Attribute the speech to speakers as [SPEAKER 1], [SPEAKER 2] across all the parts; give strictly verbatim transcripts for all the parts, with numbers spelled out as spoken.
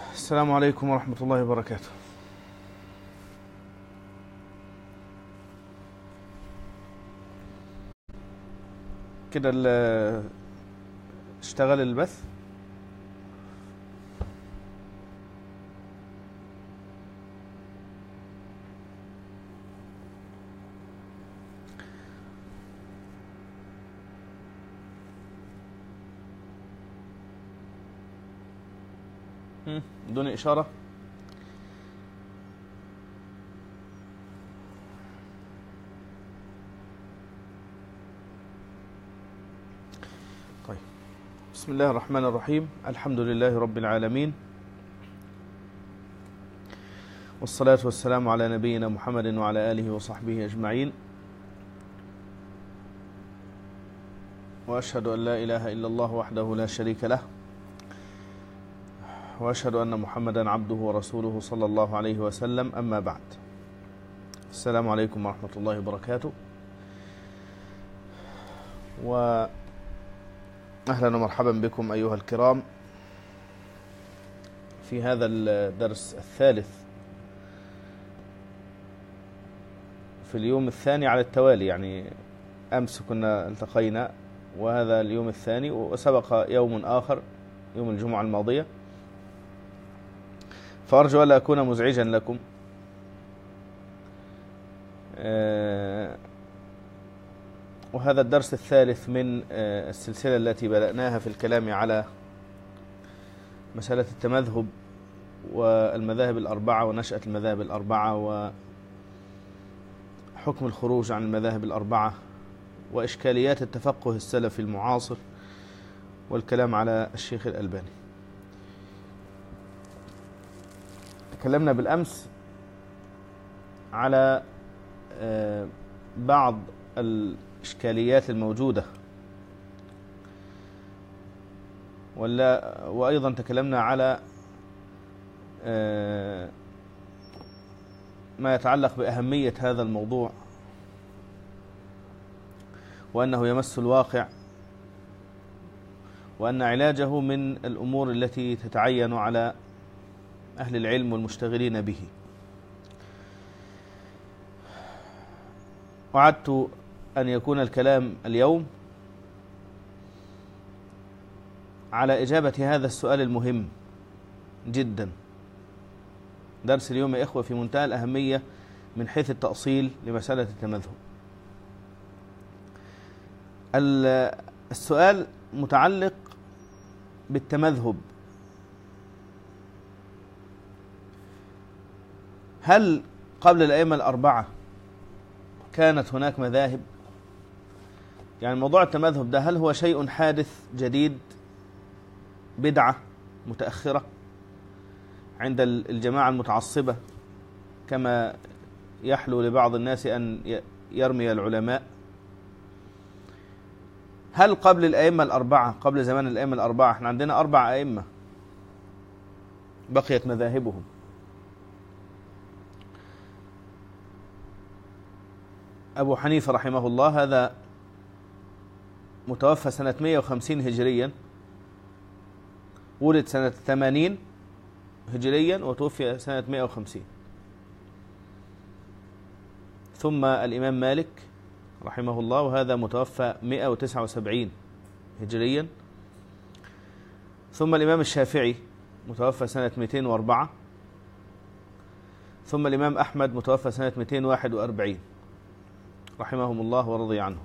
[SPEAKER 1] السلام عليكم ورحمة الله وبركاته. كده اشتغل البث. بدون إشارة. طيب، بسم الله الرحمن الرحيم. الحمد لله رب العالمين، والصلاة والسلام على نبينا محمد وعلى آله وصحبه أجمعين، وأشهد أن لا إله إلا الله وحده لا شريك له، وأشهد أن محمدا عبده ورسوله صلى الله عليه وسلم. أما بعد، السلام عليكم ورحمة الله وبركاته، وأهلا ومرحبا بكم أيها الكرام في هذا الدرس الثالث في اليوم الثاني على التوالي. يعني أمس كنا التقينا وهذا اليوم الثاني، وسبق يوم آخر يوم الجمعة الماضية، فأرجو ألا أكون مزعجا لكم. وهذا الدرس الثالث من السلسلة التي بدأناها في الكلام على مسألة التمذهب والمذاهب الأربعة ونشأة المذاهب الأربعة وحكم الخروج عن المذاهب الأربعة وإشكاليات التفقه السلفي المعاصر، والكلام على الشيخ الألباني. تكلمنا بالأمس على بعض الإشكاليات الموجودة، ولا وأيضا تكلمنا على ما يتعلق بأهمية هذا الموضوع، وأنه يمس الواقع، وأن علاجه من الأمور التي تتعين على أهل العلم والمشتغلين به. وعدت أن يكون الكلام اليوم على إجابة هذا السؤال المهم جدا. درس اليوم يا إخوة في منتهى الأهمية من حيث التأصيل لمسألة التمذهب. السؤال متعلق بالتمذهب. هل قبل الأئمة الأربعة كانت هناك مذاهب؟ يعني موضوع التمذهب ده هل هو شيء حادث جديد، بدعة متأخرة عند الجماعة المتعصبة كما يحلو لبعض الناس أن يرمي العلماء؟ هل قبل الأئمة الأربعة، قبل زمان الأئمة الأربعة، احنا عندنا أربع أئمة بقيت مذاهبهم. أبو حنيفة رحمه الله هذا متوفى سنة مئة وخمسين هجريا، ولد سنة ثمانين هجريا وتوفي سنة مئة وخمسين. ثم الإمام مالك رحمه الله وهذا متوفى مئة وتسعة وسبعين هجريا. ثم الإمام الشافعي متوفى سنة مئتين وأربعة. ثم الإمام أحمد متوفى سنة مئتين وواحد وأربعين رحمهم الله ورضي عنهم.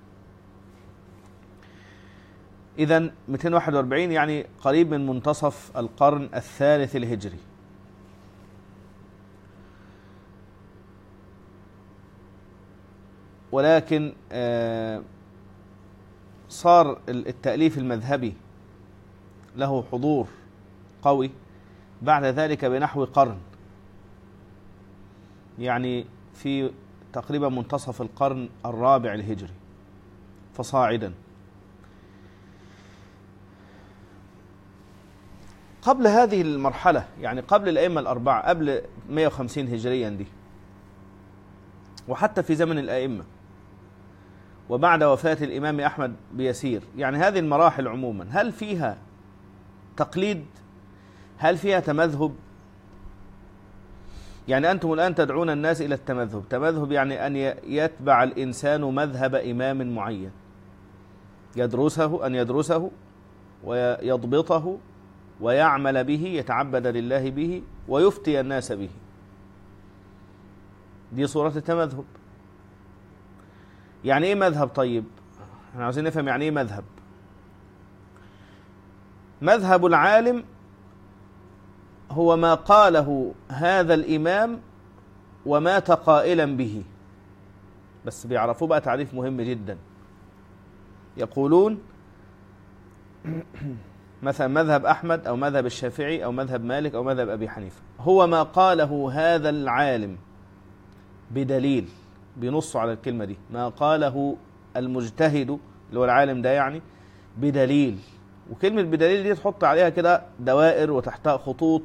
[SPEAKER 1] إذن مئتين وواحد وأربعين يعني قريب من منتصف القرن الثالث الهجري. ولكن صار التأليف المذهبي له حضور قوي بعد ذلك بنحو قرن، يعني في تقريبا منتصف القرن الرابع الهجري فصاعدا. قبل هذه المرحلة، يعني قبل الأئمة الأربعة، قبل مئة وخمسين هجريا دي، وحتى في زمن الأئمة، وبعد وفاة الإمام أحمد بيسير، يعني هذه المراحل عموما هل فيها تقليد؟ هل فيها تمذهب؟ يعني أنتم الآن تدعون الناس إلى التمذهب. تمذهب يعني أن يتبع الإنسان مذهب إمام معين، يدرسه، أن يدرسه ويضبطه ويعمل به، يتعبد لله به ويفتي الناس به. دي صورة التمذهب. يعني إيه مذهب؟ طيب احنا عاوزين نفهم يعني إيه مذهب. مذهب العالم هو ما قاله هذا الإمام ومات قائلا به. بس بيعرفوا بقى تعريف مهم جدا. يقولون مثلا مذهب أحمد أو مذهب الشافعي أو مذهب مالك أو مذهب أبي حنيفة هو ما قاله هذا العالم بدليل. بينصوا على الكلمة دي، ما قاله المجتهد اللي هو العالم ده يعني بدليل. وكلمة بدليل دي تحط عليها كده دوائر وتحتها خطوط،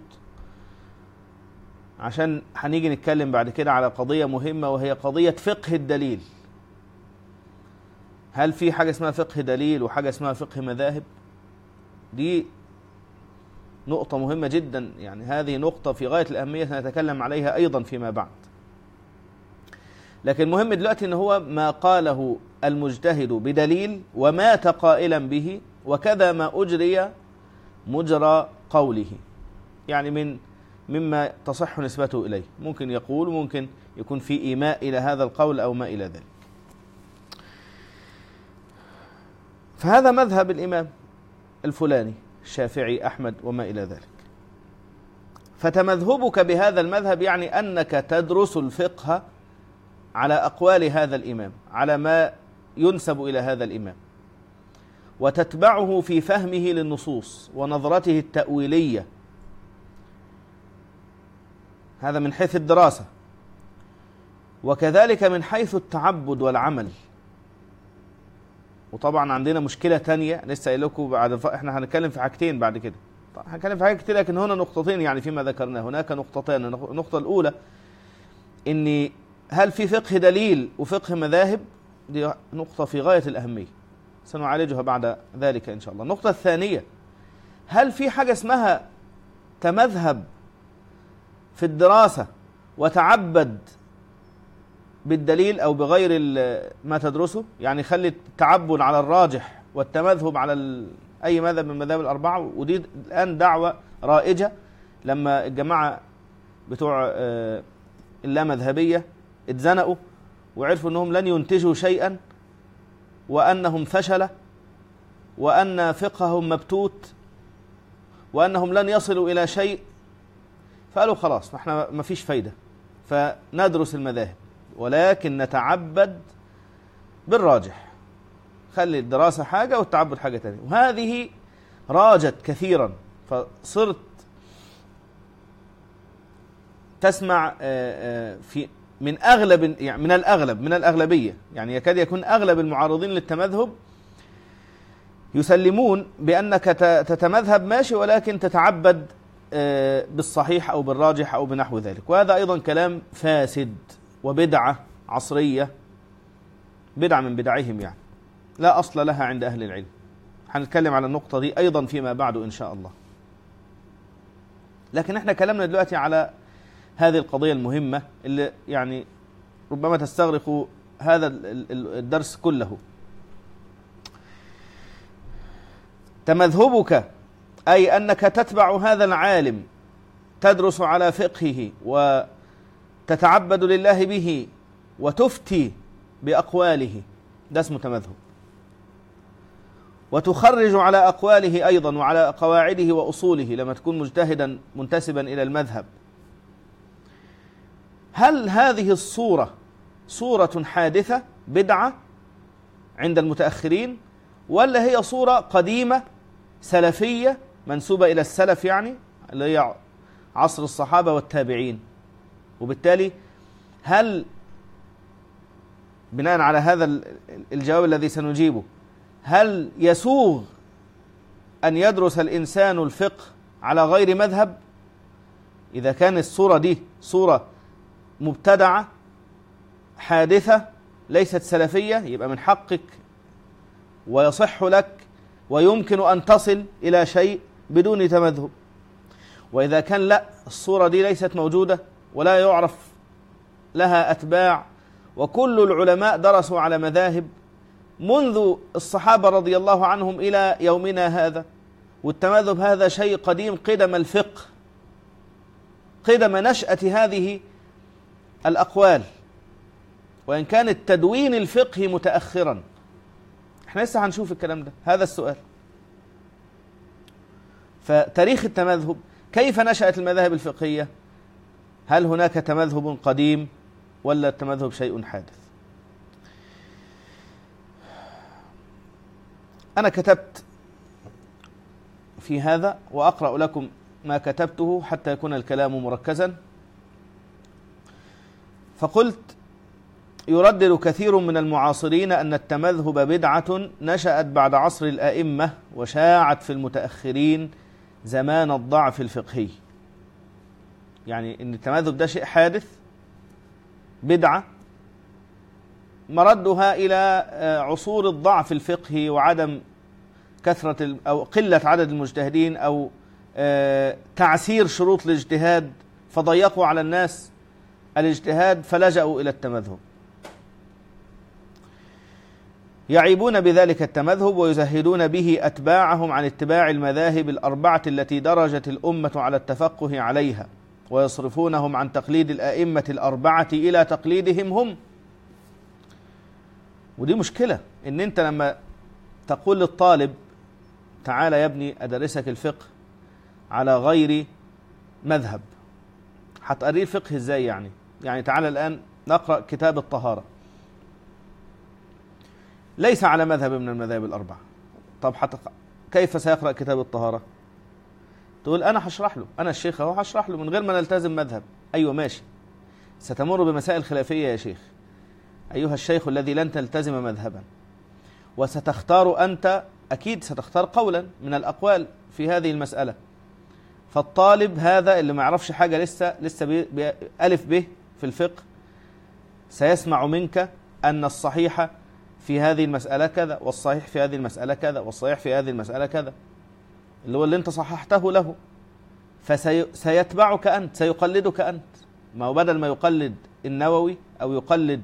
[SPEAKER 1] عشان هنيجي نتكلم بعد كده على قضية مهمة وهي قضية فقه الدليل. هل في حاجة اسمها فقه دليل وحاجة اسمها فقه مذاهب؟ دي نقطة مهمة جدا، يعني هذه نقطة في غاية الأهمية سنتكلم عليها أيضا فيما بعد. لكن المهم دلوقتي ان هو ما قاله المجتهد بدليل ومات قائلا به، وكذا ما أجري مجرى قوله، يعني من مما تصح نسبته إليه. ممكن يقول، ممكن يكون في إيماء إلى هذا القول أو ما إلى ذلك. فهذا مذهب الإمام الفلاني الشافعي أحمد وما إلى ذلك. فتمذهبك بهذا المذهب يعني أنك تدرس الفقه على أقوال هذا الإمام، على ما ينسب إلى هذا الإمام، وتتبعه في فهمه للنصوص ونظرته التأويلية. هذا من حيث الدراسة، وكذلك من حيث التعبد والعمل. وطبعا عندنا مشكلة تانية لسه قايل لكم بعد ف... احنا هنتكلم في حاجتين بعد كده. طبعا هنتكلم في حاجات كتير، لكن هنا نقطتين يعني فيما ذكرناه. هناك نقطتين. النقطة الأولى إن هل في فقه دليل وفقه مذاهب؟ دي نقطة في غاية الأهمية، سنعالجها بعد ذلك إن شاء الله. النقطة الثانية، هل في حاجة اسمها تمذهب في الدراسة وتعبد بالدليل أو بغير ما تدرسه؟ يعني خلي التعبد على الراجح والتمذهب على أي مذهب من المذاهب الأربعة. ودي الآن دعوة رائجة، لما الجماعة بتوع اللامذهبية اتزنقوا وعرفوا أنهم لن ينتجوا شيئا، وأنهم فشلة، وأن فقههم مبتوت، وأنهم لن يصلوا إلى شيء، فقالوا خلاص نحن ما فيش فايدة، فندرس المذاهب ولكن نتعبد بالراجح. خلي الدراسة حاجة والتعبد حاجة تانية. وهذه راجت كثيرا، فصرت تسمع في من أغلب يعني من الأغلب من الأغلبية، يعني يكاد يكون أغلب المعارضين للتمذهب يسلمون بأنك تتمذهب ماشي، ولكن تتعبد بالصحيح أو بالراجح أو بنحو ذلك. وهذا أيضا كلام فاسد وبدعة عصرية، بدعة من بدعهم يعني لا أصل لها عند أهل العلم. هنتكلم على النقطة دي أيضا فيما بعد إن شاء الله. لكن احنا كلامنا دلوقتي على هذه القضية المهمة اللي يعني ربما تستغرق هذا الدرس كله. تمذهبك أي أنك تتبع هذا العالم، تدرس على فقهه وتتعبد لله به وتفتي بأقواله، ده اسمه تمذهب. وتخرج على أقواله أيضا وعلى قواعده وأصوله لما تكون مجتهدا منتسبا إلى المذهب. هل هذه الصورة صورة حادثة بدعة عند المتأخرين، ولا هي صورة قديمة سلفية منسوبة إلى السلف، يعني اللي هي عصر الصحابة والتابعين؟ وبالتالي هل بناء على هذا الجواب الذي سنجيبه، هل يسوغ أن يدرس الإنسان الفقه على غير مذهب؟ إذا كان الصورة دي صورة مبتدعة حادثة ليست سلفية، يبقى من حقك ويصح لك ويمكن أن تصل إلى شيء بدون تمذهب. وإذا كان لا، الصورة دي ليست موجودة ولا يعرف لها أتباع، وكل العلماء درسوا على مذاهب منذ الصحابة رضي الله عنهم إلى يومنا هذا، والتمذهب هذا شيء قديم قدم الفقه، قدم نشأة هذه الأقوال، وإن كان التدوين الفقهي متأخرا. احنا لسه هنشوف الكلام ده، هذا السؤال. فتاريخ التمذهب، كيف نشأت المذاهب الفقهية؟ هل هناك تمذهب قديم ولا التمذهب شيء حادث؟ أنا كتبت في هذا وأقرأ لكم ما كتبته حتى يكون الكلام مركزا. فقلت: يردد كثير من المعاصرين أن التمذهب بدعة نشأت بعد عصر الأئمة وشاعت في المتأخرين زمان الضعف الفقهي. يعني أن التمذهب ده شيء حادث، بدعة مردها إلى عصور الضعف الفقهي وعدم كثرة أو قلة عدد المجتهدين أو تعسير شروط الاجتهاد، فضيقوا على الناس الاجتهاد فلجأوا إلى التمذهب. يعيبون بذلك التمذهب ويزهدون به أتباعهم عن اتباع المذاهب الأربعة التي درجت الأمة على التفقه عليها، ويصرفونهم عن تقليد الأئمة الأربعة إلى تقليدهم هم. ودي مشكلة، إن أنت لما تقول للطالب: تعال يا ابني أدرسك الفقه على غير مذهب، هتقريه الفقه إزاي يعني؟ يعني تعال الآن نقرأ كتاب الطهارة، ليس على مذهب من المذاهب الأربعة. طب حتى كيف سيقرأ كتاب الطهارة؟ تقول: أنا هشرح له، أنا الشيخ أهو هشرح له من غير ما نلتزم مذهب. أيوة ماشي، ستمر بمسائل خلافية يا شيخ أيها الشيخ الذي لن تلتزم مذهبا، وستختار أنت، أكيد ستختار قولا من الأقوال في هذه المسألة. فالطالب هذا اللي ما يعرفش حاجة لسه لسه بألف به في الفقه سيسمع منك أن الصحيح في هذه المسألة كذا، والصحيح في هذه المسألة كذا، والصحيح في هذه المسألة كذا، اللي هو اللي انت صححته له. فسيتبعك أنت، سيقلدك أنت. ما هو بدل ما يقلد النووي أو يقلد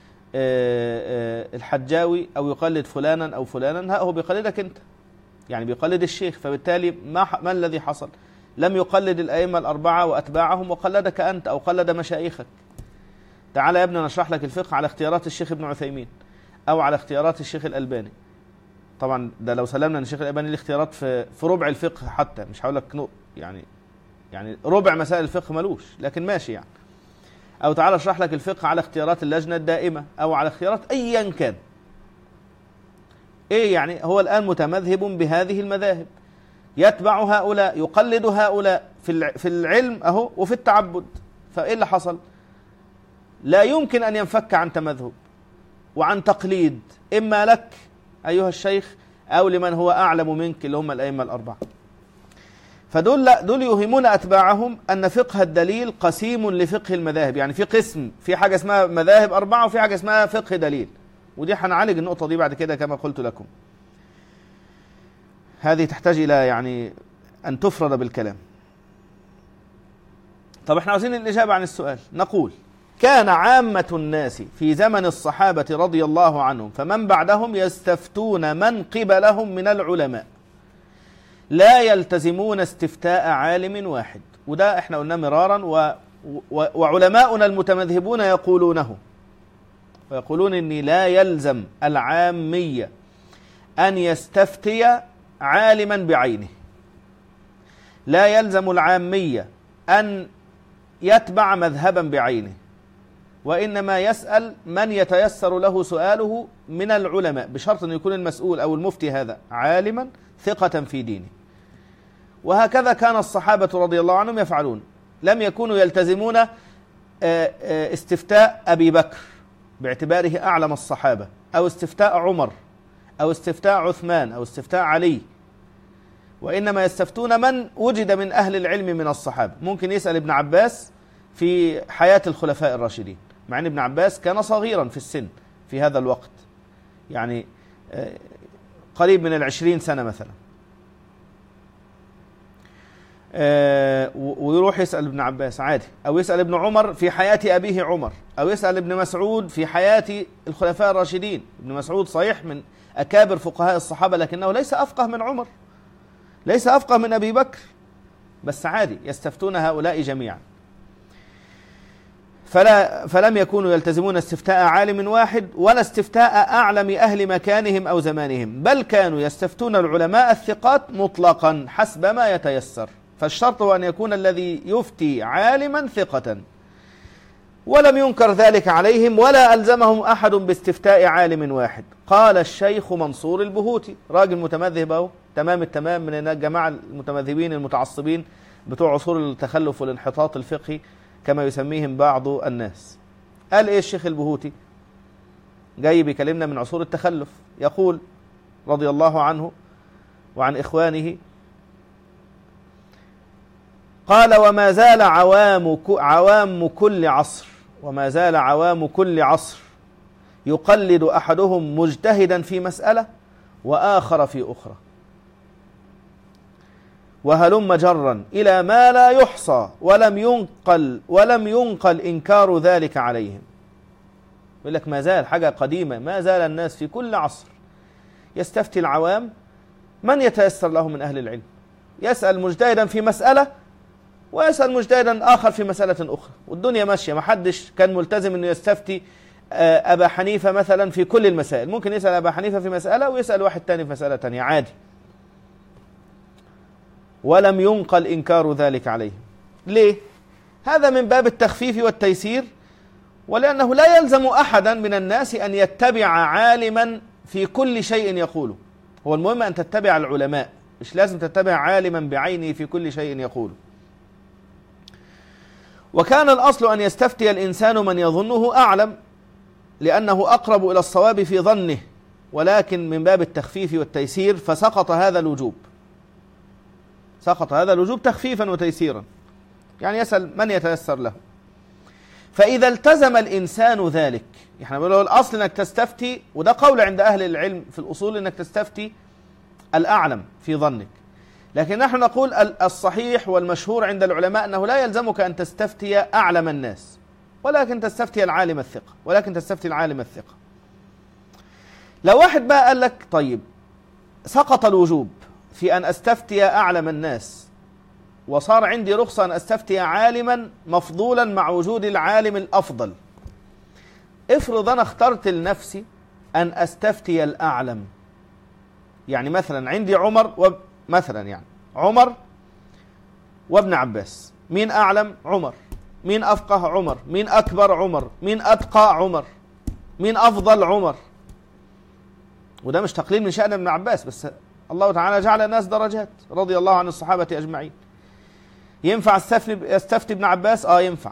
[SPEAKER 1] الحجاوي أو يقلد فلانا أو فلانا، هو بيقلدك أنت، يعني بيقلد الشيخ. فبالتالي ما, ما الذي حصل؟ لم يقلد الأئمة الأربعة وأتباعهم وقلدك أنت أو قلد مشايخك. تعال يا ابني نشرح لك الفقه على اختيارات الشيخ ابن عثيمين أو على اختيارات الشيخ الألباني. طبعا ده لو سلمنا ان الشيخ الألباني له اختيارات في في ربع الفقه، حتى مش هقول لك يعني يعني ربع مسائل الفقه ملوش، لكن ماشي يعني. او تعال اشرح لك الفقه على اختيارات اللجنة الدائمة او على اختيارات ايا كان. ايه يعني؟ هو الآن متمذهب بهذه المذاهب، يتبع هؤلاء، يقلد هؤلاء في في العلم اهو وفي التعبد. فايه اللي حصل؟ لا يمكن ان ينفك عن تمذهب وعن تقليد، اما لك أيها الشيخ أو لمن هو أعلم منك اللي هم الأئمة الأربعة. فدول لا، دول يوهمون أتباعهم أن فقه الدليل قسيم لفقه المذاهب، يعني في قسم، في حاجة اسمها مذاهب أربعة وفي حاجة اسمها فقه دليل. ودي هنعالج النقطة دي بعد كده كما قلت لكم، هذه تحتاج إلى يعني أن تفرد بالكلام. طب احنا عاوزين الإجابة عن السؤال. نقول: كان عامة الناس في زمن الصحابة رضي الله عنهم فمن بعدهم يستفتون من قبلهم من العلماء، لا يلتزمون استفتاء عالم واحد. وده احنا قلنا مرارا، و و وعلماؤنا المتمذهبون يقولونه، ويقولون إني لا يلزم العامية أن يستفتي عالما بعينه، لا يلزم العامية أن يتبع مذهبا بعينه، وإنما يسأل من يتيسر له سؤاله من العلماء، بشرط أن يكون المسؤول أو المفتي هذا عالما ثقة في دينه. وهكذا كان الصحابة رضي الله عنهم يفعلون، لم يكونوا يلتزمون استفتاء أبي بكر باعتباره أعلم الصحابة، أو استفتاء عمر، أو استفتاء عثمان، أو استفتاء علي، وإنما يستفتون من وجد من أهل العلم من الصحابة. ممكن يسأل ابن عباس في حياة الخلفاء الراشدين، مع أن ابن عباس كان صغيرا في السن في هذا الوقت، يعني قريب من العشرين سنة مثلا. آه ويروح يسأل ابن عباس عادي، أو يسأل ابن عمر في حياة أبيه عمر، أو يسأل ابن مسعود في حياة الخلفاء الراشدين. ابن مسعود صحيح من أكابر فقهاء الصحابة، لكنه ليس أفقه من عمر، ليس أفقه من أبي بكر، بس عادي يستفتون هؤلاء جميعا. فلا فلم يكونوا يلتزمون استفتاء عالم واحد ولا استفتاء أعلم أهل مكانهم أو زمانهم، بل كانوا يستفتون العلماء الثقات مطلقا حسب ما يتيسر، فالشرط أن يكون الذي يفتي عالما ثقة، ولم ينكر ذلك عليهم ولا ألزمهم أحد باستفتاء عالم واحد. قال الشيخ منصور البهوتي، راجل متمذهب أهو تمام التمام من الجماعة المتمذهبين المتعصبين بتوع عصور التخلف والانحطاط الفقهي كما يسميهم بعض الناس. قال إيه الشيخ البهوتي؟ جاي بيكلمنا من عصور التخلف، يقول رضي الله عنه وعن إخوانه، قال: وما زال عوام عوام كل عصر وما زال عوام كل عصر يقلد أحدهم مجتهدا في مسألة وآخر في أخرى، وهلم جرا إلى ما لا يحصى، ولم ينقل ولم ينقل إنكار ذلك عليهم. يقول لك ما زال حاجة قديمة، ما زال الناس في كل عصر يستفتي العوام من يتيسر له من أهل العلم، يسأل مجتهدا في مسألة ويسأل مجتهدا آخر في مسألة أخرى، والدنيا ماشية. ما حدش كان ملتزم أنه يستفتي أبا حنيفة مثلا في كل المسائل، ممكن يسأل أبا حنيفة في مسألة ويسأل واحد تاني في مسألة تانية عادي، ولم ينقل إنكار ذلك عليه. ليه؟ هذا من باب التخفيف والتيسير، ولأنه لا يلزم أحدا من الناس أن يتبع عالما في كل شيء يقوله. هو المهم أن تتبع العلماء، مش لازم تتبع عالما بعينه في كل شيء يقوله. وكان الأصل أن يستفتي الإنسان من يظنه أعلم، لأنه أقرب إلى الصواب في ظنه، ولكن من باب التخفيف والتيسير فسقط هذا الوجوب، سقط هذا الوجوب تخفيفا وتيسيرا، يعني يسأل من يتيسر له. فإذا التزم الإنسان ذلك، احنا بنقول الأصل أنك تستفتي، وده قول عند أهل العلم في الأصول، أنك تستفتي الأعلم في ظنك، لكن نحن نقول الصحيح والمشهور عند العلماء أنه لا يلزمك أن تستفتي أعلم الناس، ولكن تستفتي العالم الثقة، ولكن تستفتي العالم الثقة. لو واحد بقى قال لك طيب سقط الوجوب في أن أستفتي أعلم الناس، وصار عندي رخصة أن أستفتي عالما مفضولا مع وجود العالم الأفضل، افرض أنا اخترت لنفسي أن أستفتي الأعلم، يعني مثلا عندي عمر و... مثلا يعني عمر وابن عباس، مين أعلم؟ عمر. مين أفقه؟ عمر. مين أكبر؟ عمر. مين أتقى؟ عمر. مين أفضل؟ عمر. وده مش تقليل من شأن ابن عباس، بس الله تعالى جعل الناس درجات رضي الله عن الصحابة أجمعين. ينفع استفتي ابن عباس؟ آه ينفع.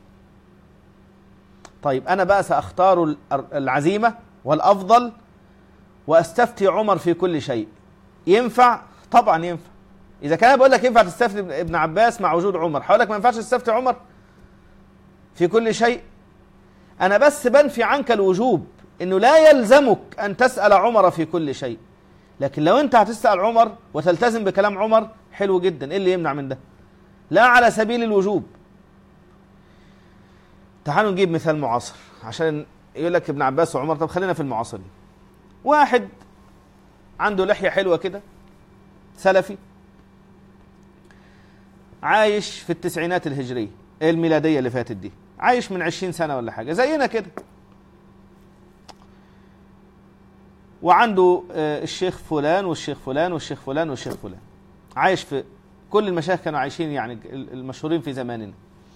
[SPEAKER 1] طيب أنا بقى سأختار العزيمة والأفضل وأستفتي عمر في كل شيء، ينفع؟ طبعا ينفع. إذا كان بقول لك ينفع تستفتي ابن عباس مع وجود عمر، هقول لك ما ينفعش تستفتي عمر في كل شيء. أنا بس بنفي عنك الوجوب، إنه لا يلزمك أن تسأل عمر في كل شيء، لكن لو أنت هتسأل عمر وتلتزم بكلام عمر حلو جدا، إيه اللي يمنع من ده؟ لا على سبيل الوجوب. تعالوا نجيب مثال معاصر عشان يقول لك ابن عباس وعمر. طب خلينا في المعاصرين. واحد عنده لحية حلوة كده، سلفي، عايش في التسعينات الهجرية الميلادية اللي فاتت دي، عايش من عشرين سنة ولا حاجة زينا كده، وعنده الشيخ فلان والشيخ فلان والشيخ فلان والشيخ فلان، عايش في كل المشايخ كانوا عايشين يعني المشهورين في زماننا.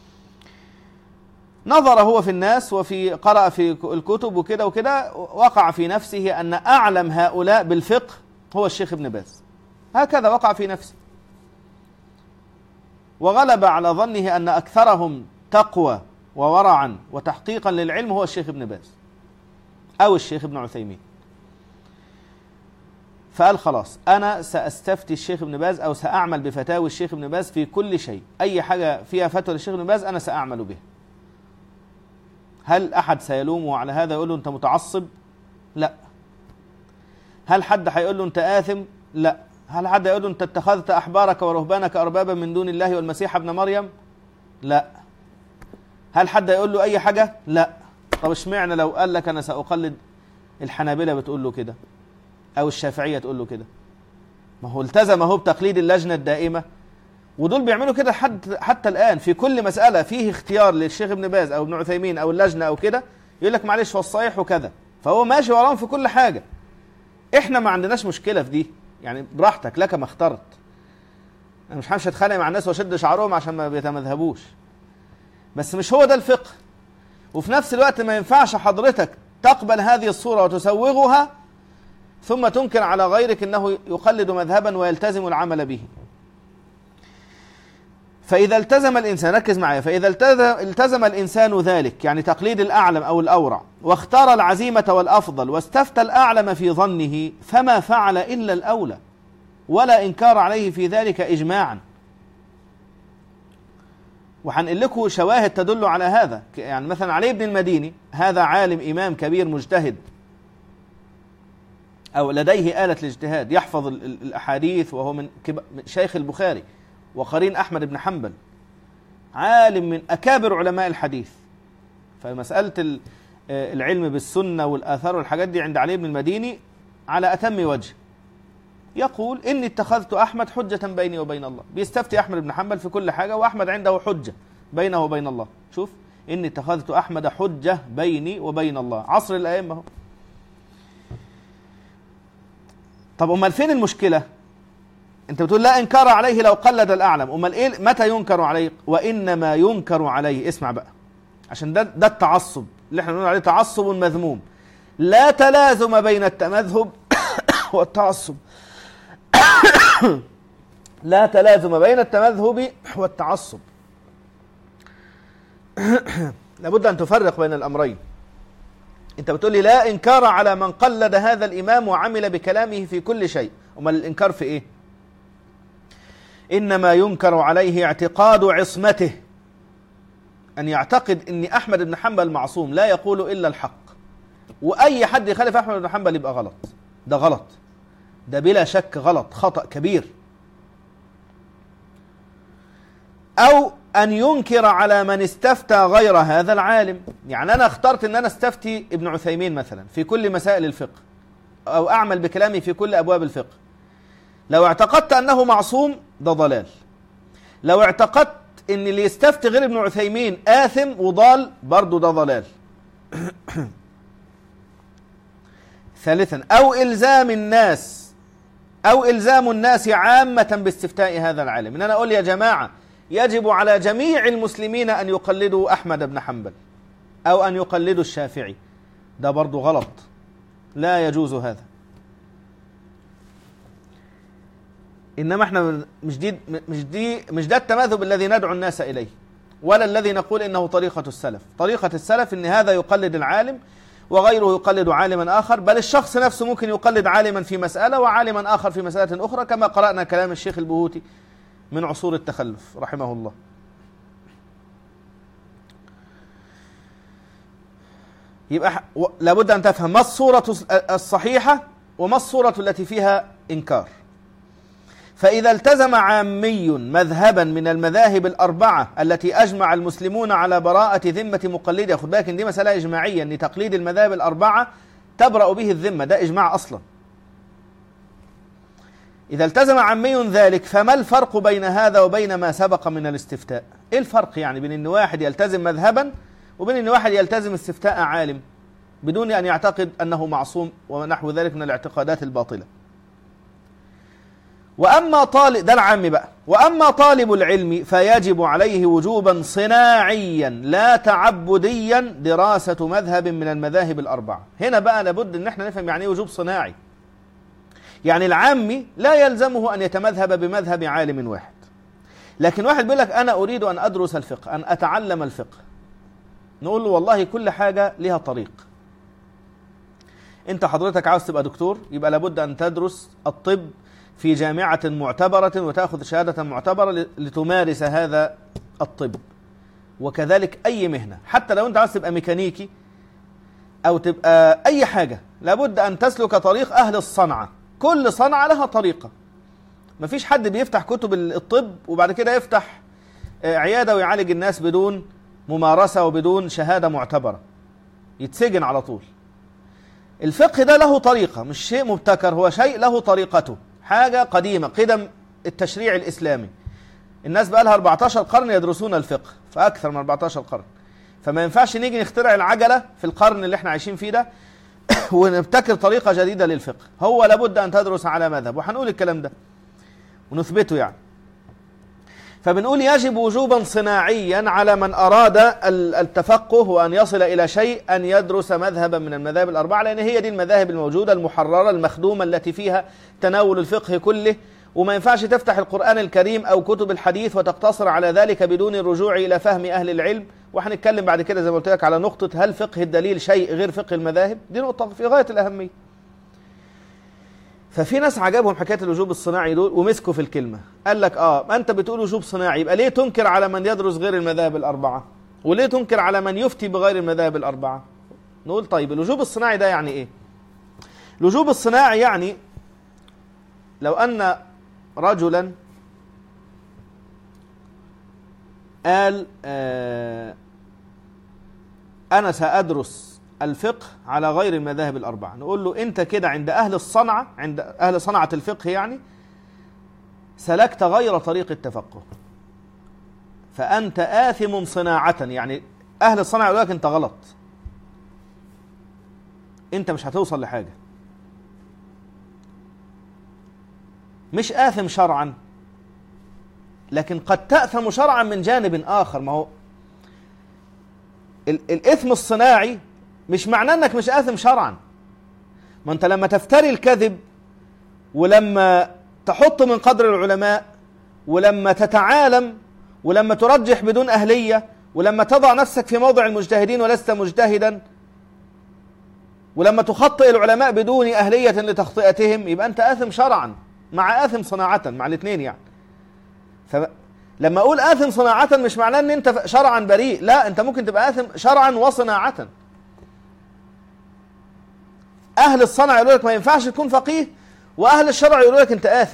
[SPEAKER 1] نظر هو في الناس وفي قرأ في الكتب وكده وكده، وقع في نفسه أن أعلم هؤلاء بالفقه هو الشيخ ابن باز، هكذا وقع في نفسه، وغلب على ظنه أن أكثرهم تقوى وورعا وتحقيقا للعلم هو الشيخ ابن باز أو الشيخ ابن عثيمين. فقال خلاص أنا سأستفتي الشيخ ابن باز أو سأعمل بفتاوي الشيخ ابن باز في كل شيء، أي حاجة فيها فتوى للشيخ ابن باز أنا سأعمل بها. هل أحد سيلومه على هذا يقول له أنت متعصب؟ لا. هل حد هيقول له أنت آثم؟ لا. هل حد يقول أنت اتخذت أحبارك ورهبانك أربابا من دون الله والمسيح ابن مريم؟ لا. هل حد يقول له أي حاجة؟ لا. طب اشمعنى لو قال لك أنا سأقلد الحنابلة بتقول له كده أو الشافعية تقول له كده؟ ما هو التزم هو بتقليد اللجنة الدائمة، ودول بيعملوا كده حد حتى الآن في كل مسألة فيه اختيار للشيخ ابن باز أو ابن عثيمين أو اللجنة أو كده، يقول لك معلش هو الصحيح وكذا، فهو ماشي وراهم في كل حاجة. إحنا ما عندناش مشكلة في دي، يعني براحتك لك ما اخترت. أنا مش همشي أتخانق مع الناس وأشد شعرهم عشان ما بيتمذهبوش، بس مش هو ده الفقه. وفي نفس الوقت ما ينفعش حضرتك تقبل هذه الصورة وتسوغها ثم تنكر على غيرك أنه يقلد مذهبا ويلتزم العمل به. فإذا التزم الإنسان، ركز معايا، فإذا التزم الإنسان ذلك يعني تقليد الأعلم أو الأورع واختار العزيمة والأفضل واستفتى الأعلم في ظنه فما فعل إلا الأولى ولا إنكار عليه في ذلك إجماعا. وحنقل لكم شواهد تدل على هذا، يعني مثلا علي بن المديني هذا عالم إمام كبير مجتهد أو لديه آلة الاجتهاد، يحفظ الأحاديث وهو من شيخ البخاري وقرين أحمد بن حنبل، عالم من أكابر علماء الحديث. فمسألة العلم بالسنة والآثار والحاجات دي عند علي بن المديني على أتم وجه. يقول إني اتخذت أحمد حجة بيني وبين الله، بيستفتي أحمد بن حنبل في كل حاجة وأحمد عنده حجة بينه وبين الله. شوف، إني اتخذت أحمد حجة بيني وبين الله، عصر الأئمة هو. طب أمال فين المشكلة؟ أنت بتقول لا إنكار عليه لو قلد الأعلم، أمال إيه متى ينكر عليه؟ وإنما ينكر عليه، اسمع بقى عشان ده ده التعصب اللي احنا بنقول عليه تعصب مذموم. لا تلازم بين التمذهب والتعصب. لا تلازم بين التمذهب والتعصب. لابد أن تفرق بين الأمرين. أنت بتقول لي لا إنكار على من قلد هذا الإمام وعمل بكلامه في كل شيء، أمال الإنكار في إيه؟ إنما ينكر عليه اعتقاد عصمته، أن يعتقد أن أحمد بن حنبل معصوم لا يقول إلا الحق، وأي حد يخالف أحمد بن حنبل يبقى غلط. ده غلط، ده بلا شك غلط، خطأ كبير. أو أن ينكر على من استفتى غير هذا العالم، يعني أنا اخترت أن أنا استفتي ابن عثيمين مثلا في كل مسائل الفقه أو أعمل بكلامي في كل أبواب الفقه. لو اعتقدت أنه معصوم ده ضلال. لو اعتقدت أن اللي يستفتي غير ابن عثيمين آثم وضال برضو ده ضلال. ثالثا أو إلزام الناس أو إلزام الناس عامة باستفتاء هذا العالم، إن أنا أقول يا جماعة يجب على جميع المسلمين أن يقلدوا أحمد بن حنبل أو أن يقلدوا الشافعي، ده برضو غلط، لا يجوز هذا. إنما احنا مش دي مش دي مش ده التماذب الذي ندعو الناس إليه، ولا الذي نقول إنه طريقة السلف. طريقة السلف إن هذا يقلد العالم وغيره يقلد عالما آخر، بل الشخص نفسه ممكن يقلد عالما في مسألة وعالما آخر في مسألة أخرى، كما قرأنا كلام الشيخ البهوتي من عصور التخلف رحمه الله. يبقى لابد أن تفهم ما الصورة الصحيحة وما الصورة التي فيها إنكار. فإذا التزم عامي مذهبا من المذاهب الأربعة التي أجمع المسلمون على براءة ذمة مقلدها، خد بالك إن دي مسألة إجماعية، إن تقليد المذاهب الأربعة تبرأ به الذمة، ده إجماع أصلا. إذا التزم عامي ذلك فما الفرق بين هذا وبين ما سبق من الاستفتاء؟ إيه الفرق يعني بين إن واحد يلتزم مذهبا وبين إن واحد يلتزم استفتاء عالم بدون أن يعتقد أنه معصوم ونحو ذلك من الاعتقادات الباطلة؟ وأما طالب، ده العام بقى، وأما طالب العلم فيجب عليه وجوبا صناعيا لا تعبديا دراسة مذهب من المذاهب الأربعة. هنا بقى لابد أن احنا نفهم يعني وجوب صناعي. يعني العامي لا يلزمه أن يتمذهب بمذهب عالم واحد، لكن واحد بيقول لك أنا أريد أن أدرس الفقه، أن أتعلم الفقه، نقول له والله كل حاجة لها طريق. أنت حضرتك عاوز تبقى دكتور، يبقى لابد أن تدرس الطب في جامعة معتبرة وتأخذ شهادة معتبرة لتمارس هذا الطب. وكذلك أي مهنة، حتى لو أنت عاوز تبقى ميكانيكي أو تبقى أي حاجة، لابد أن تسلك طريق أهل الصنعة. كل صنعة لها طريقة. مفيش حد بيفتح كتب الطب وبعد كده يفتح عيادة ويعالج الناس بدون ممارسة وبدون شهادة معتبرة، يتسجن على طول. الفقه ده له طريقة، مش شيء مبتكر، هو شيء له طريقته، حاجة قديمة، قدم التشريع الإسلامي. الناس بقى لها أربعتاشر قرن يدرسون الفقه، فأكثر من أربعتاشر قرن. فما ينفعش نيجي نخترع العجلة في القرن اللي احنا عايشين فيه ده ونبتكر طريقة جديدة للفقه. هو لابد أن تدرس على مذهب، وهنقول الكلام ده ونثبته يعني. فبنقول يجب وجوبا صناعيا على من أراد التفقه وأن يصل إلى شيء أن يدرس مذهبا من المذاهب الأربعة، لأن هي دي المذاهب الموجودة المحررة المخدومة التي فيها تناول الفقه كله. وما ينفعش تفتح القرآن الكريم أو كتب الحديث وتقتصر على ذلك بدون الرجوع إلى فهم أهل العلم. وهنتكلم بعد كده زي ما قلت لك على نقطة هل فقه الدليل شيء غير فقه المذاهب، دي نقطة في غاية الأهمية. ففي ناس عجبهم حكاية الوجوب الصناعي دول ومسكوا في الكلمة، قال لك اه انت بتقول وجوب صناعي، يبقى ليه تنكر على من يدرس غير المذاهب الأربعة؟ وليه تنكر على من يفتي بغير المذاهب الأربعة؟ نقول طيب الوجوب الصناعي ده يعني ايه؟ الوجوب الصناعي يعني لو أن رجلا قال آه أنا سأدرس الفقه على غير المذاهب الأربعة، نقول له أنت كده عند أهل الصنعة، عند أهل صنعة الفقه يعني سلكت غير طريق التفقه، فأنت آثم صناعة. يعني أهل الصنعة يقول لك أنت غلط، أنت مش هتوصل لحاجة، مش آثم شرعا، لكن قد تأثم شرعا من جانب آخر. ما هو الإثم الصناعي مش معناه أنك مش آثم شرعا. ما أنت لما تفتري الكذب، ولما تحط من قدر العلماء، ولما تتعالم، ولما ترجح بدون أهلية، ولما تضع نفسك في موضع المجتهدين ولست مجتهدا، ولما تخطئ العلماء بدون أهلية لتخطئتهم، يبقى أنت آثم شرعا مع آثم صناعة، مع الاثنين يعني. فلما أقول آثم صناعة مش معناه أن أنت شرعا بريء، لا، أنت ممكن تبقى آثم شرعا وصناعة. أهل الصنع يقولوا لك ما ينفعش تكون فقيه، وأهل الشرع يقولوا لك أنت آثم.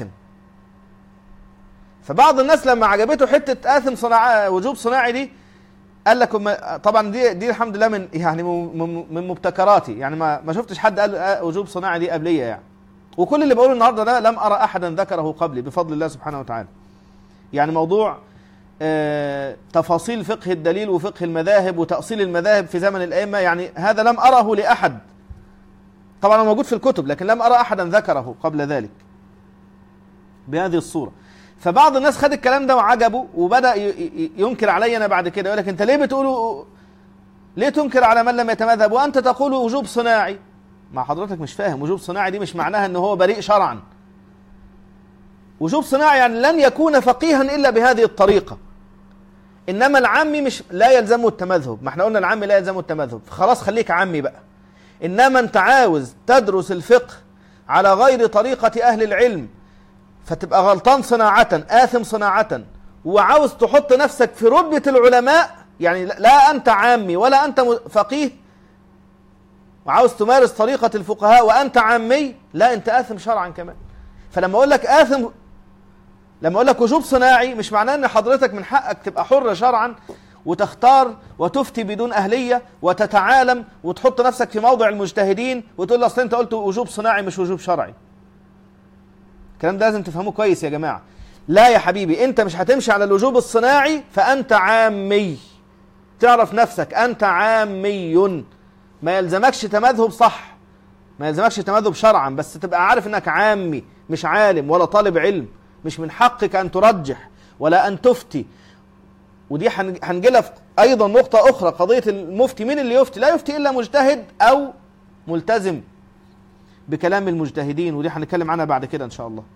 [SPEAKER 1] فبعض الناس لما عجبته حتة آثم صناعة وجوب صناعي دي، قال لك طبعا دي دي الحمد لله من يعني من مبتكراتي، يعني ما ما شفتش حد قال وجوب صناعي دي قبليه يعني. وكل اللي بقوله النهارده ده لم أرى أحدا ذكره قبلي بفضل الله سبحانه وتعالى. يعني موضوع آه تفاصيل فقه الدليل وفقه المذاهب وتأصيل المذاهب في زمن الأئمة، يعني هذا لم أره لأحد. طبعا هو موجود في الكتب، لكن لم أرى أحدا ذكره قبل ذلك بهذه الصورة. فبعض الناس خد الكلام ده وعجبه وبدأ ينكر علي أنا بعد كده، يقول لك أنت ليه بتقولوا، ليه تنكر على من لم يتمذهب وأنت تقول وجوب صناعي؟ مع حضرتك مش فاهم، وجوب صناعي دي مش معناها أنه هو بريء شرعا. وجوب صناعي يعني لن يكون فقيها إلا بهذه الطريقة. إنما العامي مش لا يلزمه التمذهب، ما احنا قلنا العامي لا يلزمه التمذهب، خلاص خليك عامي بقى. إنما أنت عاوز تدرس الفقه على غير طريقة أهل العلم، فتبقى غلطان صناعة، آثم صناعة، وعاوز تحط نفسك في رتبة العلماء، يعني لا أنت عامي ولا أنت فقيه، وعاوز تمارس طريقة الفقهاء وأنت عامي، لا أنت آثم شرعا كمان. فلما أقول لك آثم، لما أقول لك وجوب صناعي، مش معناه أن حضرتك من حقك تبقى حر شرعا وتختار وتفتي بدون أهلية وتتعالم وتحط نفسك في موضع المجتهدين وتقول أصل أنت قلت وجوب صناعي مش وجوب شرعي. الكلام ده لازم تفهموه كويس يا جماعة. لا يا حبيبي، أنت مش هتمشي على الوجوب الصناعي فأنت عامي. تعرف نفسك أنت عامي، ما يلزمكش تمذهب صح، ما يلزمكش تمذهب شرعا، بس تبقى عارف أنك عامي مش عالم ولا طالب علم. مش من حقك أن ترجح ولا أن تفتي. ودي هنجيلها أيضا نقطة أخرى، قضية المفتي. مين اللي يفتي؟ لا يفتي إلا مجتهد أو ملتزم بكلام المجتهدين، ودي هنتكلم عنها بعد كده إن شاء الله.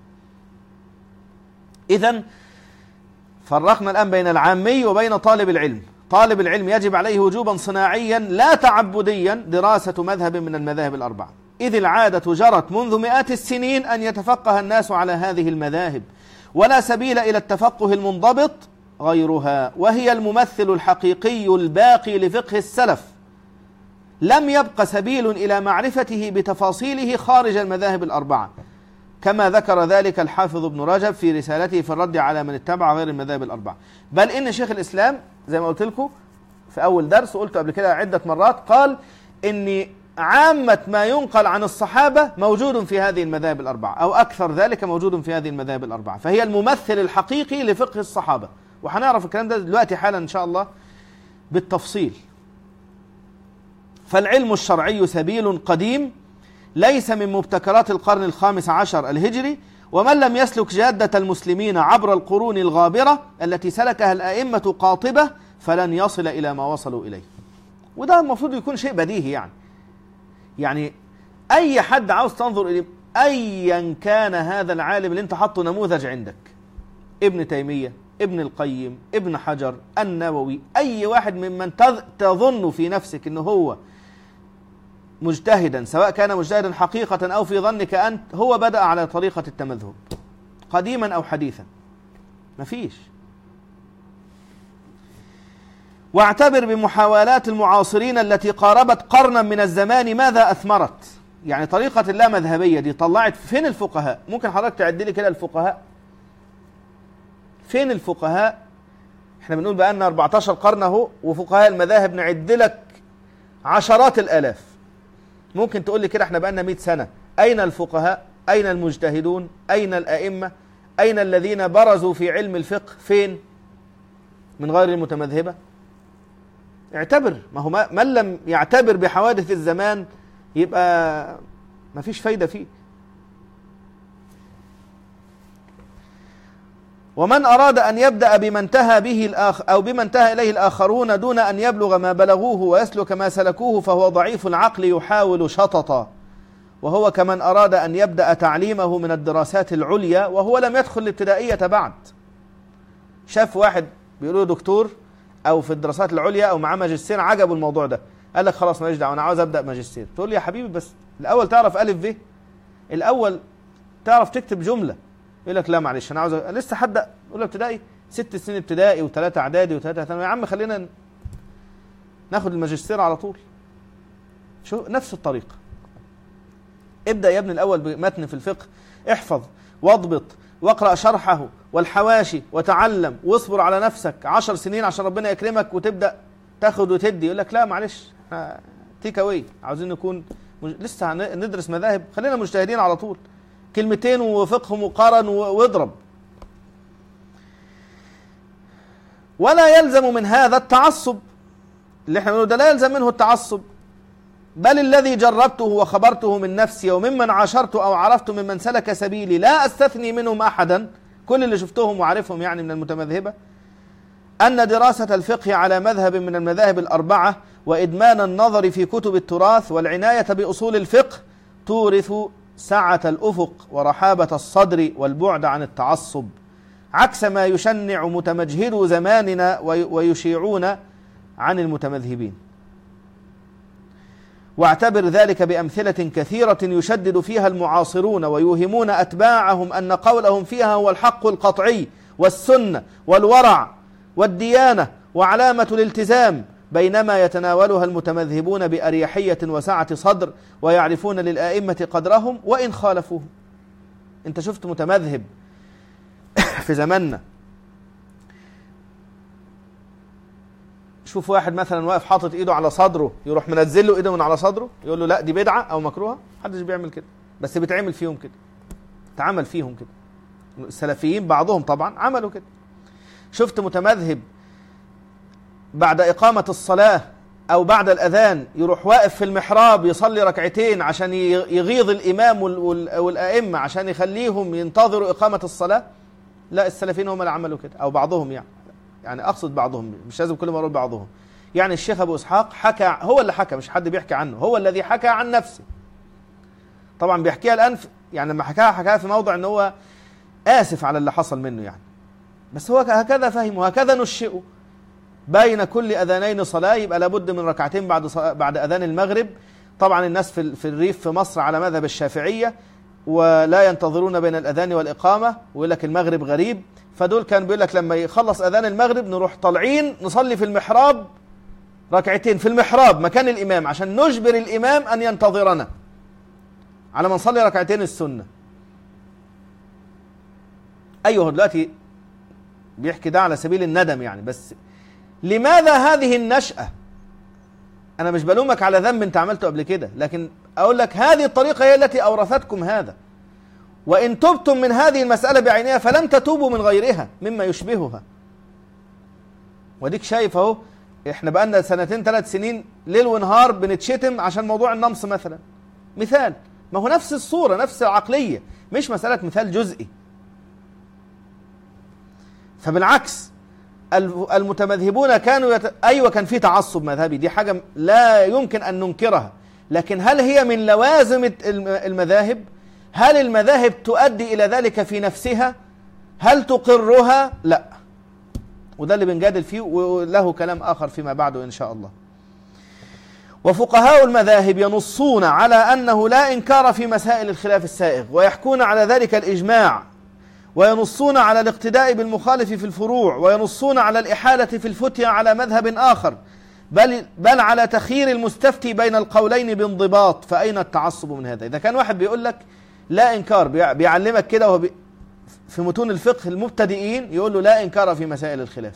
[SPEAKER 1] إذن فرقنا الآن بين العامي وبين طالب العلم. طالب العلم يجب عليه وجوبا صناعيا لا تعبديا دراسة مذهب من المذاهب الأربعة، إذ العادة جرت منذ مئات السنين أن يتفقه الناس على هذه المذاهب، ولا سبيل إلى التفقه المنضبط غيرها، وهي الممثل الحقيقي الباقي لفقه السلف. لم يبق سبيل إلى معرفته بتفاصيله خارج المذاهب الأربعة. كما ذكر ذلك الحافظ ابن رجب في رسالته في الرد على من اتبع غير المذاهب الأربعة. بل إن شيخ الإسلام زي ما قلت لكم في أول درس وقلت قبل كده عدة مرات، قال إن عامة ما ينقل عن الصحابة موجود في هذه المذاهب الأربعة، أو أكثر ذلك موجود في هذه المذاهب الأربعة، فهي الممثل الحقيقي لفقه الصحابة. وهنعرف الكلام ده دلوقتي حالا إن شاء الله بالتفصيل. فالعلم الشرعي سبيل قديم ليس من مبتكرات القرن الخامس عشر الهجري، ومن لم يسلك جادة المسلمين عبر القرون الغابرة التي سلكها الأئمة قاطبة فلن يصل إلى ما وصلوا إليه. وده المفروض يكون شيء بديهي. يعني يعني أي حد عاوز تنظر إليه، أيا كان هذا العالم اللي انت حطه نموذج عندك، ابن تيمية، ابن القيم، ابن حجر، النووي، أي واحد ممن تظن في نفسك أنه هو مجتهدا، سواء كان مجتهدا حقيقة أو في ظنك أنت، هو بدأ على طريقة التمذهب قديما أو حديثا، مفيش. واعتبر بمحاولات المعاصرين التي قاربت قرنا من الزمان ماذا أثمرت. يعني طريقة اللامذهبية دي طلعت فين الفقهاء؟ ممكن حضرتك تعد لي كده الفقهاء؟ فين الفقهاء؟ احنا بنقول بقالنا أربعتاشر قرن اهو، وفقهاء المذاهب نعد لك عشرات الآلاف. ممكن تقول لي كده احنا بقالنا مئة سنة، أين الفقهاء؟ أين المجتهدون؟ أين الأئمة؟ أين الذين برزوا في علم الفقه؟ فين؟ من غير المتمذهبة؟ اعتبر، ما هو من لم يعتبر بحوادث الزمان يبقى ما فيش فايدة فيه. ومن أراد أن يبدأ بما انتهى به الآخر أو بما انتهى إليه الآخرون دون أن يبلغ ما بلغوه ويسلك ما سلكوه فهو ضعيف العقل يحاول شططا، وهو كمن أراد أن يبدأ تعليمه من الدراسات العليا وهو لم يدخل الابتدائية بعد. شاف واحد بيقولوا دكتور أو في الدراسات العليا أو معاه ماجستير، عجبه الموضوع ده، قال لك خلاص ماليش دعوة أنا عاوز أبدأ ماجستير. تقول لي يا حبيبي بس الأول تعرف ألف ب، الأول تعرف تكتب جملة. يقول لك لا معلش انا عاوز لسه هبدا اولى ابتدائي، ست سنين ابتدائي وثلاثه اعدادي وثلاثه ثانوي، يا عم خلينا ناخد الماجستير على طول. شو نفس الطريقه. ابدا يا ابني الاول بمتن في الفقه، احفظ واضبط واقرا شرحه والحواشي وتعلم واصبر على نفسك عشر سنين عشان ربنا يكرمك وتبدا تاخد وتدي. يقول لك لا معلش تيك اواي، عاوزين نكون مج... لسه ندرس مذاهب، خلينا مجتهدين على طول، كلمتين وفقه مقارن واضرب. ولا يلزم من هذا التعصب اللي احنا بنقوله ده، لا يلزم منه التعصب، بل الذي جربته وخبرته من نفسي وممن عاشرته أو عرفت ممن سلك سبيلي لا أستثني منهم أحدا، كل اللي شفتهم وعارفهم يعني من المتمذهبة، أن دراسة الفقه على مذهب من المذاهب الأربعة وإدمان النظر في كتب التراث والعناية بأصول الفقه تورث سعة الأفق ورحابة الصدر والبعد عن التعصب، عكس ما يشنع متمجهدو زماننا ويشيعون عن المتمذهبين. واعتبر ذلك بأمثلة كثيرة يشدد فيها المعاصرون ويوهمون أتباعهم أن قولهم فيها هو الحق القطعي والسنة والورع والديانة وعلامة الالتزام، بينما يتناولها المتمذهبون بأريحية وسعة صدر ويعرفون للآئمة قدرهم وإن خالفوه. انت شفت متمذهب في زماننا، شوف واحد مثلا واقف حاطط ايده على صدره يروح منزل له ايده من على صدره يقول له لا دي بدعة او مكروهة، محدش بيعمل كده، بس بيتعمل فيهم كده، اتعمل فيهم كده، السلفيين بعضهم طبعا عملوا كده. شفت متمذهب بعد إقامة الصلاة أو بعد الأذان يروح واقف في المحراب يصلي ركعتين عشان يغيظ الإمام والأئمة عشان يخليهم ينتظروا إقامة الصلاة؟ لا، السلفيين هم اللي عملوا كده، أو بعضهم يعني يعني أقصد بعضهم، مش لازم كل ما أقول بعضهم. يعني الشيخ أبو إسحاق حكى، هو اللي حكى، مش حد بيحكي عنه، هو الذي حكى عن نفسه. طبعا بيحكيها الآن يعني لما حكاها حكاها في موضع أنه هو آسف على اللي حصل منه يعني، بس هو هكذا فهم وهكذا نشئه. بين كل أذانين صلاة، يبقى لابد من ركعتين بعد بعد أذان المغرب. طبعا الناس في في الريف في مصر على مذهب الشافعية ولا ينتظرون بين الأذان والإقامة، ويقول لك المغرب غريب، فدول كان بيقول لك لما يخلص أذان المغرب نروح طالعين نصلي في المحراب ركعتين في المحراب مكان الإمام عشان نجبر الإمام أن ينتظرنا على ما نصلي ركعتين السنة. أيوه دلوقتي بيحكي ده على سبيل الندم يعني، بس لماذا هذه النشأة؟ أنا مش بلومك على ذنب أنت عملته قبل كده، لكن أقول لك هذه الطريقة هي التي أورثتكم هذا، وإن تبتم من هذه المسألة بعينها فلم تتوبوا من غيرها مما يشبهها. وديك شايف أهو، إحنا بقالنا سنتين ثلاث سنين ليل ونهار بنتشتم عشان موضوع النمص مثلا، مثال، ما هو نفس الصورة نفس العقلية، مش مسألة مثال جزئي. فبالعكس المتمذهبون كانوا يت... أيوة كان في تعصب مذهبي، دي حاجة لا يمكن أن ننكرها، لكن هل هي من لوازم المذاهب؟ هل المذاهب تؤدي إلى ذلك في نفسها؟ هل تقرها؟ لا. وده اللي بنجادل فيه، وله كلام آخر فيما بعده إن شاء الله. وفقهاء المذاهب ينصون على أنه لا إنكار في مسائل الخلاف السائغ، ويحكون على ذلك الإجماع، وينصون على الاقتداء بالمخالف في الفروع، وينصون على الإحالة في الفتيا على مذهب آخر، بل, بل على تخيير المستفتي بين القولين بانضباط. فأين التعصب من هذا؟ إذا كان واحد بيقول لك لا إنكار، بيعلمك كده وهو بي في متون الفقه المبتدئين يقول له لا إنكار في مسائل الخلاف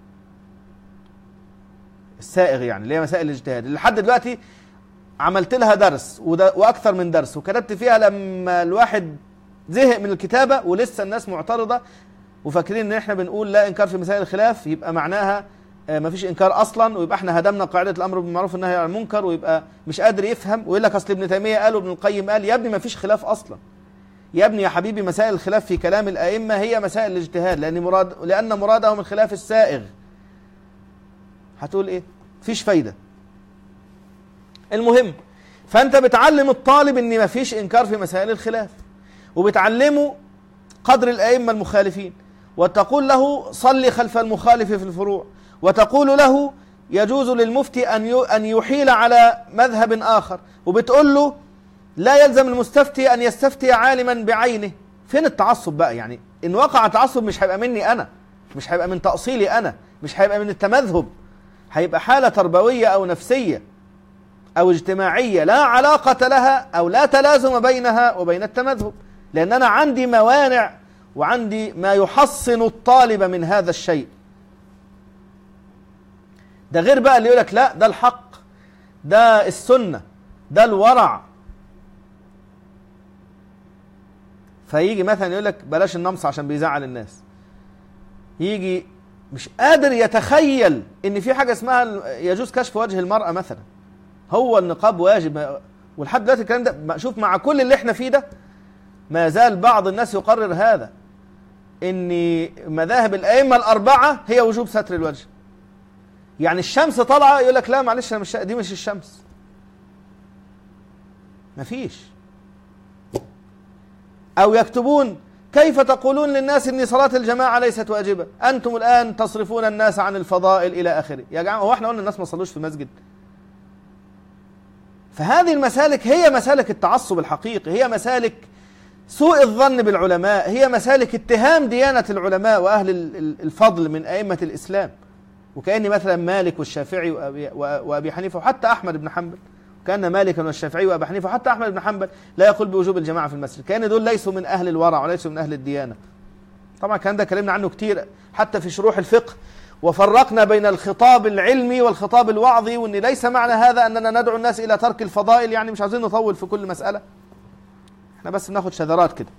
[SPEAKER 1] السائغ، يعني اللي هي مسائل الاجتهاد اللي لحد دلوقتي عملت لها درس وأكثر من درس، وكتبت فيها لما الواحد زهق من الكتابة ولسه الناس معترضة وفاكرين ان احنا بنقول لا انكار في مسائل الخلاف يبقى معناها ما فيش انكار اصلا، ويبقى احنا هدمنا قاعدة الامر بالمعروف والنهي عن المنكر، ويبقى مش قادر يفهم ويقول لك اصل ابن تيمية قال وابن القيم قال. يا ابني ما فيش خلاف اصلا يا ابني يا حبيبي، مسائل الخلاف في كلام الائمة هي مسائل الاجتهاد، لان مراد لان مرادهم الخلاف السائغ. هتقول ايه؟ فيش فايدة. المهم، فانت بتعلم الطالب ان ما فيش انكار في مسائل الخلاف، وبتعلمه قدر الأئمة المخالفين، وتقول له صلي خلف المخالف في الفروع، وتقول له يجوز للمفتي أن يحيل على مذهب آخر، وبتقول له لا يلزم المستفتي أن يستفتي عالما بعينه. فين التعصب بقى؟ يعني إن وقع تعصب مش هيبقى مني أنا، مش هيبقى من تأصيلي أنا، مش هيبقى من التمذهب، هيبقى حالة تربوية أو نفسية أو اجتماعية لا علاقة لها أو لا تلازم بينها وبين التمذهب، لأن أنا عندي موانع وعندي ما يحصن الطالب من هذا الشيء. ده غير بقى اللي يقولك لا ده الحق، ده السنة، ده الورع. فيجي مثلا يقولك بلاش النمص عشان بيزعل الناس، يجي مش قادر يتخيل ان في حاجة اسمها يجوز كشف وجه المرأة مثلا، هو النقاب واجب. ولحد دلوقتي الكلام ده شوف مع كل اللي احنا فيه ده ما زال بعض الناس يقرر هذا، ان مذاهب الائمه الاربعه هي وجوب ستر الوجه. يعني الشمس طالعه يقول لك لا معلش مش دي مش الشمس، مفيش. او يكتبون كيف تقولون للناس ان صلاه الجماعه ليست واجبه، انتم الان تصرفون الناس عن الفضائل الى اخره. يا جماعه هو احنا قلنا الناس ما صلوش في مسجد؟ فهذه المسالك هي مسالك التعصب الحقيقي، هي مسالك سوء الظن بالعلماء، هي مسالك اتهام ديانة العلماء وأهل الفضل من أئمة الإسلام. وكأن مثلا مالك والشافعي وأبي, وأبي حنيفة وحتى أحمد بن حنبل، كأن مالكا والشافعي وأبي حنيفة وحتى أحمد بن حنبل لا يقول بوجوب الجماعة في المسجد، كأن دول ليسوا من أهل الورع وليسوا من أهل الديانة. طبعا كان ده كلمنا عنه كتير حتى في شروح الفقه، وفرقنا بين الخطاب العلمي والخطاب الوعظي، وأن ليس معنى هذا أننا ندعو الناس إلى ترك الفضائل، يعني مش عايزين نطول في كل مسألة، احنا بس بناخد شذرات كده.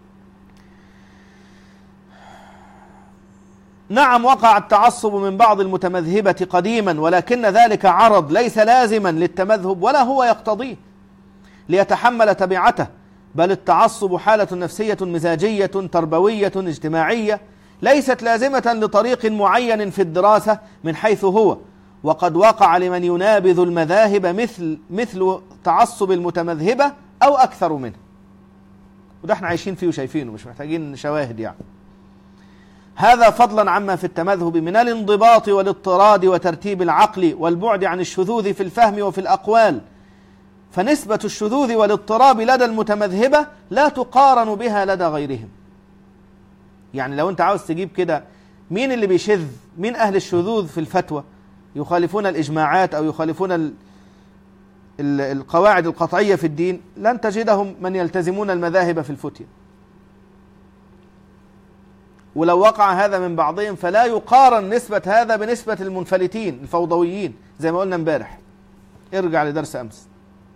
[SPEAKER 1] نعم وقع التعصب من بعض المتمذهبة قديما، ولكن ذلك عرض ليس لازما للتمذهب ولا هو يقتضيه ليتحمل تبعته، بل التعصب حالة نفسية مزاجية تربوية اجتماعية ليست لازمة لطريق معين في الدراسة من حيث هو، وقد وقع لمن ينابذ المذاهب مثل مثل تعصب المتمذهبة أو أكثر منه. وده احنا عايشين فيه وشايفينه، مش محتاجين شواهد يعني. هذا فضلا عما في التمذهب من الانضباط والاضطراد وترتيب العقل والبعد عن الشذوذ في الفهم وفي الأقوال، فنسبة الشذوذ والاضطراب لدى المتمذهبة لا تقارن بها لدى غيرهم. يعني لو انت عاوز تجيب كده مين اللي بيشذ، مين أهل الشذوذ في الفتوى، يخالفون الإجماعات أو يخالفون ال القواعد القطعية في الدين، لن تجدهم من يلتزمون المذاهب في الفتية. ولو وقع هذا من بعضهم فلا يقارن نسبة هذا بنسبة المنفلتين الفوضويين زي ما قلنا امبارح. ارجع لدرس أمس.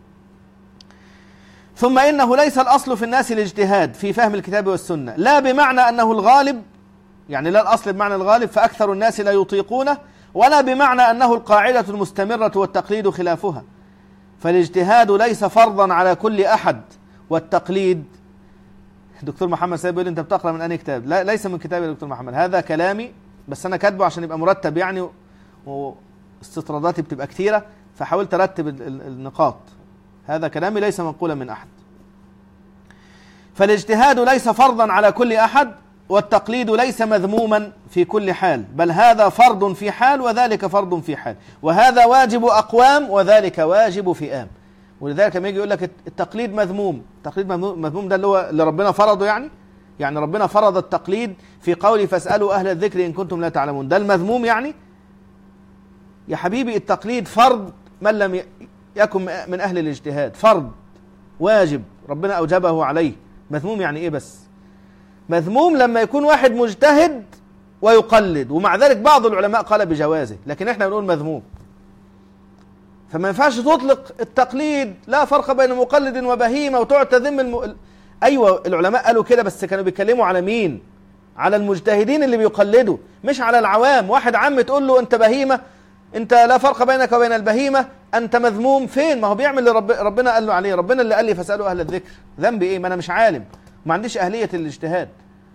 [SPEAKER 1] ثم إنه ليس الأصل في الناس الاجتهاد في فهم الكتاب والسنة، لا بمعنى أنه الغالب، يعني لا الأصل بمعنى الغالب فأكثر الناس لا يطيقونه، ولا بمعنى أنه القاعدة المستمرة والتقليد خلافها. فالاجتهاد ليس فرضا على كل أحد، والتقليد. دكتور محمد سيد بيقول أنت بتقرأ من أي كتاب؟ لا، ليس من كتابي يا دكتور محمد، هذا كلامي بس أنا كاتبه عشان يبقى مرتب يعني، واستطراداتي بتبقى كثيرة فحاولت أرتب النقاط. هذا كلامي ليس منقولا من أحد. فالاجتهاد ليس فرضا على كل أحد، والتقليد ليس مذموما في كل حال، بل هذا فرض في حال وذلك فرض في حال، وهذا واجب أقوام وذلك واجب فئام. ولذلك لما يجي يقول لك التقليد مذموم، التقليد مذموم ده اللي هو اللي ربنا فرضه، يعني يعني ربنا فرض التقليد في قوله فاسألوا أهل الذكر إن كنتم لا تعلمون، ده المذموم يعني؟ يا حبيبي التقليد فرض من لم يكن من أهل الاجتهاد، فرض واجب ربنا أوجبه عليه. مذموم يعني إيه بس؟ مذموم لما يكون واحد مجتهد ويقلد، ومع ذلك بعض العلماء قال بجوازه، لكن احنا بنقول مذموم. فما ينفعش تطلق التقليد لا فرق بين مقلد وبهيمة وتقعد تذم الم... أيوة العلماء قالوا كده، بس كانوا بيتكلموا على مين؟ على المجتهدين اللي بيقلدوا، مش على العوام. واحد عام تقول له أنت بهيمة، أنت لا فرق بينك وبين البهيمة، أنت مذموم. فين؟ ما هو بيعمل اللي رب... ربنا قال له عليه، ربنا اللي قال لي فاسألوا أهل الذكر. ذنبي إيه؟ ما أنا مش عالم وما عنديش أهلية الاجتهاد.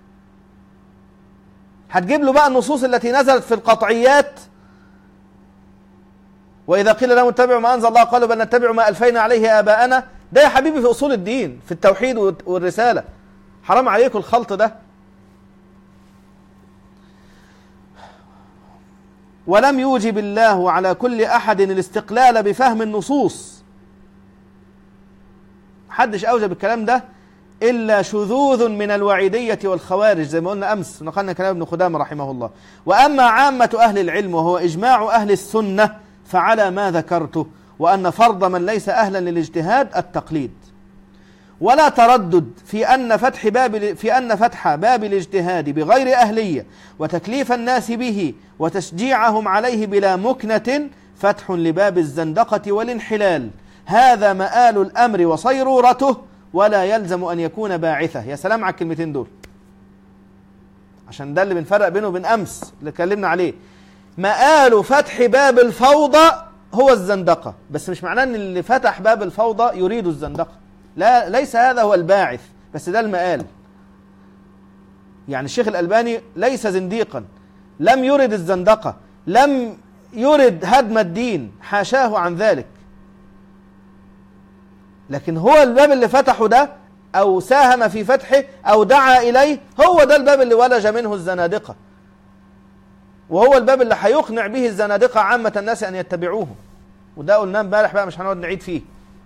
[SPEAKER 1] هتجيب له بقى النصوص التي نزلت في القطعيات، وإذا قيل لهم اتبعوا ما أنزل الله قالوا بل نتبع ما ألفينا عليه آباءنا. ده يا حبيبي في أصول الدين، في التوحيد والرسالة. حرام عليكم الخلط ده. ولم يوجب الله على كل أحد الاستقلال بفهم النصوص، محدش أوجب الكلام ده إلا شذوذ من الوعيدية والخوارج زي ما قلنا أمس، نقلنا كلام ابن خدامة رحمه الله. وأما عامة أهل العلم وهو إجماع أهل السنة فعلى ما ذكرته، وأن فرض من ليس أهلا للاجتهاد التقليد. ولا تردد في أن فتح باب في أن فتح باب الاجتهاد بغير أهلية وتكليف الناس به وتشجيعهم عليه بلا مكنة فتح لباب الزندقة والانحلال، هذا مآل الأمر وصيرورته، ولا يلزم أن يكون باعثة. يا سلام على الكلمتين دول، عشان ده اللي بنفرق بينه وبين أمس اللي اتكلمنا عليه. مآل فتح باب الفوضى هو الزندقة، بس مش معناه أن اللي فتح باب الفوضى يريد الزندقة، لا، ليس هذا هو الباعث، بس ده المآل. يعني الشيخ الألباني ليس زنديقا، لم يرد الزندقة، لم يرد هدم الدين، حاشاه عن ذلك، لكن هو الباب اللي فتحه ده أو ساهم في فتحه أو دعا إليه، هو ده الباب اللي ولج منه الزنادقة، وهو الباب اللي هيقنع به الزنادقة عامة الناس أن يتبعوه. وده قلناه امبارح بقى، مش هنقعد نعيد فيه.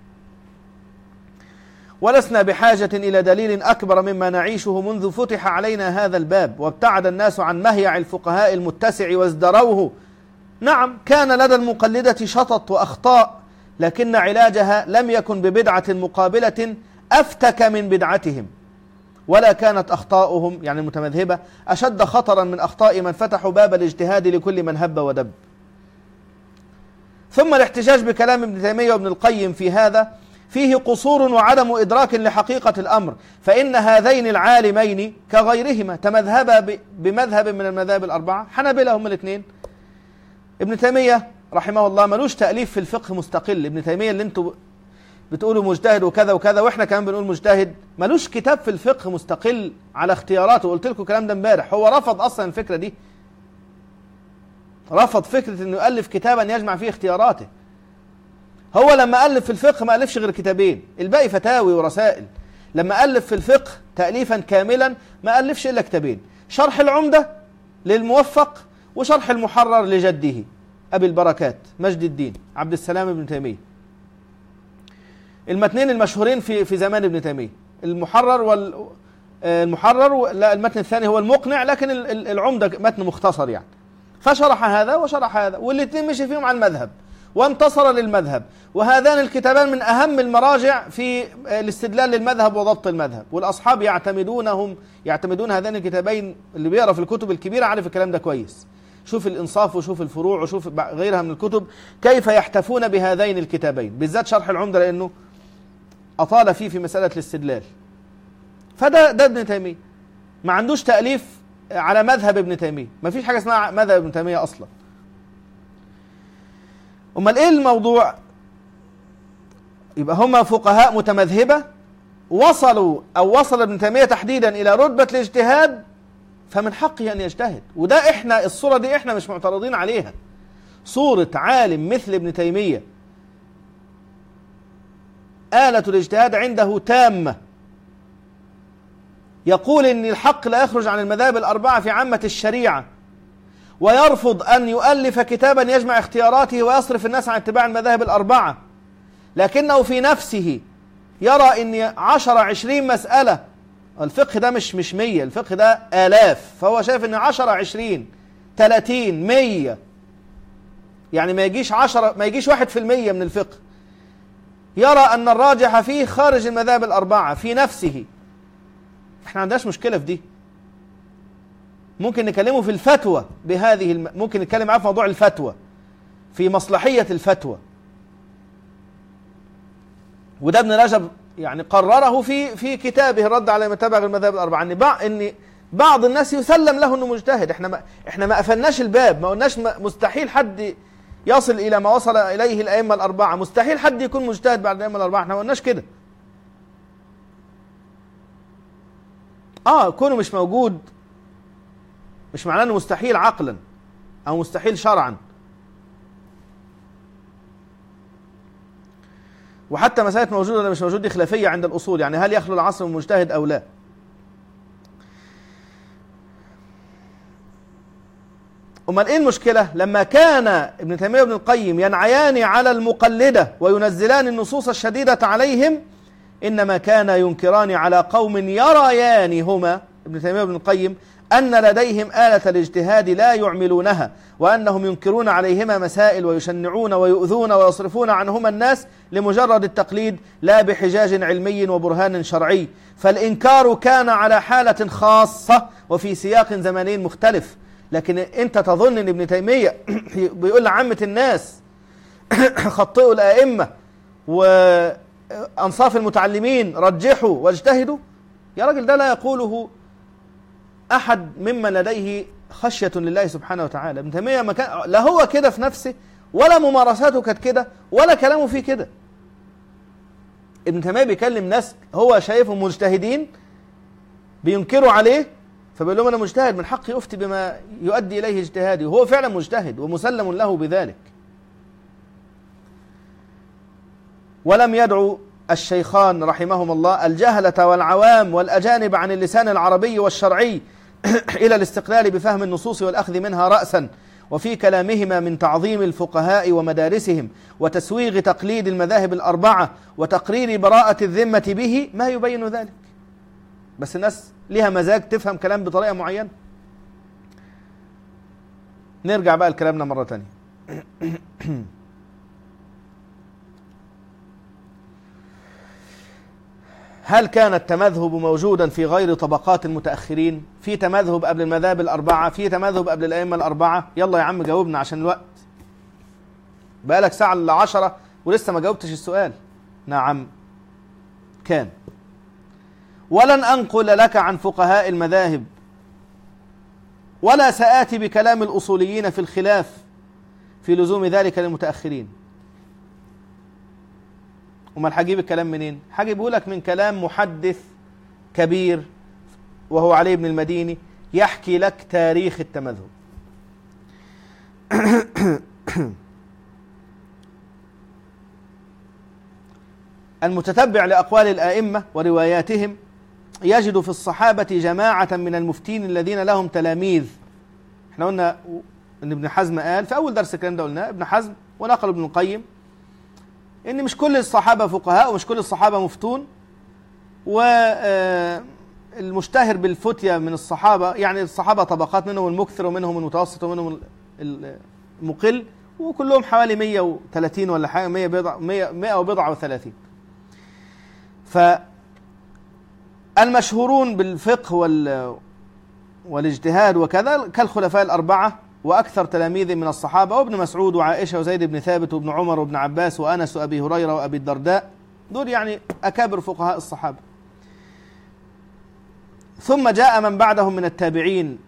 [SPEAKER 1] ولسنا بحاجة إلى دليل أكبر مما نعيشه منذ فتح علينا هذا الباب وابتعد الناس عن مهيع الفقهاء المتسع وازدروه. نعم، كان لدى المقلدة شطط وأخطاء، لكن علاجها لم يكن ببدعة مقابلة أفتك من بدعتهم، ولا كانت أخطاؤهم يعني المتمذهبة أشد خطرا من أخطاء من فتحوا باب الاجتهاد لكل من هب ودب. ثم الاحتجاج بكلام ابن تيمية وابن القيم في هذا فيه قصور وعدم إدراك لحقيقة الأمر، فإن هذين العالمين كغيرهما تمذهبا بمذهب من المذاهب الأربعة، حنابلة هم الاثنين. ابن تيمية رحمه الله ملوش تأليف في الفقه مستقل. ابن تيمية اللي انتوا بتقولوا مجتهد وكذا وكذا واحنا كمان بنقول مجتهد، ملوش كتاب في الفقه مستقل على اختياراته، قلت لكم الكلام ده امبارح. هو رفض اصلا الفكرة دي، رفض فكرة انه يؤلف كتابا يجمع فيه اختياراته. هو لما ألف في الفقه ما ألفش غير كتابين، الباقي فتاوي ورسائل. لما ألف في الفقه تأليفا كاملا ما ألفش إلا كتابين، شرح العمدة للموفق وشرح المحرر لجده أبي البركات مجد الدين عبد السلام ابن تيمية. المتنين المشهورين في في زمان ابن تيمية، المحرر وال المحرر لا المتن الثاني هو المقنع، لكن العمدة متن مختصر يعني. فشرح هذا وشرح هذا، والاثنين مشي فيهم على المذهب، وانتصر للمذهب. وهذان الكتابان من أهم المراجع في الاستدلال للمذهب وضبط المذهب، والأصحاب يعتمدونهم يعتمدون هذان الكتابين. اللي بيقرأ في الكتب الكبيرة عارف الكلام ده كويس. شوف الإنصاف وشوف الفروع وشوف غيرها من الكتب كيف يحتفون بهذين الكتابين، بالذات شرح العمدة لأنه أطال فيه في مسألة الاستدلال. فده ده ابن تيمية ما عندوش تأليف على مذهب ابن تيمية، ما فيش حاجة اسمها مذهب ابن تيمية أصلا. أمال إيه الموضوع؟ يبقى هم فقهاء متمذهبة وصلوا أو وصل ابن تيمية تحديدا إلى رتبة الاجتهاد، فمن حقه أن يجتهد. وده إحنا الصورة دي إحنا مش معترضين عليها. صورة عالم مثل ابن تيمية آلة الاجتهاد عنده تامة، يقول إن الحق لا يخرج عن المذاهب الأربعة في عامة الشريعة، ويرفض أن يؤلف كتابا يجمع اختياراته ويصرف الناس عن اتباع المذاهب الأربعة، لكنه في نفسه يرى إن عشرة عشرين مسألة. الفقه ده مش مش مية، الفقه ده آلاف، فهو شايف إن عشرة عشرين تلاتين مية يعني ما يجيش عشرة ما يجيش واحد في المية من الفقه، يرى أن الراجح فيه خارج المذاهب الأربعة في نفسه. احنا ما عندناش مشكلة في دي، ممكن نكلمه في الفتوى بهذه الم... ممكن نتكلم معاه في موضوع الفتوى، في مصلحية الفتوى. وده ابن رجب يعني قرره في في كتابه الرد على متابع المذاهب الأربعة، ان بعض ان بعض الناس يسلم له انه مجتهد. احنا ما احنا ما قفلناش الباب، ما قلناش مستحيل حد يصل الى ما وصل اليه الائمة الأربعة، مستحيل حد يكون مجتهد بعد الائمة الأربعة، احنا ما قلناش كده. اه كونه مش موجود مش معناه انه مستحيل عقلا او مستحيل شرعا. وحتى مسألة موجود ولا مش موجود دي خلافية عند الأصول، يعني هل يخلو العصر من مجتهد أو لا. أمال إيه المشكلة؟ لما كان ابن تيمية وابن القيم ينعيان على المقلدة وينزلان النصوص الشديدة عليهم، إنما كان ينكران على قوم يريان هما ابن تيمية وابن القيم أن لديهم آلة الاجتهاد لا يعملونها، وأنهم ينكرون عليهما مسائل ويشنعون ويؤذون ويصرفون عنهما الناس لمجرد التقليد لا بحجاج علمي وبرهان شرعي. فالإنكار كان على حالة خاصة وفي سياق زمني مختلف. لكن أنت تظن أن ابن تيمية بيقول لعامة الناس خطئوا الآئمة وأنصاف المتعلمين رجحوا واجتهدوا؟ يا راجل ده لا يقوله أحد ممن لديه خشية لله سبحانه وتعالى. ابن تيمية ما كان لا هو كده في نفسه ولا ممارساته كانت كده ولا كلامه فيه كده. ابن تيمية بيكلم ناس هو شايفهم مجتهدين بينكروا عليه، فبيقول لهم أنا مجتهد من حقي أفتي بما يؤدي إليه اجتهادي، وهو فعلا مجتهد ومسلم له بذلك. ولم يدعو الشيخان رحمهما الله الجهلة والعوام والأجانب عن اللسان العربي والشرعي إلى الاستقلال بفهم النصوص والأخذ منها رأسا، وفي كلامهما من تعظيم الفقهاء ومدارسهم وتسويغ تقليد المذاهب الأربعة وتقرير براءة الذمة به ما يبين ذلك. بس الناس لها مزاج تفهم كلام بطريقة معينة. نرجع بقى لكلامنا مرة تانية. هل كان التمذهب موجودا في غير طبقات المتأخرين؟ في تمذهب قبل المذاهب الأربعة، في تمذهب قبل الأئمة الأربعة؟ يلا يا عم جاوبنا عشان الوقت، بقالك ساعة إلا عشرة ولسه ما جاوبتش السؤال. نعم كان. ولن أنقل لك عن فقهاء المذاهب ولا سآتي بكلام الأصوليين في الخلاف في لزوم ذلك للمتأخرين. وما هجيب الكلام منين؟ هجيبه لك من كلام محدث كبير وهو علي بن المديني يحكي لك تاريخ التمذهب. المتتبع لأقوال الآئمة ورواياتهم يجد في الصحابة جماعة من المفتين الذين لهم تلاميذ. احنا قلنا ان ابن حزم قال في أول درس الكلام ده، قلنا ابن حزم ونقل ابن القيم ان مش كل الصحابة فقهاء ومش كل الصحابة مفتون، والمشتهر بالفتية من الصحابة يعني الصحابة طبقات، منهم المكثر ومنهم المتوسط ومنهم المقل وكلهم حوالي مئة وثلاثين ولا حاجة، مئة بضع مئة مئة وبضعة وثلاثين. فالمشهورون بالفقه وال والاجتهاد وكذا كالخلفاء الأربعة وأكثر تلاميذ من الصحابة، وابن مسعود وعائشة وزيد بن ثابت وابن عمر وابن عباس وأنس وأبي هريرة وأبي الدرداء، دول يعني أكابر فقهاء الصحابة. ثم جاء من بعدهم من التابعين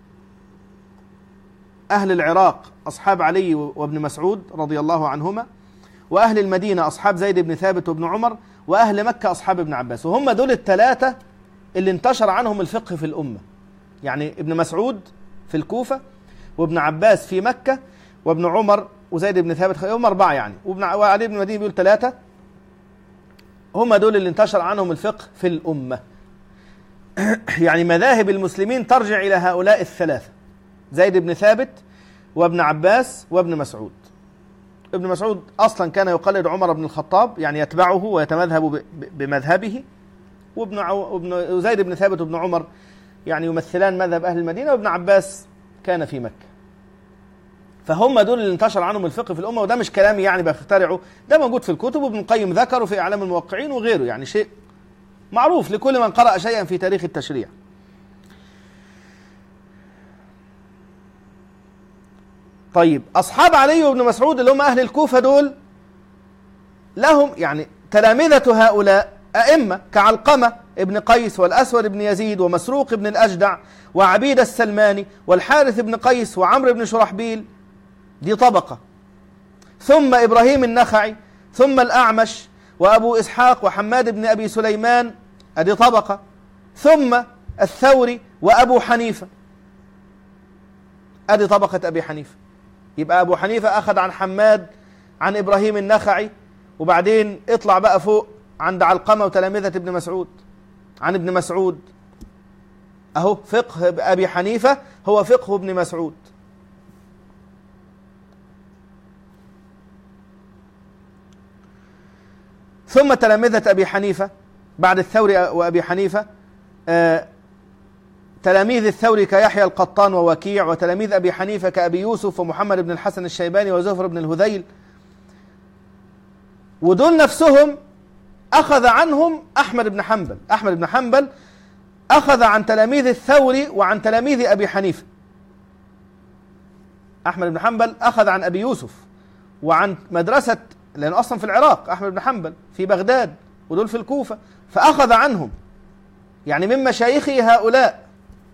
[SPEAKER 1] أهل العراق أصحاب علي وابن مسعود رضي الله عنهما، وأهل المدينة أصحاب زيد بن ثابت وابن عمر، وأهل مكة أصحاب ابن عباس. وهم دول الثلاثة اللي انتشر عنهم الفقه في الأمة، يعني ابن مسعود في الكوفة، وابن عباس في مكة، وابن عمر وزيد بن ثابت، هم أربعة يعني، وابن وعلي بن المدينة بيقول ثلاثة. هم دول اللي انتشر عنهم الفقه في الأمة. يعني مذاهب المسلمين ترجع إلى هؤلاء الثلاثة، زيد بن ثابت وابن عباس وابن مسعود. ابن مسعود أصلا كان يقلد عمر بن الخطاب، يعني يتبعه ويتمذهب بمذهبه، وابن وابن زيد بن ثابت وابن عمر يعني يمثلان مذهب أهل المدينة، وابن عباس كان في مكة. فهم دول اللي انتشر عنهم الفقه في الأمة، وده مش كلامي يعني بخترعه، ده موجود في الكتب، وابن القيم ذكره في أعلام الموقعين وغيره، يعني شيء معروف لكل من قرأ شيئا في تاريخ التشريع. طيب أصحاب علي وابن مسعود اللي هم أهل الكوفة دول لهم يعني تلامذة هؤلاء أئمة كعلقمة ابن قيس والأسود بن يزيد ومسروق بن الأجدع وعبيد السلماني والحارث بن قيس وعمرو بن شرحبيل، دي طبقة. ثم إبراهيم النخعي، ثم الأعمش وأبو إسحاق وحماد بن أبي سليمان، أدي طبقة. ثم الثوري وأبو حنيفة، أدي طبقة أبي حنيفة. يبقى أبو حنيفة أخذ عن حماد عن إبراهيم النخعي، وبعدين اطلع بقى فوق عند علقمة وتلامذة ابن مسعود عن ابن مسعود، أهو فقه أبي حنيفة هو فقه ابن مسعود. ثم تلامذة أبي حنيفة بعد الثوري وأبي حنيفة، آه تلاميذ الثوري كيحيى القطان ووكيع، وتلاميذ أبي حنيفة كأبي يوسف ومحمد بن الحسن الشيباني وزفر بن الهذيل. ودول نفسهم أخذ عنهم أحمد بن حنبل. أحمد بن حنبل أخذ عن تلاميذ الثوري وعن تلاميذ أبي حنيفة. أحمد بن حنبل أخذ عن أبي يوسف وعن مدرسة، لأنه أصلا في العراق أحمد بن حنبل في بغداد، ودول في الكوفة، فأخذ عنهم يعني من مشايخه هؤلاء.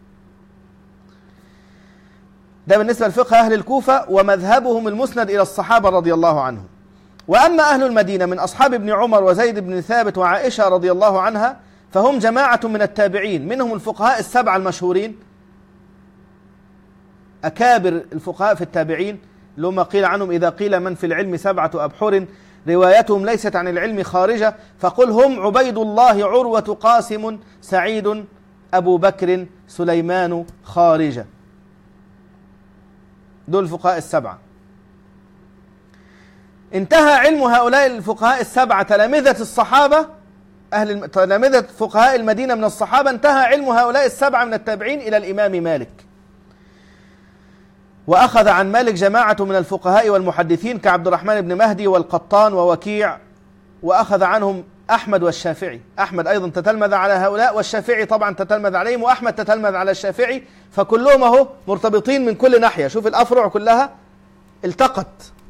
[SPEAKER 1] ده بالنسبة لفقه أهل الكوفة ومذهبهم المسند إلى الصحابة رضي الله عنهم. وأما أهل المدينة من أصحاب ابن عمر وزيد بن ثابت وعائشة رضي الله عنها، فهم جماعة من التابعين، منهم الفقهاء السبعة المشهورين، أكابر الفقهاء في التابعين اللي هم قيل عنهم إذا قيل من في العلم سبعة أبحر روايتهم ليست عن العلم خارجة، فقل هم عبيد الله عروة قاسم سعيد أبو بكر سليمان خارجة. دول الفقهاء السبعة. انتهى علم هؤلاء الفقهاء السبعة تلامذة الصحابة، أهل تلامذة فقهاء المدينة من الصحابة، انتهى علم هؤلاء السبعة من التابعين إلى الإمام مالك. وأخذ عن مالك جماعة من الفقهاء والمحدثين كعبد الرحمن بن مهدي والقطان ووكيع، وأخذ عنهم أحمد والشافعي. أحمد أيضا تتلمذ على هؤلاء، والشافعي طبعا تتلمذ عليهم، وأحمد تتلمذ على الشافعي، فكلهم اهو مرتبطين من كل ناحية. شوف الأفرع كلها التقت.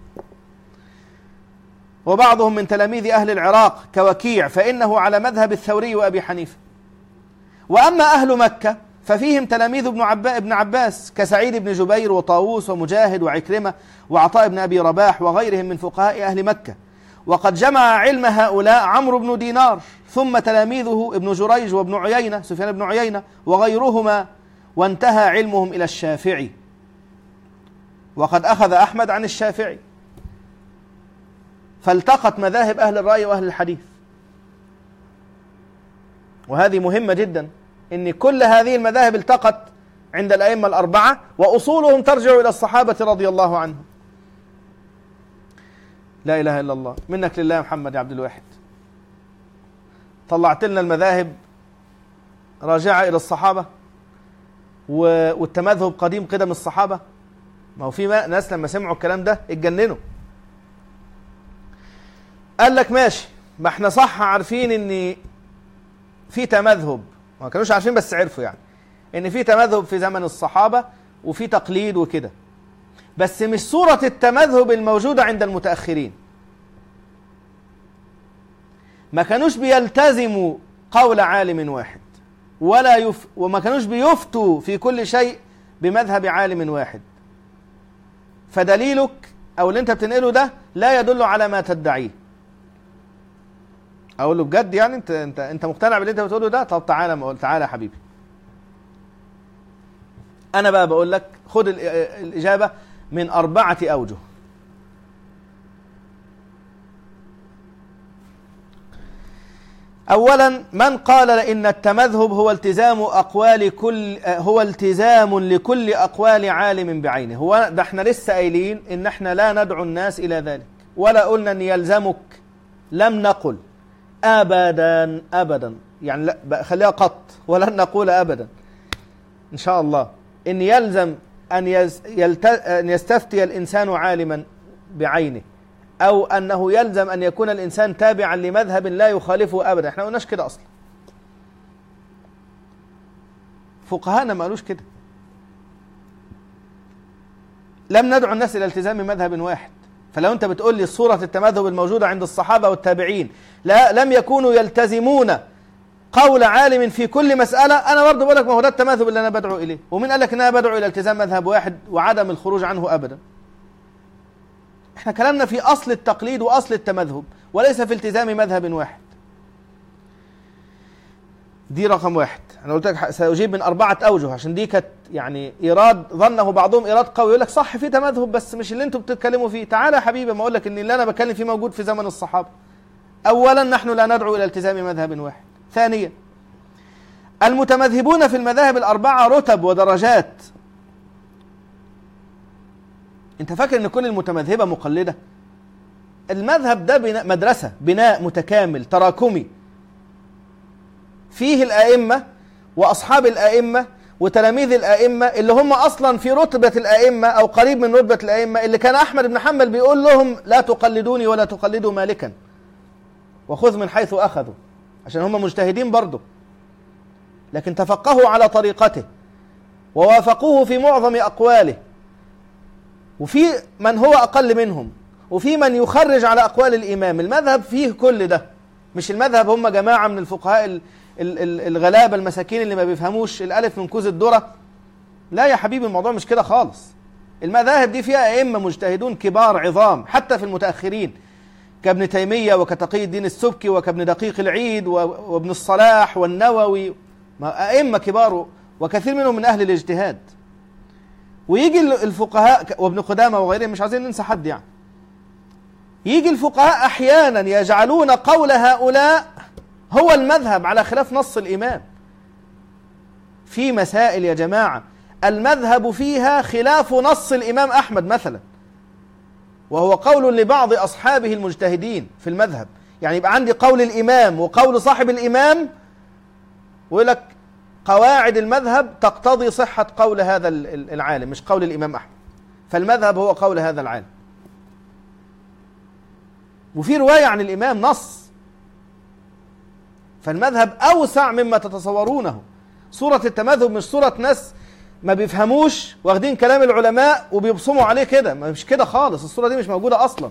[SPEAKER 1] وبعضهم من تلاميذ أهل العراق كوكيع، فإنه على مذهب الثوري وأبي حنيفة. وأما أهل مكة ففيهم تلاميذ ابن عباس, ابن عباس كسعيد بن جبير وطاووس ومجاهد وعكرمة وعطاء بن أبي رباح وغيرهم من فقهاء أهل مكة. وقد جمع علم هؤلاء عمرو بن دينار، ثم تلاميذه ابن جريج وابن عيينة سفيان بن عيينة وغيرهما، وانتهى علمهم إلى الشافعي. وقد أخذ أحمد عن الشافعي، فالتقت مذاهب أهل الرأي وأهل الحديث. وهذه مهمة جدا، إن كل هذه المذاهب التقت عند الأئمة الأربعة، وأصولهم ترجع إلى الصحابة رضي الله عنهم. لا إله إلا الله، منك لله يا محمد يا عبد الواحد. طلعت لنا المذاهب راجعة إلى الصحابة، والتمذهب قديم قدم الصحابة. ما هو في ناس لما سمعوا الكلام ده اتجننوا، قال لك ماشي، ما احنا صح عارفين ان في تمذهب، ما كانوش عارفين بس عرفوا يعني ان في تمذهب في زمن الصحابة وفي تقليد وكده، بس مش صورة التمذهب الموجودة عند المتأخرين. ما كانوش بيلتزموا قول عالم واحد ولا يف وما كانوش بيفتوا في كل شيء بمذهب عالم واحد. فدليلك او اللي انت بتنقله ده لا يدل على ما تدعيه. اقول له بجد يعني انت انت انت مقتنع باللي انت بتقوله ده؟ طب تعالى تعالى يا حبيبي. انا بقى بقول لك خد الاجابه من اربعه اوجه. اولا، من قال ان التمذهب هو التزام اقوال كل هو التزام لكل اقوال عالم بعينه. هو ده احنا لسه قايلين ان احنا لا ندعو الناس الى ذلك، ولا قلنا ان يلزمك، لم نقل ابدا ابدا، يعني لا خليها قط، ولن نقول ابدا ان شاء الله ان يلزم ان يلت... ان يستفتي الانسان عالما بعينه، او انه يلزم ان يكون الانسان تابعا لمذهب لا يخالفه ابدا. احنا ما قلناش كده اصلا، فقهاءنا ما قالوش كده. لم ندعو الناس الى التزام مذهب واحد. فلو انت بتقول لي صورة التمذهب الموجودة عند الصحابة والتابعين لا لم يكونوا يلتزمون قول عالم في كل مسألة، انا برضه بقول لك ما هو ده التمذهب اللي انا بدعو اليه. ومين قال لك ان انا بدعو الى التزام مذهب واحد وعدم الخروج عنه ابدا؟ احنا كلامنا في اصل التقليد واصل التمذهب، وليس في التزام مذهب واحد. دي رقم واحد. انا قلت لك ساجيب من اربعه اوجه، عشان دي كانت يعني ايراد ظنه بعضهم ايراد قوي، يقول لك صح في تمذهب بس مش اللي انتم بتتكلموا فيه. تعالى يا حبيبي ما اقول لك ان اللي انا بتكلم فيه موجود في زمن الصحابه. اولا، نحن لا ندعو الى التزام مذهب واحد. ثانيا، المتمذهبون في المذاهب الاربعه رتب ودرجات. انت فاكر ان كل المتمذهبه مقلده؟ المذهب ده بناء مدرسه، بناء متكامل تراكمي، فيه الائمه واصحاب الائمه وتلاميذ الائمه اللي هم اصلا في رتبه الائمه او قريب من رتبه الائمه، اللي كان احمد بن حنبل بيقول لهم لا تقلدوني ولا تقلدوا مالكا وخذ من حيث اخذوا، عشان هم مجتهدين برضه، لكن تفقهوا على طريقته ووافقوه في معظم اقواله. وفي من هو أقل منهم، وفي من يخرج على أقوال الإمام. المذهب فيه كل ده، مش المذهب هم جماعة من الفقهاء الغلابة المساكين اللي ما بيفهموش الألف من كوز الذرة. لا يا حبيبي، الموضوع مش كده خالص. المذاهب دي فيها أئمة مجتهدون كبار عظام، حتى في المتأخرين كابن تيمية وكتقي الدين السبكي وكابن دقيق العيد وابن الصلاح والنووي، أئمة كبار وكثير منهم من أهل الاجتهاد. ويجي الفقهاء وابن قدامة وغيرهم، مش عايزين ننسى حد يعني، يجي الفقهاء أحيانا يجعلون قول هؤلاء هو المذهب على خلاف نص الإمام. في مسائل يا جماعة المذهب فيها خلاف نص الإمام أحمد مثلا، وهو قول لبعض أصحابه المجتهدين في المذهب. يعني يبقى عندي قول الإمام وقول صاحب الإمام، ويقول لك قواعد المذهب تقتضي صحة قول هذا العالم مش قول الإمام أحمد، فالمذهب هو قول هذا العالم. وفي رواية عن الإمام نص، فالمذهب أوسع مما تتصورونه. صورة التمذهب مش صورة ناس ما بيفهموش واخدين كلام العلماء وبيبصموا عليه كده، مش كده خالص، الصورة دي مش موجودة أصلا.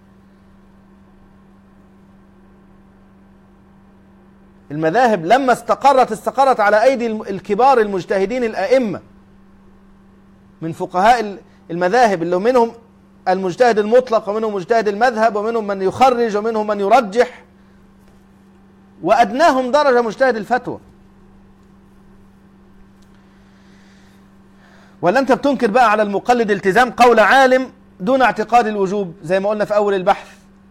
[SPEAKER 1] المذاهب لما استقرت استقرت على أيدي الكبار المجتهدين الأئمة من فقهاء المذاهب، اللي منهم المجتهد المطلق ومنهم مجتهد المذهب ومنهم من يخرج ومنهم من يرجح، وأدناهم درجة مجتهد الفتوى. ولا أنت بتنكر بقى على المقلد التزام قول عالم دون اعتقاد الوجوب زي ما قلنا في أول البحث.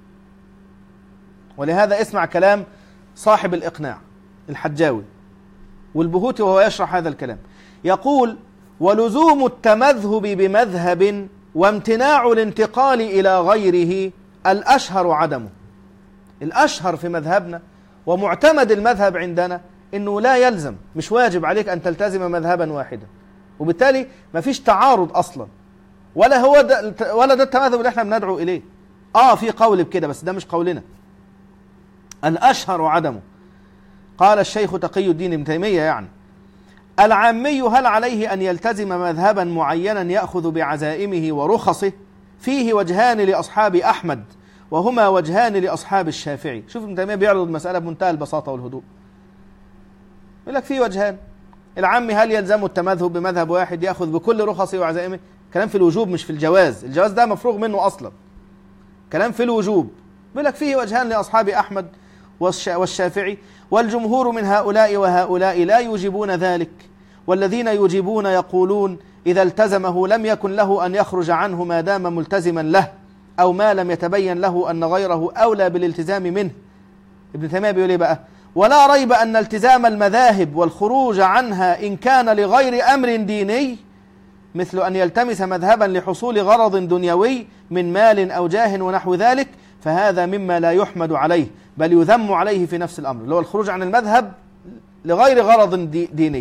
[SPEAKER 1] ولهذا اسمع كلام صاحب الإقناع الحجاوي والبهوتي وهو يشرح هذا الكلام، يقول: ولزوم التمذهب بمذهب وامتناع الانتقال إلى غيره الأشهر عدمه. الأشهر في مذهبنا ومعتمد المذهب عندنا إنه لا يلزم، مش واجب عليك أن تلتزم مذهبا واحدا، وبالتالي ما فيش تعارض أصلا. ولا هو ده ولا ده التمذهب اللي احنا بندعو اليه. اه في قول بكده بس ده مش قولنا، الاشهر عدمه. قال الشيخ تقي الدين ابن تيمية يعني: العامي هل عليه أن يلتزم مذهبا معينا يأخذ بعزائمه ورخصه؟ فيه وجهان لأصحاب أحمد وهما وجهان لأصحاب الشافعي. شوف ابن تيمية بيعرض المسألة بمنتهى البساطة والهدوء. يقول لك فيه وجهان، العامي هل يلزم التمذهب بمذهب واحد يأخذ بكل رخصه وعزائمه؟ كلام في الوجوب مش في الجواز، الجواز ده مفروغ منه أصلا، كلام في الوجوب. يقول لك فيه وجهان لأصحاب أحمد والشافعي، والجمهور من هؤلاء وهؤلاء لا يوجبون ذلك، والذين يوجبون يقولون إذا التزمه لم يكن له أن يخرج عنه ما دام ملتزما له، أو ما لم يتبين له أن غيره أولى بالالتزام منه. ابن تيمية بيقول إيه بقى؟ ولا ريب أن التزام المذاهب والخروج عنها إن كان لغير أمر ديني، مثل أن يلتمس مذهبا لحصول غرض دنيوي من مال أو جاه ونحو ذلك، فهذا مما لا يحمد عليه بل يذم عليه في نفس الأمر، اللي هو الخروج عن المذهب لغير غرض دي ديني،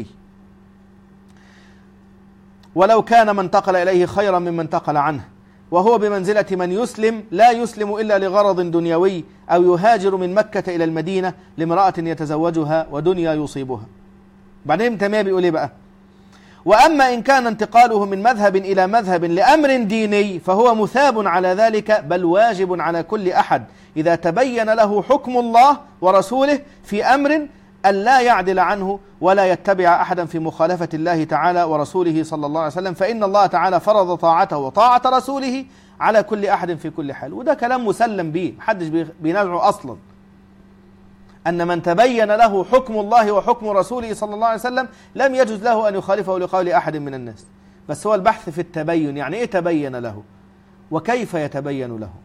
[SPEAKER 1] ولو كان من انتقل إليه خيرا ممن انتقل عنه، وهو بمنزلة من يسلم لا يسلم إلا لغرض دنيوي، أو يهاجر من مكة إلى المدينة لامرأة يتزوجها ودنيا يصيبها. بعدين ابن تيمية بيقول إيه بقى؟ وأما إن كان انتقاله من مذهب إلى مذهب لأمر ديني فهو مثاب على ذلك، بل واجب على كل أحد إذا تبين له حكم الله ورسوله في أمر أن لا يعدل عنه ولا يتبع أحدا في مخالفة الله تعالى ورسوله صلى الله عليه وسلم، فإن الله تعالى فرض طاعته وطاعة رسوله على كل أحد في كل حال. وده كلام مسلم به، محدش بينازعه أصلا، أن من تبين له حكم الله وحكم رسوله صلى الله عليه وسلم لم يجوز له أن يخالفه لقول أحد من الناس. بس هو البحث في التبين، يعني إيه تبين له وكيف يتبين له؟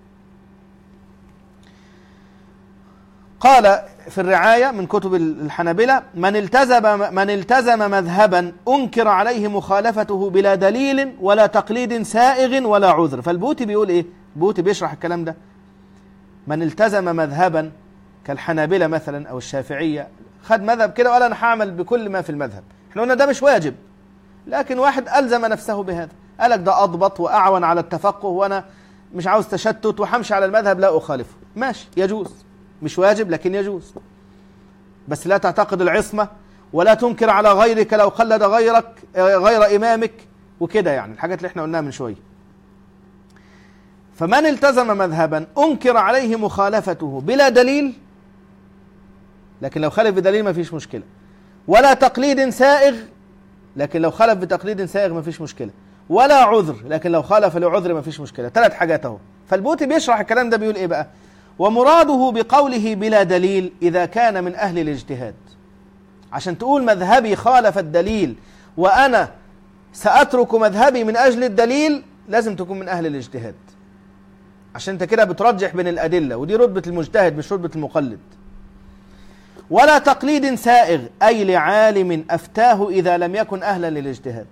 [SPEAKER 1] قال في الرعاية من كتب الحنابلة: من التزم من التزم مذهبا أنكر عليه مخالفته بلا دليل ولا تقليد سائغ ولا عذر. فالبوتي بيقول إيه؟ البوتي بيشرح الكلام ده: من التزم مذهبا كالحنابلة مثلا أو الشافعية، خد مذهب كده وقال أنا هعمل بكل ما في المذهب. احنا قلنا ده مش واجب، لكن واحد ألزم نفسه بهذا، قالك ده أضبط وأعون على التفقه وأنا مش عاوز تشتت وحمشي على المذهب لا أخالفه، ماشي يجوز، مش واجب لكن يجوز. بس لا تعتقد العصمة ولا تنكر على غيرك لو قلد غيرك غير إمامك وكده، يعني الحاجات اللي احنا قلناها من شوية. فمن التزم مذهبا أنكر عليه مخالفته بلا دليل، لكن لو خالف بدليل ما فيش مشكلة، ولا تقليد سائغ، لكن لو خالف بتقليد سائغ ما فيش مشكلة، ولا عذر، لكن لو خالف لعذر ما فيش مشكلة. ثلاث حاجات اهو. فالبوتي بيشرح الكلام ده بيقول ايه بقى؟ ومراده بقوله بلا دليل إذا كان من أهل الاجتهاد. عشان تقول مذهبي خالف الدليل وأنا سأترك مذهبي من أجل الدليل، لازم تكون من أهل الاجتهاد، عشان انت كده بترجح بين الأدلة، ودي رتبة المجتهد مش رتبة المقلد. ولا تقليد سائغ، أي لعالم أفتاه إذا لم يكن أهلا للاجتهاد.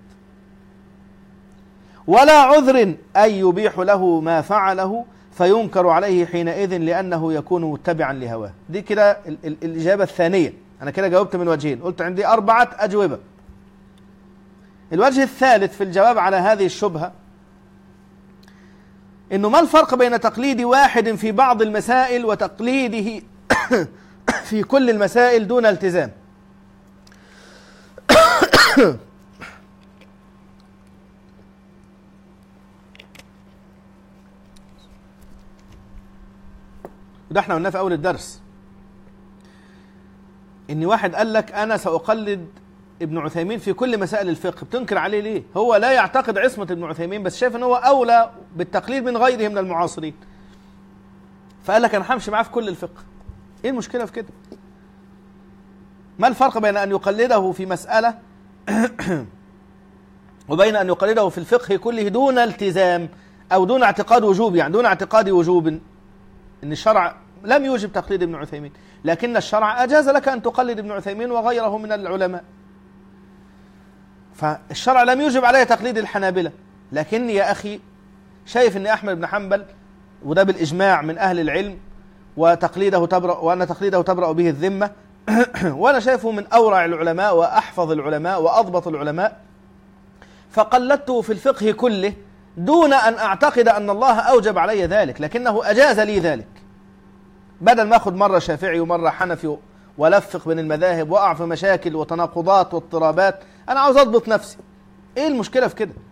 [SPEAKER 1] ولا عذر، أي يبيح له ما فعله فينكر عليه حينئذ لأنه يكون متبعا لهواه. دي كده ال ال الإجابة الثانية. أنا كده جاوبت من وجهين، قلت عندي أربعة أجوبة. الوجه الثالث في الجواب على هذه الشبهة إنه ما الفرق بين تقليد واحد في بعض المسائل وتقليده في كل المسائل دون التزام؟ وده احنا قلناه في أول الدرس، إن واحد قال لك أنا سأقلد ابن عثيمين في كل مسائل الفقه، بتنكر عليه ليه؟ هو لا يعتقد عصمة ابن عثيمين، بس شايف ان هو أولى بالتقليد من غيره من المعاصرين، فقال لك أنا همشي معاه في كل الفقه. إيه المشكلة في كده؟ ما الفرق بين أن يقلده في مسألة وبين أن يقلده في الفقه كله دون التزام أو دون اعتقاد وجوب، يعني دون اعتقاد وجوب إن الشرع لم يوجب تقليد ابن عثيمين، لكن الشرع أجاز لك أن تقلد ابن عثيمين وغيره من العلماء. فالشرع لم يوجب عليه تقليد الحنابلة، لكن يا أخي شايف أن أحمد بن حنبل، وده بالإجماع من أهل العلم، وتقليده تبرأ وأن تقليده تبرأ به الذمة، وأنا شايفه من أورع العلماء وأحفظ العلماء وأضبط العلماء، فقلدته في الفقه كله دون أن أعتقد أن الله أوجب علي ذلك، لكنه أجاز لي ذلك. بدل ما أخذ مرة شافعي ومرة حنفي ولفق بين المذاهب وأقع في مشاكل وتناقضات واضطرابات، أنا عاوز أضبط نفسي. إيه المشكلة في كده؟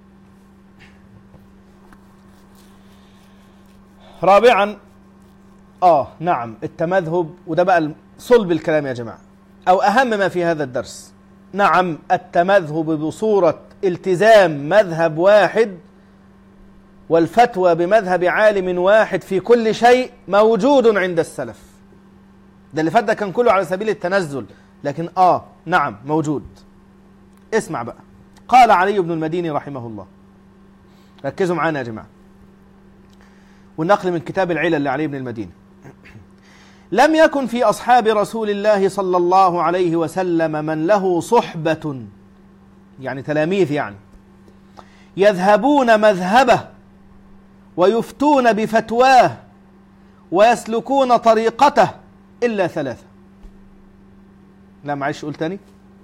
[SPEAKER 1] رابعا آه نعم التمذهب، وده بقى صلب الكلام يا جماعة أو أهم ما في هذا الدرس. نعم التمذهب بصورة التزام مذهب واحد والفتوى بمذهب عالم واحد في كل شيء موجود عند السلف. ده اللي فات ده كان كله على سبيل التنزل، لكن آه نعم موجود. اسمع بقى، قال علي بن المديني رحمه الله، ركزوا معانا يا جماعة، والنقل من كتاب العلل لعلي بن المديني: لم يكن في أصحاب رسول الله صلى الله عليه وسلم من له صحبة، يعني تلاميذ، يعني يذهبون مذهبه ويفتون بفتواه ويسلكون طريقته إلا ثلاثة. لا معلش قول تاني،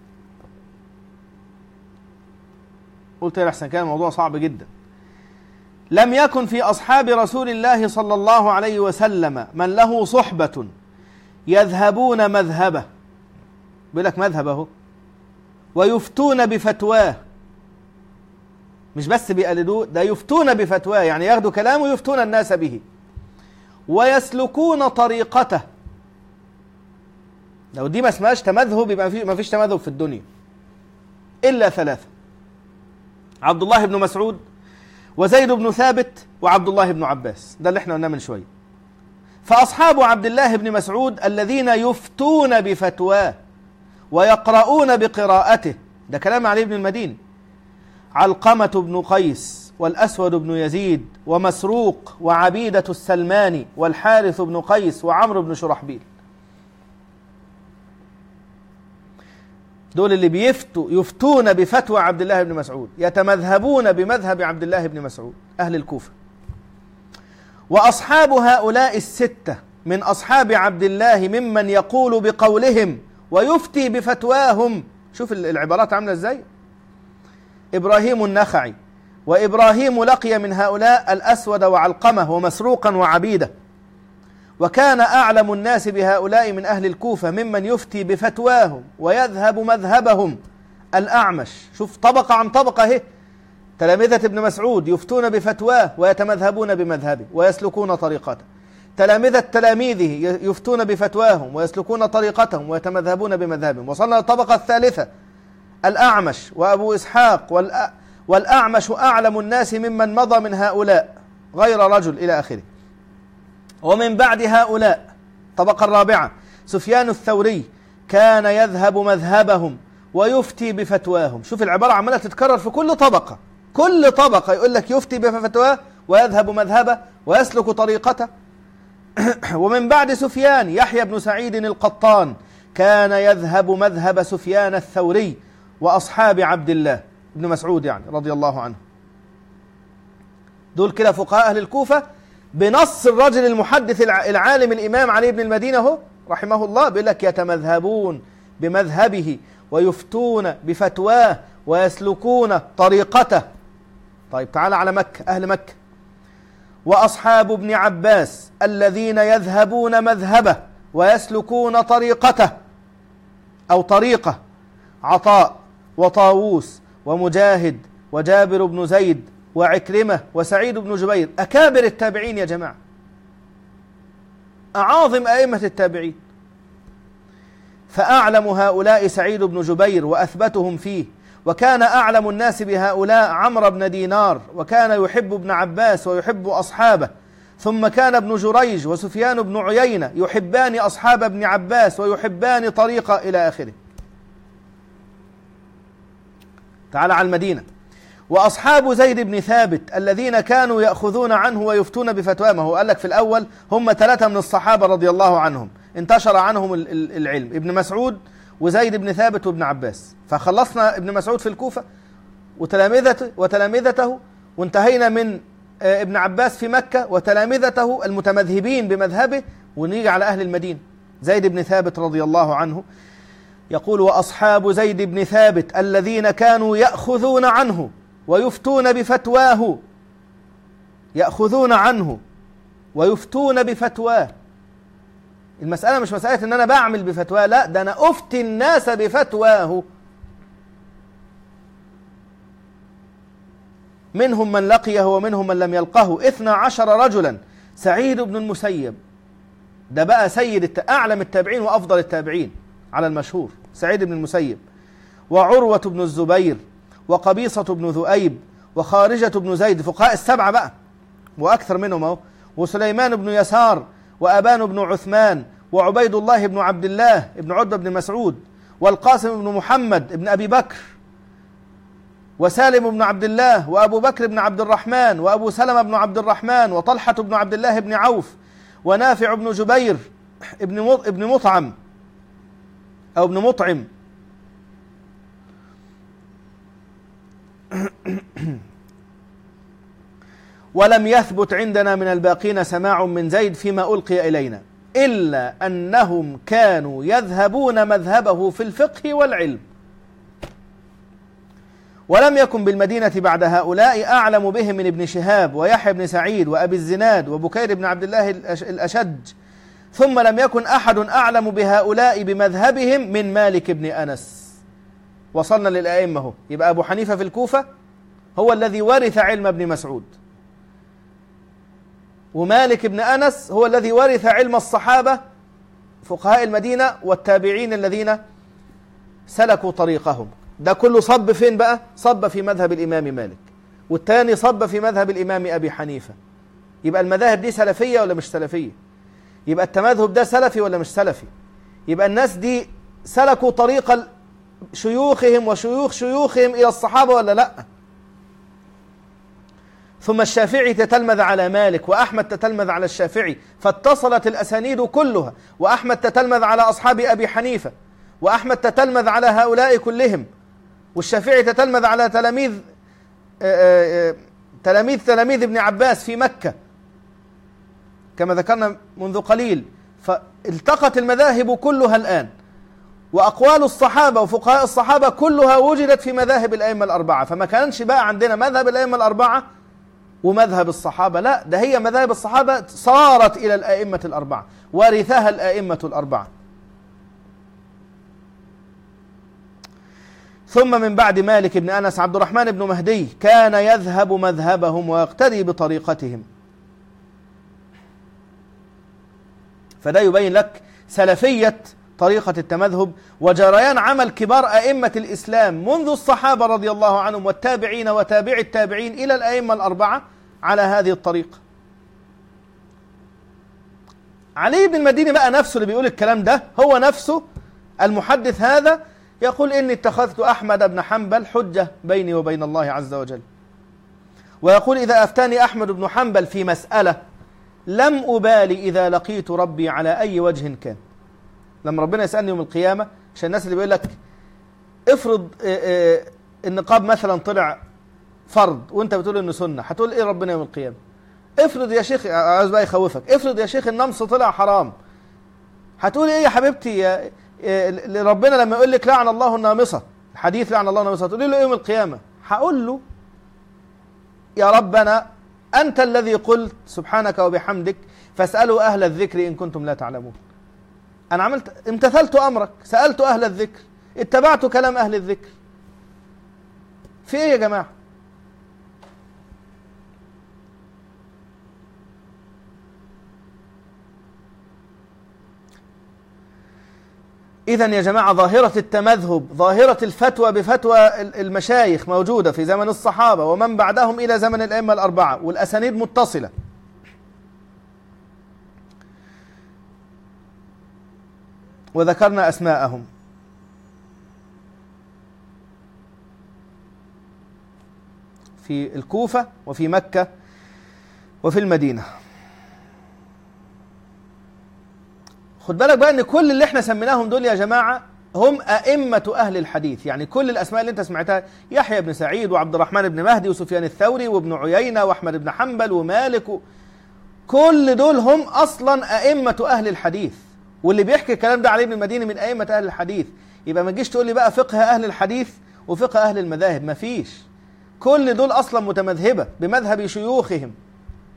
[SPEAKER 1] قلت يا أحسن، كان الموضوع صعب جدا. لم يكن في أصحاب رسول الله صلى الله عليه وسلم من له صحبة يذهبون مذهبه، بيقول لك مذهبه، ويفتون بفتواه، مش بس بيقلدوه، ده يفتون بفتواه، يعني ياخدوا كلامه ويفتون الناس به، ويسلكون طريقته. لو دي ما اسمهاش تمذهب يبقى ما فيش تمذهب في الدنيا. إلا ثلاثة: عبد الله بن مسعود وزيد بن ثابت وعبد الله بن عباس. ده اللي احنا قلناه من شوية. فأصحاب عبد الله بن مسعود الذين يفتون بفتواه ويقرؤون بقراءته، ده كلام علي بن المديني: علقمة بن قيس والأسود بن يزيد ومسروق وعبيدة السلماني والحارث بن قيس وعمرو بن شرحبيل. دول اللي بيفتوا يفتون بفتوى عبد الله بن مسعود، يتمذهبون بمذهب عبد الله بن مسعود، أهل الكوفة. وأصحاب هؤلاء الستة من أصحاب عبد الله ممن يقول بقولهم ويفتي بفتواهم. شوف العبارات عاملة ازاي: إبراهيم النخعي، وإبراهيم لقي من هؤلاء الأسود وعلقمة ومسروقا وعبيدة. وكان أعلم الناس بهؤلاء من أهل الكوفة ممن يفتي بفتواهم ويذهب مذهبهم الأعمش. شوف طبقة عن طبقة اهي، تلامذة ابن مسعود يفتون بفتواه ويتمذهبون بمذهبه ويسلكون طريقته، تلامذة تلاميذه يفتون بفتواهم ويسلكون طريقتهم ويتمذهبون بمذهبهم. وصلنا للطبقة الثالثة: الأعمش وأبو إسحاق، والأ... والأعمش أعلم الناس ممن مضى من هؤلاء غير رجل، إلى آخره. ومن بعد هؤلاء الطبقة الرابعة: سفيان الثوري كان يذهب مذهبهم ويفتي بفتواهم. شوف العبارة عمالة تتكرر في كل طبقة، كل طبقة يقول لك يفتي بفتواه ويذهب مذهبه ويسلك طريقته. ومن بعد سفيان: يحيى بن سعيد القطان كان يذهب مذهب سفيان الثوري وأصحاب عبد الله بن مسعود، يعني رضي الله عنه. دول كده فقهاء أهل الكوفة بنص الرجل المحدث العالم الإمام علي بن المدينة هو رحمه الله، بيقول لك يتمذهبون بمذهبه ويفتون بفتواه ويسلكون طريقته. طيب تعال على مكة، أهل مكة: وأصحاب ابن عباس الذين يذهبون مذهبه ويسلكون طريقته أو طريقه: عطاء وطاووس ومجاهد وجابر بن زيد وعكرمة وسعيد بن جبير، أكابر التابعين يا جماعة، أعاظم أئمة التابعين. فأعلم هؤلاء سعيد بن جبير وأثبتهم فيه. وكان أعلم الناس بهؤلاء عمرو بن دينار، وكان يحب ابن عباس ويحب أصحابه. ثم كان ابن جريج وسفيان بن عيينة يحبان أصحاب ابن عباس ويحبان طريقة، إلى آخره. تعال على المدينة: وأصحاب زيد بن ثابت الذين كانوا يأخذون عنه ويفتون بفتواه. ما هو قال لك في الأول هم ثلاثة من الصحابة رضي الله عنهم انتشر عنهم العلم: ابن مسعود وزيد بن ثابت وابن عباس. فخلصنا ابن مسعود في الكوفة وتلامذته وتلامذته، وانتهينا من ابن عباس في مكة وتلامذته المتمذهبين بمذهبه، ونيجي على أهل المدينة: زيد بن ثابت رضي الله عنه يقول: وأصحاب زيد بن ثابت الذين كانوا يأخذون عنه ويفتون بفتواه يأخذون عنه ويفتون بفتواه. المسألة مش مسألة ان انا بعمل بفتواه، لا، ده انا افتي الناس بفتواه. منهم من لقيه ومنهم من لم يلقه، اثنى عشر رجلا. سعيد بن المسيب ده بقى سيد الت... أعلم التابعين وأفضل التابعين على المشهور، سعيد بن المسيب، وعروة بن الزبير، وقبيصة بن ذؤيب، وخارجة بن زيد، فقهاء السبعة بقى وأكثر منهم أهو، وسليمان بن يسار، وأبان بن عثمان، وعبيد الله بن عبد الله بن عتبة بن مسعود، والقاسم بن محمد بن أبي بكر، وسالم بن عبد الله، وأبو بكر بن عبد الرحمن، وأبو سلمة بن عبد الرحمن، وطلحة بن عبد الله بن عوف، ونافع بن جبير ابن ابن مطعم أو ابن مطعم، ولم يثبت عندنا من الباقين سماع من زيد فيما ألقي إلينا، إلا أنهم كانوا يذهبون مذهبه في الفقه والعلم. ولم يكن بالمدينة بعد هؤلاء أعلم بهم من ابن شهاب ويحيى بن سعيد وأبي الزناد وبكير بن عبد الله الأشج، ثم لم يكن أحد أعلم بهؤلاء بمذهبهم من مالك بن أنس. وصلنا للأئمة هو. يبقى أبو حنيفة في الكوفة هو الذي ورث علم ابن مسعود، ومالك بن أنس هو الذي ورث علم الصحابة فقهاء المدينة والتابعين الذين سلكوا طريقهم. ده كله صب فين بقى؟ صب في مذهب الإمام مالك، والتاني صب في مذهب الإمام أبي حنيفة. يبقى المذاهب دي سلفية ولا مش سلفية؟ يبقى التمذهب ده سلفي ولا مش سلفي؟ يبقى الناس دي سلكوا طريق شيوخهم وشيوخ شيوخهم إلى الصحابة ولا لأ؟ ثم الشافعي تتلمذ على مالك، وأحمد تتلمذ على الشافعي، فاتصلت الأسانيد كلها، وأحمد تتلمذ على أصحاب أبي حنيفة، وأحمد تتلمذ على هؤلاء كلهم، والشافعي تتلمذ على تلاميذ تلاميذ تلاميذ ابن عباس في مكة كما ذكرنا منذ قليل. فالتقت المذاهب كلها الآن، وأقوال الصحابة وفقهاء الصحابة كلها وجدت في مذاهب الأئمة الأربعة. فما كانش بقى عندنا مذهب الأئمة الأربعة ومذهب الصحابة، لا، ده هي مذاهب الصحابة صارت إلى الأئمة الأربعة، ورثها الأئمة الأربعة. ثم من بعد مالك بن أنس عبد الرحمن بن مهدي كان يذهب مذهبهم ويقتدي بطريقتهم. فده يبين لك سلفية طريقة التمذهب وجريان عمل كبار أئمة الإسلام منذ الصحابة رضي الله عنهم والتابعين وتابع التابعين إلى الأئمة الأربعة على هذه الطريقة. علي بن المديني بقى نفسه اللي بيقول الكلام ده، هو نفسه المحدث هذا يقول إني اتخذت أحمد بن حنبل حجة بيني وبين الله عز وجل، ويقول إذا أفتاني أحمد بن حنبل في مسألة لم أبالي إذا لقيت ربي على أي وجه كان. لما ربنا يسألني يوم القيامة، عشان الناس اللي بيقول لك افرض النقاب مثلا طلع فرض وانت بتقول انه سنة، هتقول ايه ربنا يوم القيامة؟ افرض يا شيخ، عاوز بقى يخوفك، افرض يا شيخ النمص طلع حرام، هتقول ايه يا حبيبتي يا ربنا لما يقول لك لعن الله النامصة، الحديث لعن الله النامصة، تقول له يوم القيامة؟ هقول له يا ربنا أنت الذي قلت سبحانك وبحمدك فاسألوا أهل الذكر إن كنتم لا تعلمون. أنا عملت امتثلت أمرك، سألت أهل الذكر، اتبعت كلام أهل الذكر. في إيه يا جماعة؟ إذن يا جماعة ظاهرة التمذهب، ظاهرة الفتوى بفتوى المشايخ موجودة في زمن الصحابة ومن بعدهم إلى زمن الأئمة الأربعة، والأسانيد متصلة. وذكرنا أسماءهم. في الكوفة وفي مكة وفي المدينة. خد بالك بقى ان كل اللي احنا سميناهم دول يا جماعة هم أئمة أهل الحديث، يعني كل الأسماء اللي انت سمعتها، يحيى بن سعيد وعبد الرحمن بن مهدي وسفيان الثوري وابن عيينة وأحمد بن حنبل ومالك و... كل دول هم أصلا أئمة أهل الحديث. واللي بيحكي الكلام ده علي بن المديني من أئمة أهل الحديث. يبقى ما تجيش تقول لي بقى فقه أهل الحديث وفقه أهل المذاهب، ما فيش. كل دول أصلا متمذهبة بمذهب شيوخهم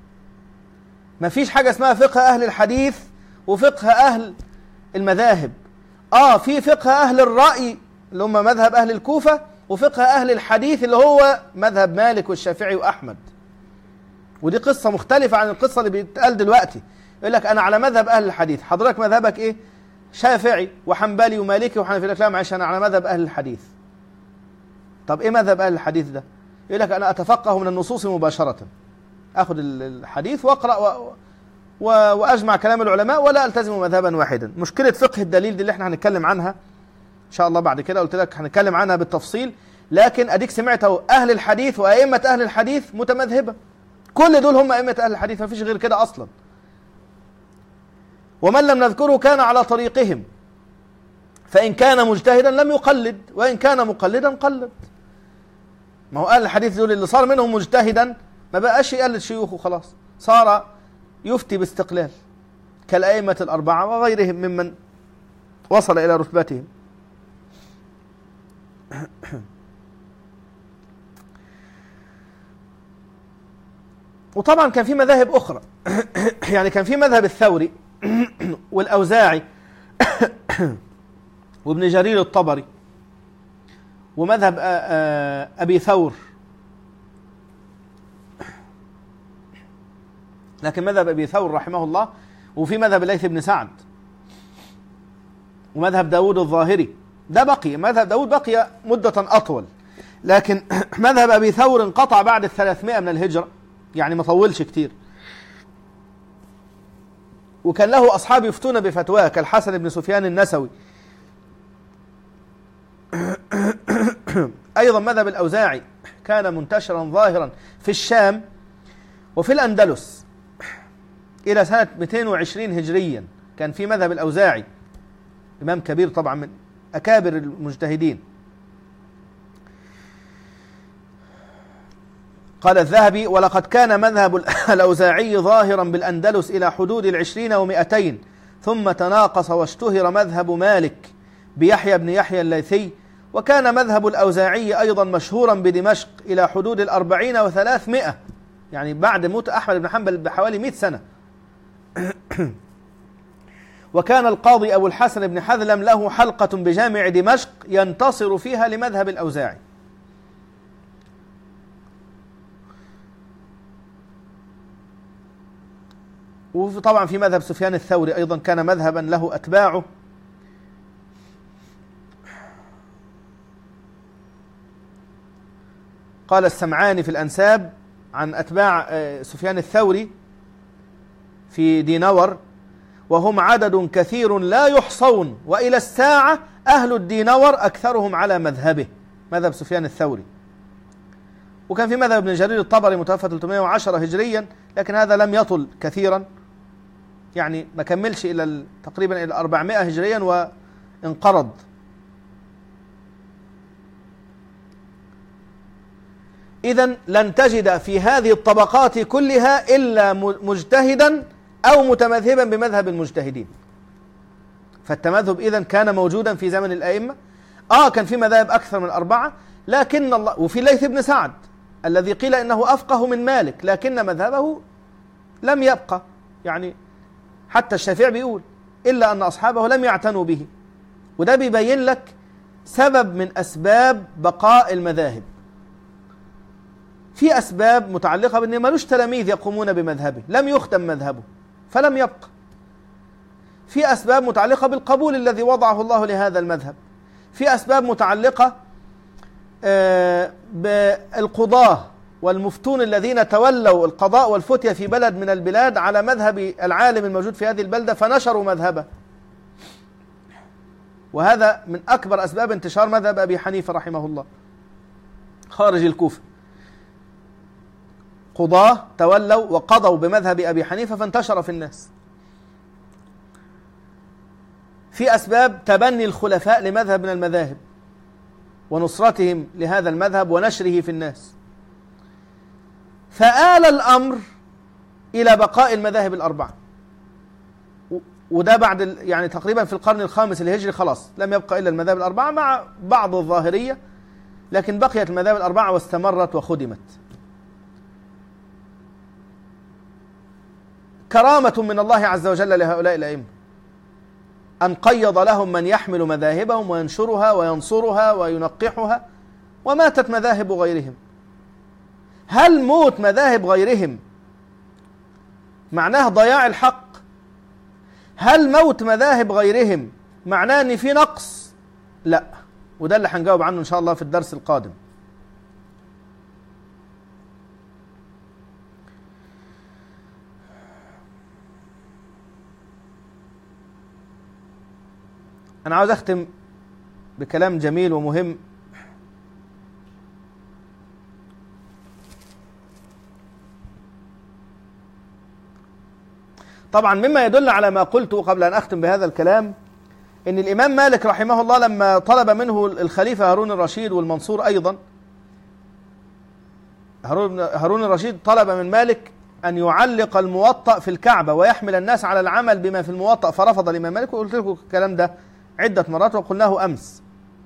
[SPEAKER 1] ما فيش حاجة اسمها فقه أهل الحديث وفقه أهل المذاهب. آه في فقه أهل الرأي اللي هم مذهب أهل الكوفة، وفقه أهل الحديث اللي هو مذهب مالك والشافعي وأحمد. ودي قصة مختلفة عن القصة اللي بيتقال دلوقتي. يقول لك أنا على مذهب أهل الحديث، حضرتك مذهبك إيه؟ شافعي وحنبلي ومالكي وحنفي. لا معلش أنا على مذهب أهل الحديث. طب إيه مذهب أهل الحديث ده؟ يقول لك أنا أتفقه من النصوص مباشرة، أخذ الحديث وأقرأ و... و... وأجمع كلام العلماء ولا ألتزم مذهبا واحدا. مشكلة فقه الدليل دي اللي احنا هنتكلم عنها إن شاء الله بعد كده، قلت لك هنتكلم عنها بالتفصيل، لكن أديك سمعته أهل الحديث وأئمة أهل الحديث متمذهبة، كل دول هم أئمة أهل الحديث، ما فيش غير كده أصلا. ومن لم نذكره كان على طريقهم، فإن كان مجتهدا لم يقلد، وإن كان مقلدا قلد. ما هو أهل الحديث دول اللي صار منهم مجتهدا ما بقاش يقلد شيوخه خلاص، صار يفتي باستقلال كالأئمة الأربعة وغيرهم ممن وصل إلى رتبتهم. وطبعا كان في مذاهب أخرى يعني كان في مذهب الثوري والأوزاعي وابن جرير الطبري ومذهب أبي ثور، لكن مذهب أبي ثور رحمه الله، وفي مذهب الليث بن سعد ومذهب داود الظاهري، ده بقي مذهب داود بقي مدة أطول، لكن مذهب أبي ثور انقطع بعد الثلاثمائة من الهجرة، يعني ما طولش كتير، وكان له أصحاب يفتون بفتواه كالحسن بن سفيان النسوي. أيضا مذهب الأوزاعي كان منتشرا ظاهرا في الشام وفي الأندلس إلى سنة مئتين وعشرين هجريا. كان في مذهب الأوزاعي إمام كبير طبعا من أكابر المجتهدين. قال الذهبي: ولقد كان مذهب الأوزاعي ظاهرا بالأندلس إلى حدود العشرين ومئتين، ثم تناقص واشتهر مذهب مالك بيحيى بن يحيى الليثي، وكان مذهب الأوزاعي أيضا مشهورا بدمشق إلى حدود الأربعين وثلاثمائة، يعني بعد موت أحمد بن حنبل بحوالي مئة سنة. وكان القاضي أبو الحسن بن حذلم له حلقة بجامع دمشق ينتصر فيها لمذهب الأوزاعي. وطبعا في مذهب سفيان الثوري أيضا كان مذهبا له أتباعه. قال السمعاني في الأنساب عن أتباع سفيان الثوري في دينور: وهم عدد كثير لا يحصون، وإلى الساعة أهل الدينور أكثرهم على مذهبه، مذهب سفيان الثوري. وكان في مذهب ابن جرير الطبري متوفى ثلاثمائة وعشرة هجريا، لكن هذا لم يطل كثيرا، يعني ما كملش إلى تقريبا إلى أربعمائة هجريا وانقرض. إذن لن تجد في هذه الطبقات كلها إلا مجتهدا أو متمذهبا بمذهب المجتهدين. فالتمذهب إذن كان موجودا في زمن الأئمة. آه كان في مذاهب أكثر من أربعة، لكن الله، وفي الليث بن سعد الذي قيل إنه أفقه من مالك، لكن مذهبه لم يبقى، يعني حتى الشافعي بيقول إلا أن أصحابه لم يعتنوا به. وده بيبين لك سبب من أسباب بقاء المذاهب. في أسباب متعلقة بأن ملوش تلاميذ يقومون بمذهبه، لم يختم مذهبه فلم يبقى. في أسباب متعلقة بالقبول الذي وضعه الله لهذا المذهب. في أسباب متعلقة بالقضاة والمفتون الذين تولوا القضاء والفتية في بلد من البلاد على مذهب العالم الموجود في هذه البلدة فنشروا مذهبه. وهذا من أكبر أسباب انتشار مذهب أبي حنيفة رحمه الله خارج الكوفة. قضاة تولوا وقضوا بمذهب أبي حنيفة فانتشر في الناس. في أسباب تبني الخلفاء لمذهب من المذاهب ونصرتهم لهذا المذهب ونشره في الناس، فآل الأمر إلى بقاء المذاهب الأربعة. وده بعد يعني تقريبا في القرن الخامس الهجري خلاص لم يبقى إلا المذاهب الأربعة مع بعض الظاهرية، لكن بقيت المذاهب الأربعة واستمرت وخدمت. كرامة من الله عز وجل لهؤلاء الأئمة أن قيض لهم من يحمل مذاهبهم وينشرها وينصرها وينقحها، وماتت مذاهب غيرهم. هل موت مذاهب غيرهم معناه ضياع الحق؟ هل موت مذاهب غيرهم معناه ان في نقص؟ لا، وده اللي هنجاوب عنه ان شاء الله في الدرس القادم. انا عاوز اختم بكلام جميل ومهم. طبعا مما يدل على ما قلته قبل أن أختم بهذا الكلام إن الإمام مالك رحمه الله لما طلب منه الخليفة هارون الرشيد والمنصور أيضا، هارون الرشيد طلب من مالك أن يعلق الموطأ في الكعبة ويحمل الناس على العمل بما في الموطأ، فرفض الإمام مالك، وقلت لكم الكلام ده عدة مرات وقلناه أمس.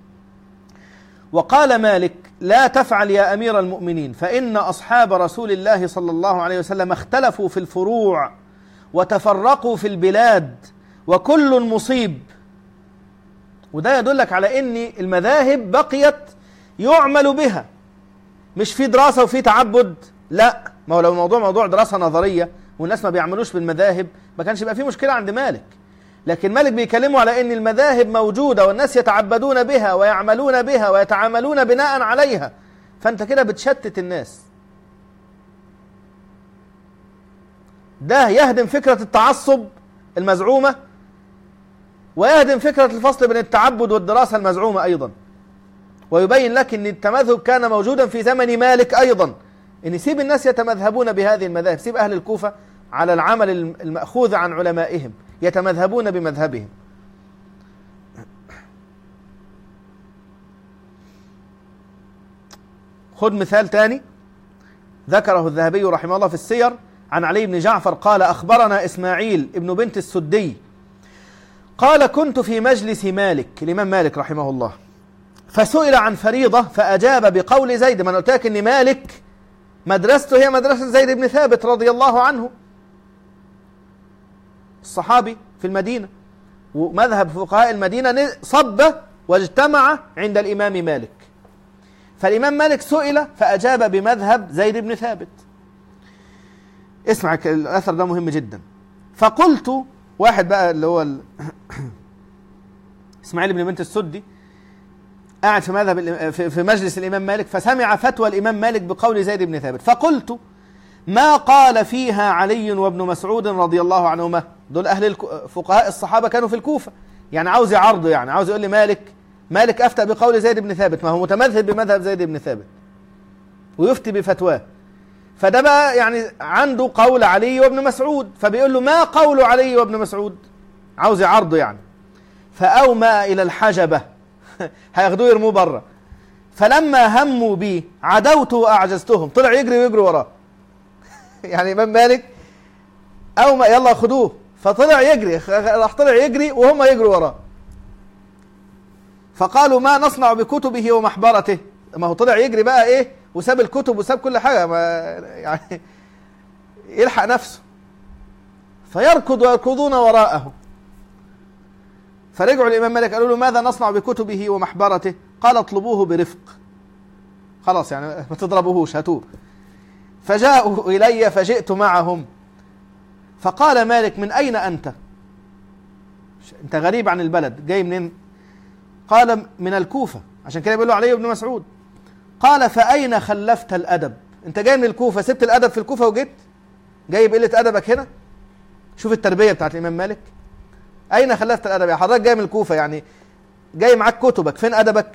[SPEAKER 1] وقال مالك: لا تفعل يا أمير المؤمنين، فإن أصحاب رسول الله صلى الله عليه وسلم اختلفوا في الفروع وتفرقوا في البلاد وكل مصيب. وده يدلك على ان المذاهب بقيت يعمل بها، مش في دراسة وفي تعبد. لا، ما هو لو الموضوع موضوع دراسة نظرية والناس ما بيعملوش بالمذاهب ما كانش يبقى في مشكلة عند مالك. لكن مالك بيكلموا على ان المذاهب موجودة والناس يتعبدون بها ويعملون بها ويتعاملون بناء عليها، فانت كده بتشتت الناس. ده يهدم فكرة التعصب المزعومة، ويهدم فكرة الفصل بين التعبد والدراسة المزعومة أيضا، ويبين لك أن التمذهب كان موجودا في زمن مالك أيضا، أن سيب الناس يتمذهبون بهذه المذاهب، سيب أهل الكوفة على العمل المأخوذ عن علمائهم يتمذهبون بمذهبهم. خذ مثال تاني ذكره الذهبي رحمه الله في السير عن علي بن جعفر قال: أخبرنا إسماعيل ابن بنت السدي قال: كنت في مجلس مالك، الإمام مالك رحمه الله، فسئل عن فريضة فأجاب بقول زيد. ما أنا قلت لك إن مالك مدرسته هي مدرسة زيد بن ثابت رضي الله عنه، الصحابي في المدينة، ومذهب فقهاء المدينة صب واجتمع عند الإمام مالك. فالإمام مالك سئل فأجاب بمذهب زيد بن ثابت. اسمع الأثر ده مهم جدا. فقلت، واحد بقى اللي هو ال... إسماعيل بن بنت السدي قاعد في مذهب في مجلس الإمام مالك، فسمع فتوى الإمام مالك بقول زيد بن ثابت، فقلت: ما قال فيها علي وابن مسعود رضي الله عنهما؟ دول أهل فقهاء الصحابة كانوا في الكوفة، يعني عاوز يعرضه، يعني عاوز يقول لي مالك مالك أفتى بقول زيد بن ثابت، ما هو متمذهب بمذهب زيد بن ثابت ويفتي بفتواه. فده بقى يعني عنده قول علي وابن مسعود، فبيقول له: ما قول علي وابن مسعود؟ عاوز يعرضه يعني. فأومأ إلى الحجبة هياخدوه يرموه بره. فلما هموا بي عدوت وأعجزتهم، طلع يجري ويجري وراه. يعني إمام مالك أومأ يلا خدوه، فطلع يجري، راح طلع يجري وهم يجروا وراه. فقالوا: ما نصنع بكتبه ومحبرته؟ ما هو طلع يجري بقى ايه وساب الكتب وساب كل حاجة، ما يعني يلحق نفسه. فيركض ويركضون وراءه. فرجعوا الإمام مالك قالوا له: ماذا نصنع بكتبه ومحبرته؟ قال: اطلبوه برفق، خلاص يعني ما تضربوهوش، هاتوه. فجاءوا إلي فجئت معهم. فقال مالك: من أين أنت؟ أنت غريب عن البلد، جاي منين؟ قال: من الكوفة، عشان كده بيقولوا علي ابن مسعود. قال: فأين خلفت الأدب؟ أنت جاي من الكوفة، سبت الأدب في الكوفة وجيت جاي بقلة أدبك هنا؟ شوف التربية بتاعت الإمام مالك. أين خلفت الأدب يا حضرتك؟ جاي من الكوفة، يعني جاي معاك كتبك، فين أدبك؟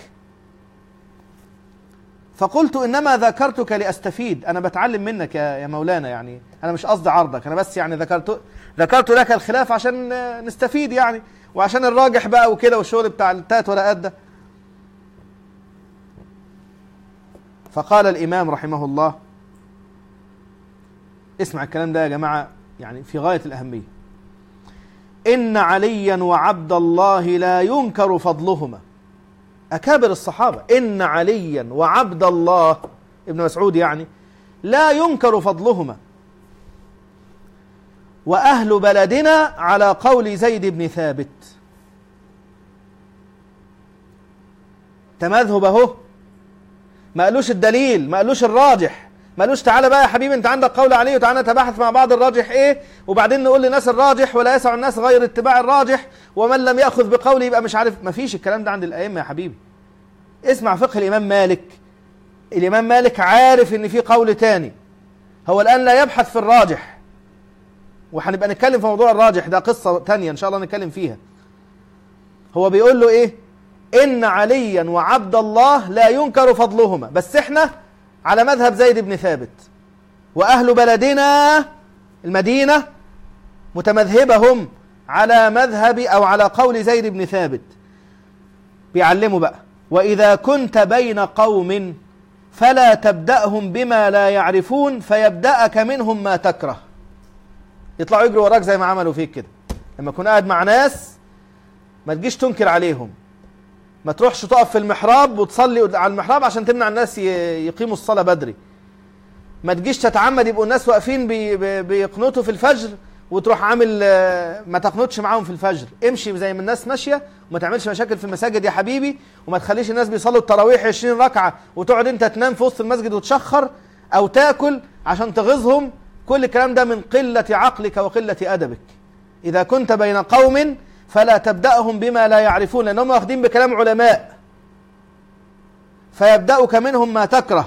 [SPEAKER 1] فقلت: إنما ذكرتك لأستفيد، أنا بتعلم منك يا مولانا، يعني أنا مش قصدي عرضك، أنا بس يعني ذكرت ذكرت لك الخلاف عشان نستفيد يعني، وعشان الراجح بقى وكده والشغل بتاع التلات ورقات ده. فقال الإمام رحمه الله، اسمع الكلام ده يا جماعة يعني في غاية الأهمية: إن عليا وعبد الله لا ينكر فضلهما. أكابر الصحابة، إن عليا وعبد الله ابن مسعود يعني لا ينكر فضلهما، وأهل بلدنا على قول زيد بن ثابت. تمذهب اهو، ما قالوش الدليل، ما قالوش الراجح، ما قالوش تعالى بقى يا حبيبي انت عندك قول عليه وتعالى نتباحث مع بعض الراجح ايه، وبعدين نقول للناس الراجح ولا يسع الناس غير اتباع الراجح، ومن لم يأخذ بقوله يبقى مش عارف. ما فيش الكلام ده عند الأئمة يا حبيبي. اسمع فقه الإمام مالك. الإمام مالك عارف ان في قول تاني، هو الآن لا يبحث في الراجح، وهنبقى نتكلم في موضوع الراجح ده قصة تانية ان شاء الله نتكلم فيها. هو بيقول له ايه؟ إن عليا وعبد الله لا ينكر فضلهما، بس احنا على مذهب زيد بن ثابت، وأهل بلدنا المدينة متمذهبهم على مذهب أو على قول زيد بن ثابت. بيعلموا بقى: وإذا كنت بين قوم فلا تبدأهم بما لا يعرفون فيبدأك منهم ما تكره. يطلعوا يجروا وراك زي ما عملوا فيك كده. لما تكون قاعد مع ناس ما تجيش تنكر عليهم، ما تروحش تقف في المحراب وتصلي على المحراب عشان تمنع الناس يقيموا الصلاة بدري، ما تجيش تتعمد يبقوا الناس واقفين بي بي بيقنطوا في الفجر وتروح عامل ما تقنطش معاهم في الفجر. امشي زي ما الناس ماشية وما تعملش مشاكل في المساجد يا حبيبي، وما تخليش الناس بيصلوا التراويح عشرين ركعة وتقعد انت تنام في وسط المسجد وتشخر او تاكل عشان تغيظهم. كل الكلام ده من قلة عقلك وقلة أدبك. إذا كنت بين قوم فلا تبدأهم بما لا يعرفون، لأنهم واخدين بكلام علماء، فيبدأك منهم ما تكره.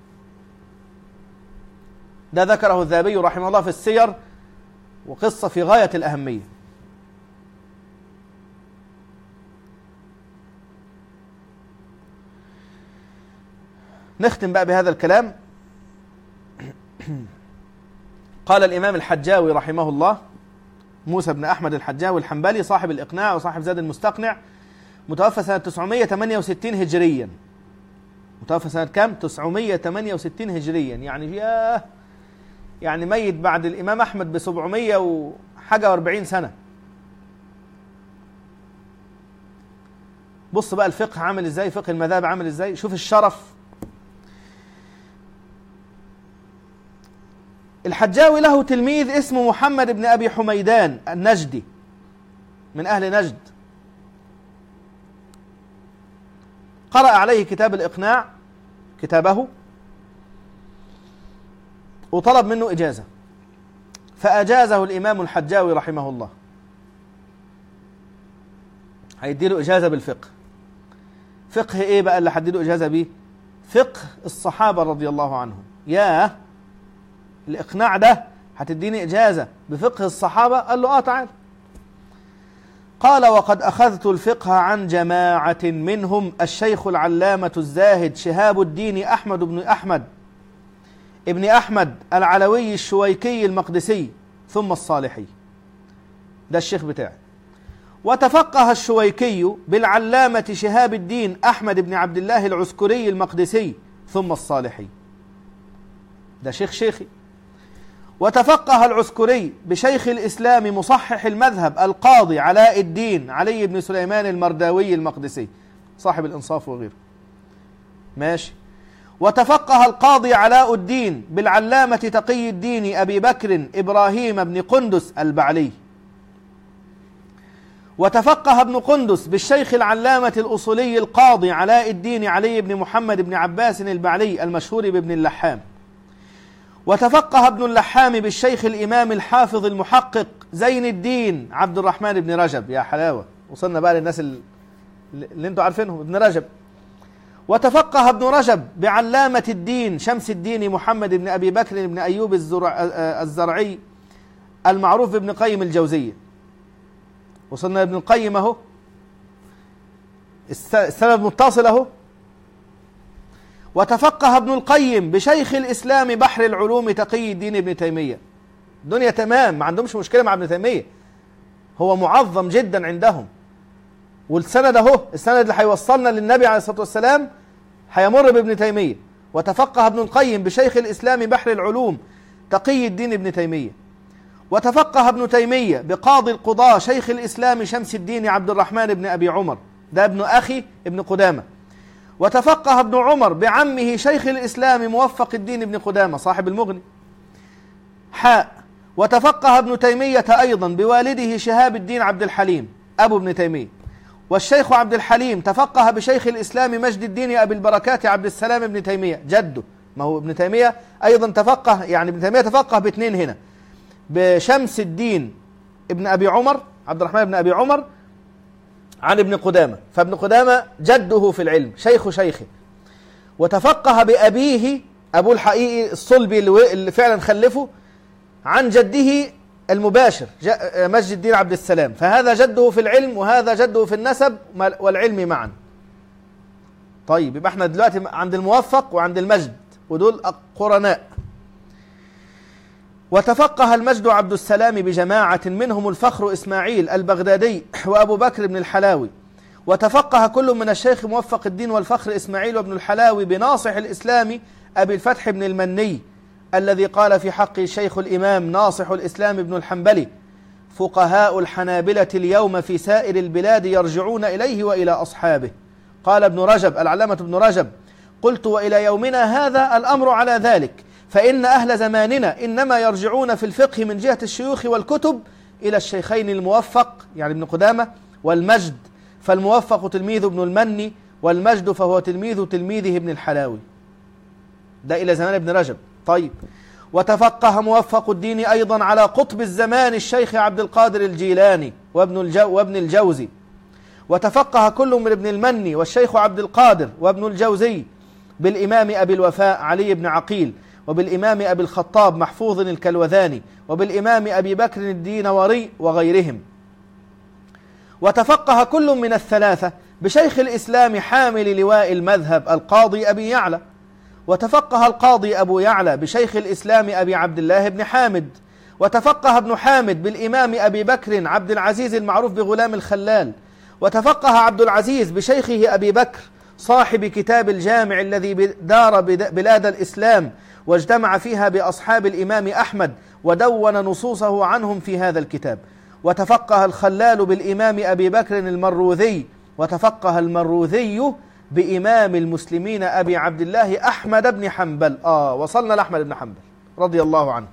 [SPEAKER 1] ده ذكره الذهبي رحمه الله في السير، وقصة في غاية الأهمية. نختم بقى بهذا الكلام. قال الإمام الحجاوي رحمه الله، موسى بن أحمد الحجاوي الحنبلي، صاحب الإقناع وصاحب زاد المستقنع، متوفى سنة تسعمائة وثمانية وستين هجريا. متوفى سنة كام؟ تسعمائة وثمانية وستين هجريا، يعني ياه، يعني ميت بعد الإمام أحمد بسبعمائة وحاجة واربعين سنة. بص بقى الفقه عامل ازاي، فقه المذاهب عامل ازاي، شوف الشرف. الحجاوي له تلميذ اسمه محمد بن أبي حميدان النجدي من أهل نجد، قرأ عليه كتاب الإقناع كتابه وطلب منه إجازة، فأجازه الإمام الحجاوي رحمه الله. هيديله إجازة بالفقه. فقه إيه بقى اللي هديله إجازة بيه؟ فقه الصحابة رضي الله عنهم. ياه، الإقناع ده هتديني إجازة بفقه الصحابة؟ قال له آه تعال. قال: وقد أخذت الفقه عن جماعة منهم الشيخ العلامة الزاهد شهاب الدين أحمد بن أحمد ابن أحمد العلوي الشويكي المقدسي ثم الصالحي. ده الشيخ بتاعي. وتفقه الشويكي بالعلامة شهاب الدين أحمد بن عبد الله العسكري المقدسي ثم الصالحي. ده شيخ شيخي. وتفقه العسكري بشيخ الإسلام مصحح المذهب القاضي علاء الدين علي بن سليمان المرداوي المقدسي صاحب الإنصاف وغيره. ماشي. وتفقه القاضي علاء الدين بالعلامة تقي الدين أبي بكر إبراهيم بن قندس البعلي. وتفقه ابن قندس بالشيخ العلامة الأصولي القاضي علاء الدين علي بن محمد بن عباس البعلي المشهور بابن اللحام. وتفقه ابن اللحام بالشيخ الإمام الحافظ المحقق زين الدين عبد الرحمن بن رجب. يا حلاوة، وصلنا بقى للناس اللي انتوا عارفينهم، ابن رجب. وتفقه ابن رجب بعلامة الدين شمس الدين محمد بن أبي بكر بن أيوب الزرع الزرعي المعروف بابن قيم الجوزية. وصلنا لابن القيم اهو، السند متصل اهو. وتفقه ابن القيم بشيخ الإسلام بحر العلوم تقي الدين ابن تيمية. الدنيا تمام، ما عندهمش مشكلة مع ابن تيمية، هو معظم جدا عندهم. والسند اهو، السند اللي هيوصلنا للنبي عليه الصلاة والسلام هيمر بابن تيمية. وتفقه ابن القيم بشيخ الإسلام بحر العلوم تقي الدين ابن تيمية. وتفقه ابن تيمية بقاضي القضاة شيخ الإسلام شمس الدين عبد الرحمن بن أبي عمر، ده ابن أخي ابن قدامة. وتفقه ابن عمر بعمه شيخ الإسلام موفق الدين ابن قدامة صاحب المغني. حاء. وتفقه ابن تيمية أيضا بوالده شهاب الدين عبد الحليم أبو ابن تيمية. والشيخ عبد الحليم تفقه بشيخ الإسلام مجد الدين أبي البركات عبد السلام ابن تيمية جده. ما هو ابن تيمية أيضا تفقه، يعني ابن تيمية تفقه باثنين هنا، بشمس الدين ابن أبي عمر عبد الرحمن ابن أبي عمر عن ابن قدامة، فابن قدامة جده في العلم شيخ شيخه. وتفقه بأبيه أبوه الحقيقي الصلبي اللي فعلا خلفه عن جده المباشر مجد الدين عبد السلام، فهذا جده في العلم وهذا جده في النسب والعلم معا. طيب يبقى احنا دلوقتي عند الموفق وعند المجد، ودول قرناء. وتفقه المجد عبد السلام بجماعة منهم الفخر إسماعيل البغدادي وأبو بكر بن الحلاوي. وتفقه كل من الشيخ موفق الدين والفخر إسماعيل وابن الحلاوي بناصح الإسلام أبي الفتح بن المني، الذي قال في حق الشيخ الإمام ناصح الإسلام ابن الحنبلي: فقهاء الحنابلة اليوم في سائر البلاد يرجعون إليه وإلى أصحابه. قال ابن رجب العلامة ابن رجب: قلت وإلى يومنا هذا الأمر على ذلك، فإن أهل زماننا إنما يرجعون في الفقه من جهة الشيوخ والكتب إلى الشيخين الموفق يعني ابن قدامة والمجد، فالموفق تلميذ ابن المني والمجد فهو تلميذ تلميذه ابن الحلاوي. ده إلى زمان ابن رجب. طيب. وتفقه موفق الدين أيضا على قطب الزمان الشيخ عبد القادر الجيلاني وابن, الجو وابن الجوزي. وتفقه كل من ابن المني والشيخ عبد القادر وابن الجوزي بالإمام أبي الوفاء علي بن عقيل، وبالإمام أبي الخطاب محفوظ الكلوذاني، وبالإمام أبي بكر الدينوري وغيرهم. وتفقه كل من الثلاثة بشيخ الإسلام حامل لواء المذهب القاضي أبي يعلى. وتفقه القاضي أبو يعلى بشيخ الإسلام أبي عبد الله بن حامد. وتفقه ابن حامد بالإمام أبي بكر عبد العزيز المعروف بغلام الخلال. وتفقه عبد العزيز بشيخه أبي بكر صاحب كتاب الجامع الذي دار بلاد الإسلام واجتمع فيها بأصحاب الإمام أحمد ودون نصوصه عنهم في هذا الكتاب. وتفقه الخلال بالإمام أبي بكر المروذي. وتفقه المروذي بإمام المسلمين أبي عبد الله أحمد بن حنبل. آه وصلنا لأحمد بن حنبل رضي الله عنه،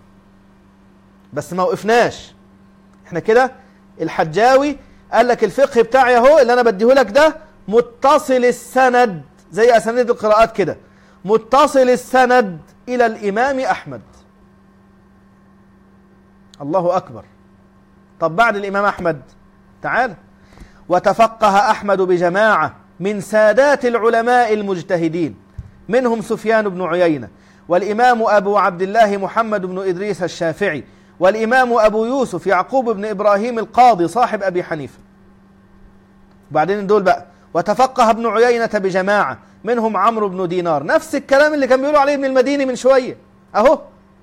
[SPEAKER 1] بس ما وقفناش احنا كده. الحجاوي قال لك الفقه بتاعي اهو اللي أنا بديه لك ده متصل السند زي أسانيد القراءات كده، متصل السند إلى الإمام أحمد. الله أكبر. طب بعد الإمام أحمد تعال. وتفقه أحمد بجماعة من سادات العلماء المجتهدين، منهم سفيان بن عيينة، والإمام أبو عبد الله محمد بن إدريس الشافعي، والإمام أبو يوسف يعقوب بن إبراهيم القاضي صاحب أبي حنيفة. وبعدين دول بقى. وتفقه ابن عيينة بجماعة، منهم عمرو بن دينار، نفس الكلام اللي كان بيقولوا عليه ابن المديني من شوية أهو.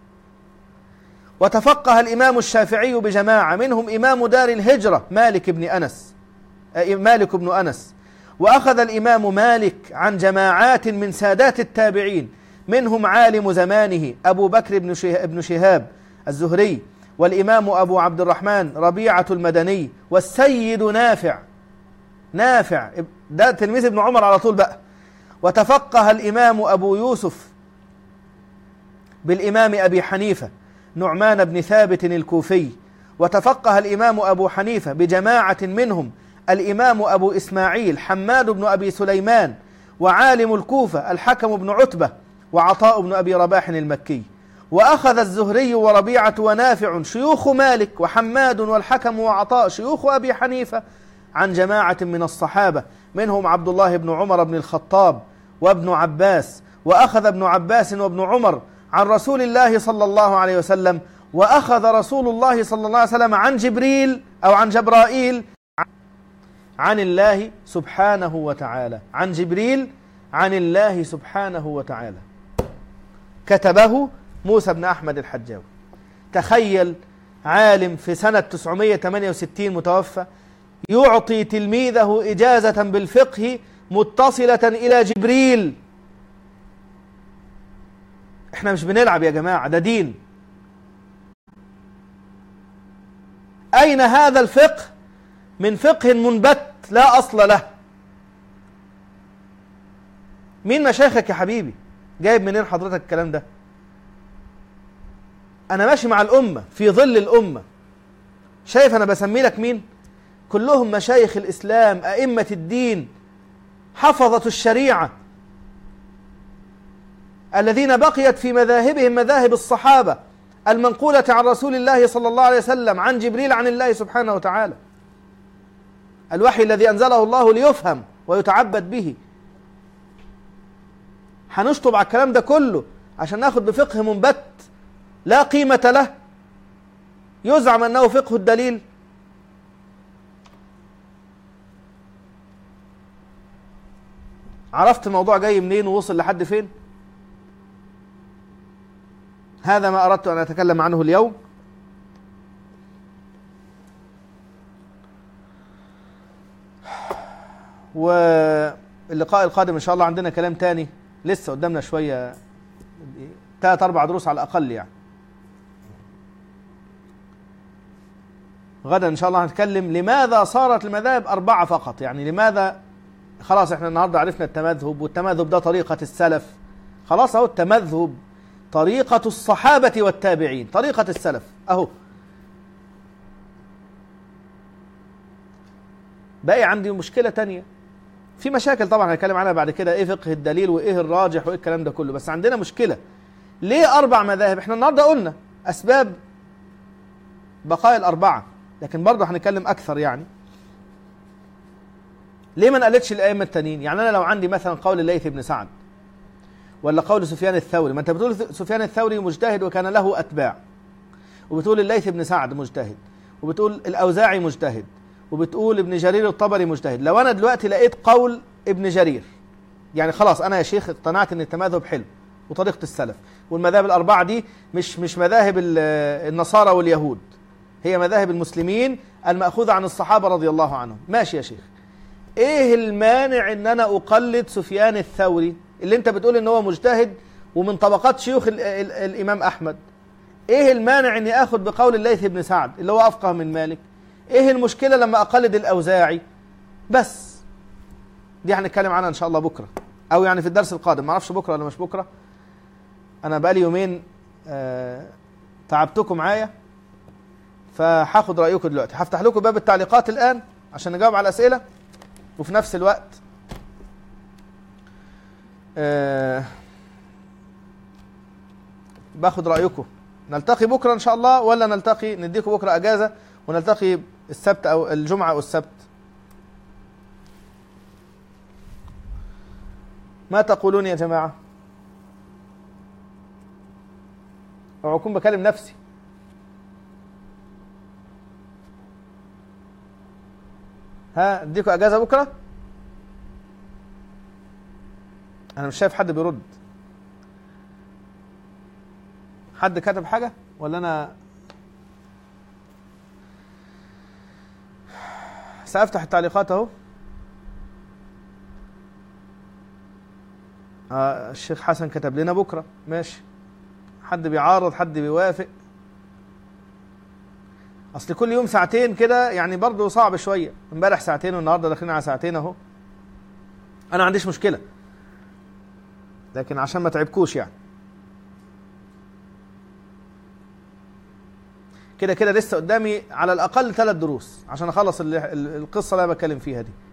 [SPEAKER 1] وتفقه الإمام الشافعي بجماعة، منهم إمام دار الهجرة مالك بن أنس مالك بن أنس. وأخذ الإمام مالك عن جماعات من سادات التابعين، منهم عالم زمانه أبو بكر بن شهاب الزهري، والإمام أبو عبد الرحمن ربيعة المدني، والسيد نافع نافع ده تلميذ ابن عمر على طول بقى. وتفقه الإمام أبو يوسف بالإمام أبي حنيفة نعمان بن ثابت الكوفي. وتفقه الإمام أبو حنيفة بجماعة منهم الإمام أبو إسماعيل حماد بن أبي سليمان، وعالم الكوفة الحكم بن عتبة، وعطاء بن أبي رباح المكي. وأخذ الزهري وربيعة ونافع شيوخ مالك، وحماد والحكم وعطاء شيوخ أبي حنيفة عن جماعة من الصحابة، منهم عبد الله بن عمر بن الخطاب وابن عباس. وأخذ ابن عباس وابن عمر عن رسول الله صلى الله عليه وسلم. وأخذ رسول الله صلى الله عليه وسلم عن جبريل أو عن جبرائيل عن الله سبحانه وتعالى، عن جبريل عن الله سبحانه وتعالى. كتبه موسى بن أحمد الحجاوي. تخيل عالم في سنة تسعمائة وثمانية وستين متوفى يعطي تلميذه إجازة بالفقه متصلة إلى جبريل. احنا مش بنلعب يا جماعة، ده دين. أين هذا الفقه من فقه منبت لا أصل له؟ مين مشايخك يا حبيبي؟ جايب منين حضرتك الكلام ده؟ أنا ماشي مع الأمة في ظل الأمة. شايف أنا بسمي لك مين؟ كلهم مشايخ الإسلام، أئمة الدين، حفظة الشريعة، الذين بقيت في مذاهبهم مذاهب الصحابة المنقولة عن رسول الله صلى الله عليه وسلم، عن جبريل، عن الله سبحانه وتعالى، الوحي الذي أنزله الله ليفهم ويتعبد به. هنشطب على الكلام ده كله عشان ناخد بفقه منبت لا قيمة له، يزعم أنه فقه الدليل. عرفت الموضوع جاي منين ووصل لحد فين؟ هذا ما أردت أن أتكلم عنه اليوم. واللقاء القادم إن شاء الله عندنا كلام تاني، لسه قدامنا شوية، ثلاث أربع دروس على الأقل يعني. غدا إن شاء الله هنتكلم لماذا صارت المذاهب أربعة فقط، يعني لماذا خلاص إحنا النهاردة عرفنا التمذهب، والتمذهب ده طريقة السلف، خلاص أهو التمذهب طريقة الصحابة والتابعين، طريقة السلف أهو. باقي عندي مشكلة تانية، في مشاكل طبعا هنتكلم عنها بعد كده، ايه فقه الدليل وايه الراجح وايه الكلام ده كله، بس عندنا مشكلة. ليه أربع مذاهب؟ احنا النهاردة قلنا أسباب بقاء الأربعة، لكن برضه هنتكلم أكثر يعني. ليه ما نقلتش الأئمة التانيين؟ يعني أنا لو عندي مثلا قول الليث بن سعد ولا قول سفيان الثوري، ما أنت بتقول سفيان الثوري مجتهد وكان له أتباع، وبتقول الليث بن سعد مجتهد، وبتقول الأوزاعي مجتهد، وبتقول ابن جرير الطبري مجتهد. لو أنا دلوقتي لقيت قول ابن جرير، يعني خلاص أنا يا شيخ اقتنعت إن التمذهب حلو وطريقة السلف، والمذاهب الأربعة دي مش مش مذاهب النصارى واليهود، هي مذاهب المسلمين المأخوذة عن الصحابة رضي الله عنهم. ماشي يا شيخ، ايه المانع ان انا اقلد سفيان الثوري اللي انت بتقول ان هو مجتهد ومن طبقات شيوخ ال ال الامام احمد؟ ايه المانع اني اخذ بقول الليث بن سعد اللي هو افقه من مالك؟ ايه المشكلة لما اقلد الاوزاعي؟ بس دي هنتكلم عنها ان شاء الله بكرة، او يعني في الدرس القادم، ما اعرفش بكرة ولا مش بكرة. انا بقالي يومين آه تعبتكم معايا، فهاخد رأيكم دلوقتي. هفتح لكم باب التعليقات الآن عشان نجاوب على الأسئلة، وفي نفس الوقت آه باخد رأيكم. نلتقي بكرة إن شاء الله ولا نلتقي نديكم بكرة أجازة ونلتقي السبت أو الجمعة أو السبت؟ ما تقولون يا جماعة؟ أو أكون بكلم نفسي. ها اديكوا اجازه بكره؟ انا مش شايف حد بيرد. حد كتب حاجه ولا انا؟ سافتح التعليقات اهو. آه الشيخ حسن كتب لنا بكره، ماشي. حد بيعارض، حد بيوافق. اصل كل يوم ساعتين كده يعني برضه صعب شويه، امبارح ساعتين والنهارده داخلين على ساعتين اهو. انا ما عنديش مشكله، لكن عشان ما تعبكوش يعني. كده كده لسه قدامي على الاقل ثلاث دروس عشان اخلص القصه اللي انا بتكلم فيها دي.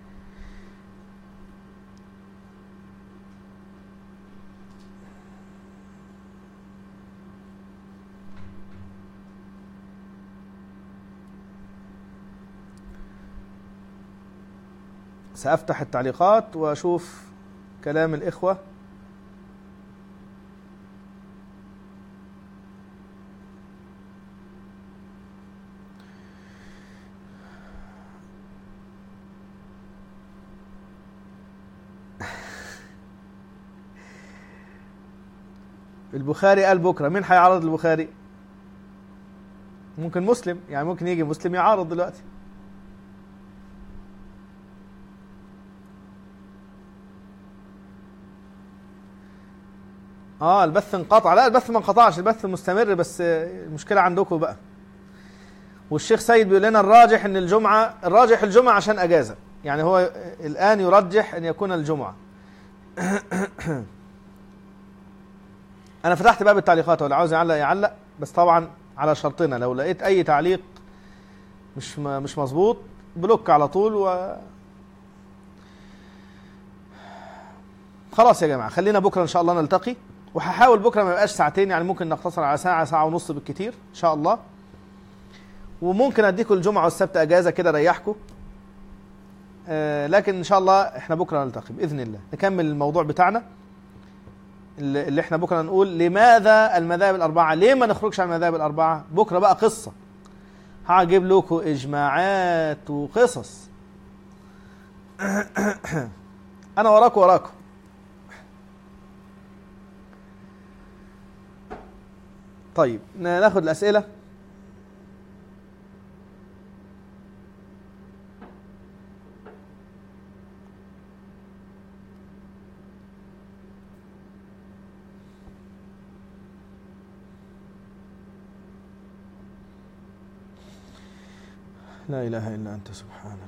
[SPEAKER 1] سأفتح التعليقات وأشوف كلام الإخوة. البخاري قال بكرة، مين هيعارض البخاري؟ ممكن مسلم، يعني ممكن يجي مسلم يعارض دلوقتي. اه البث انقطع. لا البث ما انقطعش، البث مستمر، بس المشكلة عندكم بقى. والشيخ سيد بيقول لنا الراجح ان الجمعة، الراجح الجمعة عشان اجازة، يعني هو الان يرجح ان يكون الجمعة. انا فتحت باب التعليقات، واللي عاوز يعلق يعلق، بس طبعا على شرطنا، لو لقيت اي تعليق مش مش مظبوط بلوك على طول. و خلاص يا جماعه، خلينا بكره ان شاء الله نلتقي، وهحاول بكره ما يبقاش ساعتين، يعني ممكن نقتصر على ساعه ساعه ونص بالكتير ان شاء الله. وممكن اديكم الجمعه والسبت اجازه كده ريحكم، آه لكن ان شاء الله احنا بكره نلتقي باذن الله، نكمل الموضوع بتاعنا اللي احنا بكره نقول لماذا المذاهب الاربعه، ليه ما نخرجش عن المذاهب الاربعه. بكره بقى قصه، هجيب لكم اجماعات وقصص. انا وراكم وراكم. طيب ناخد الاسئله. لا إله إلا أنت سبحانك.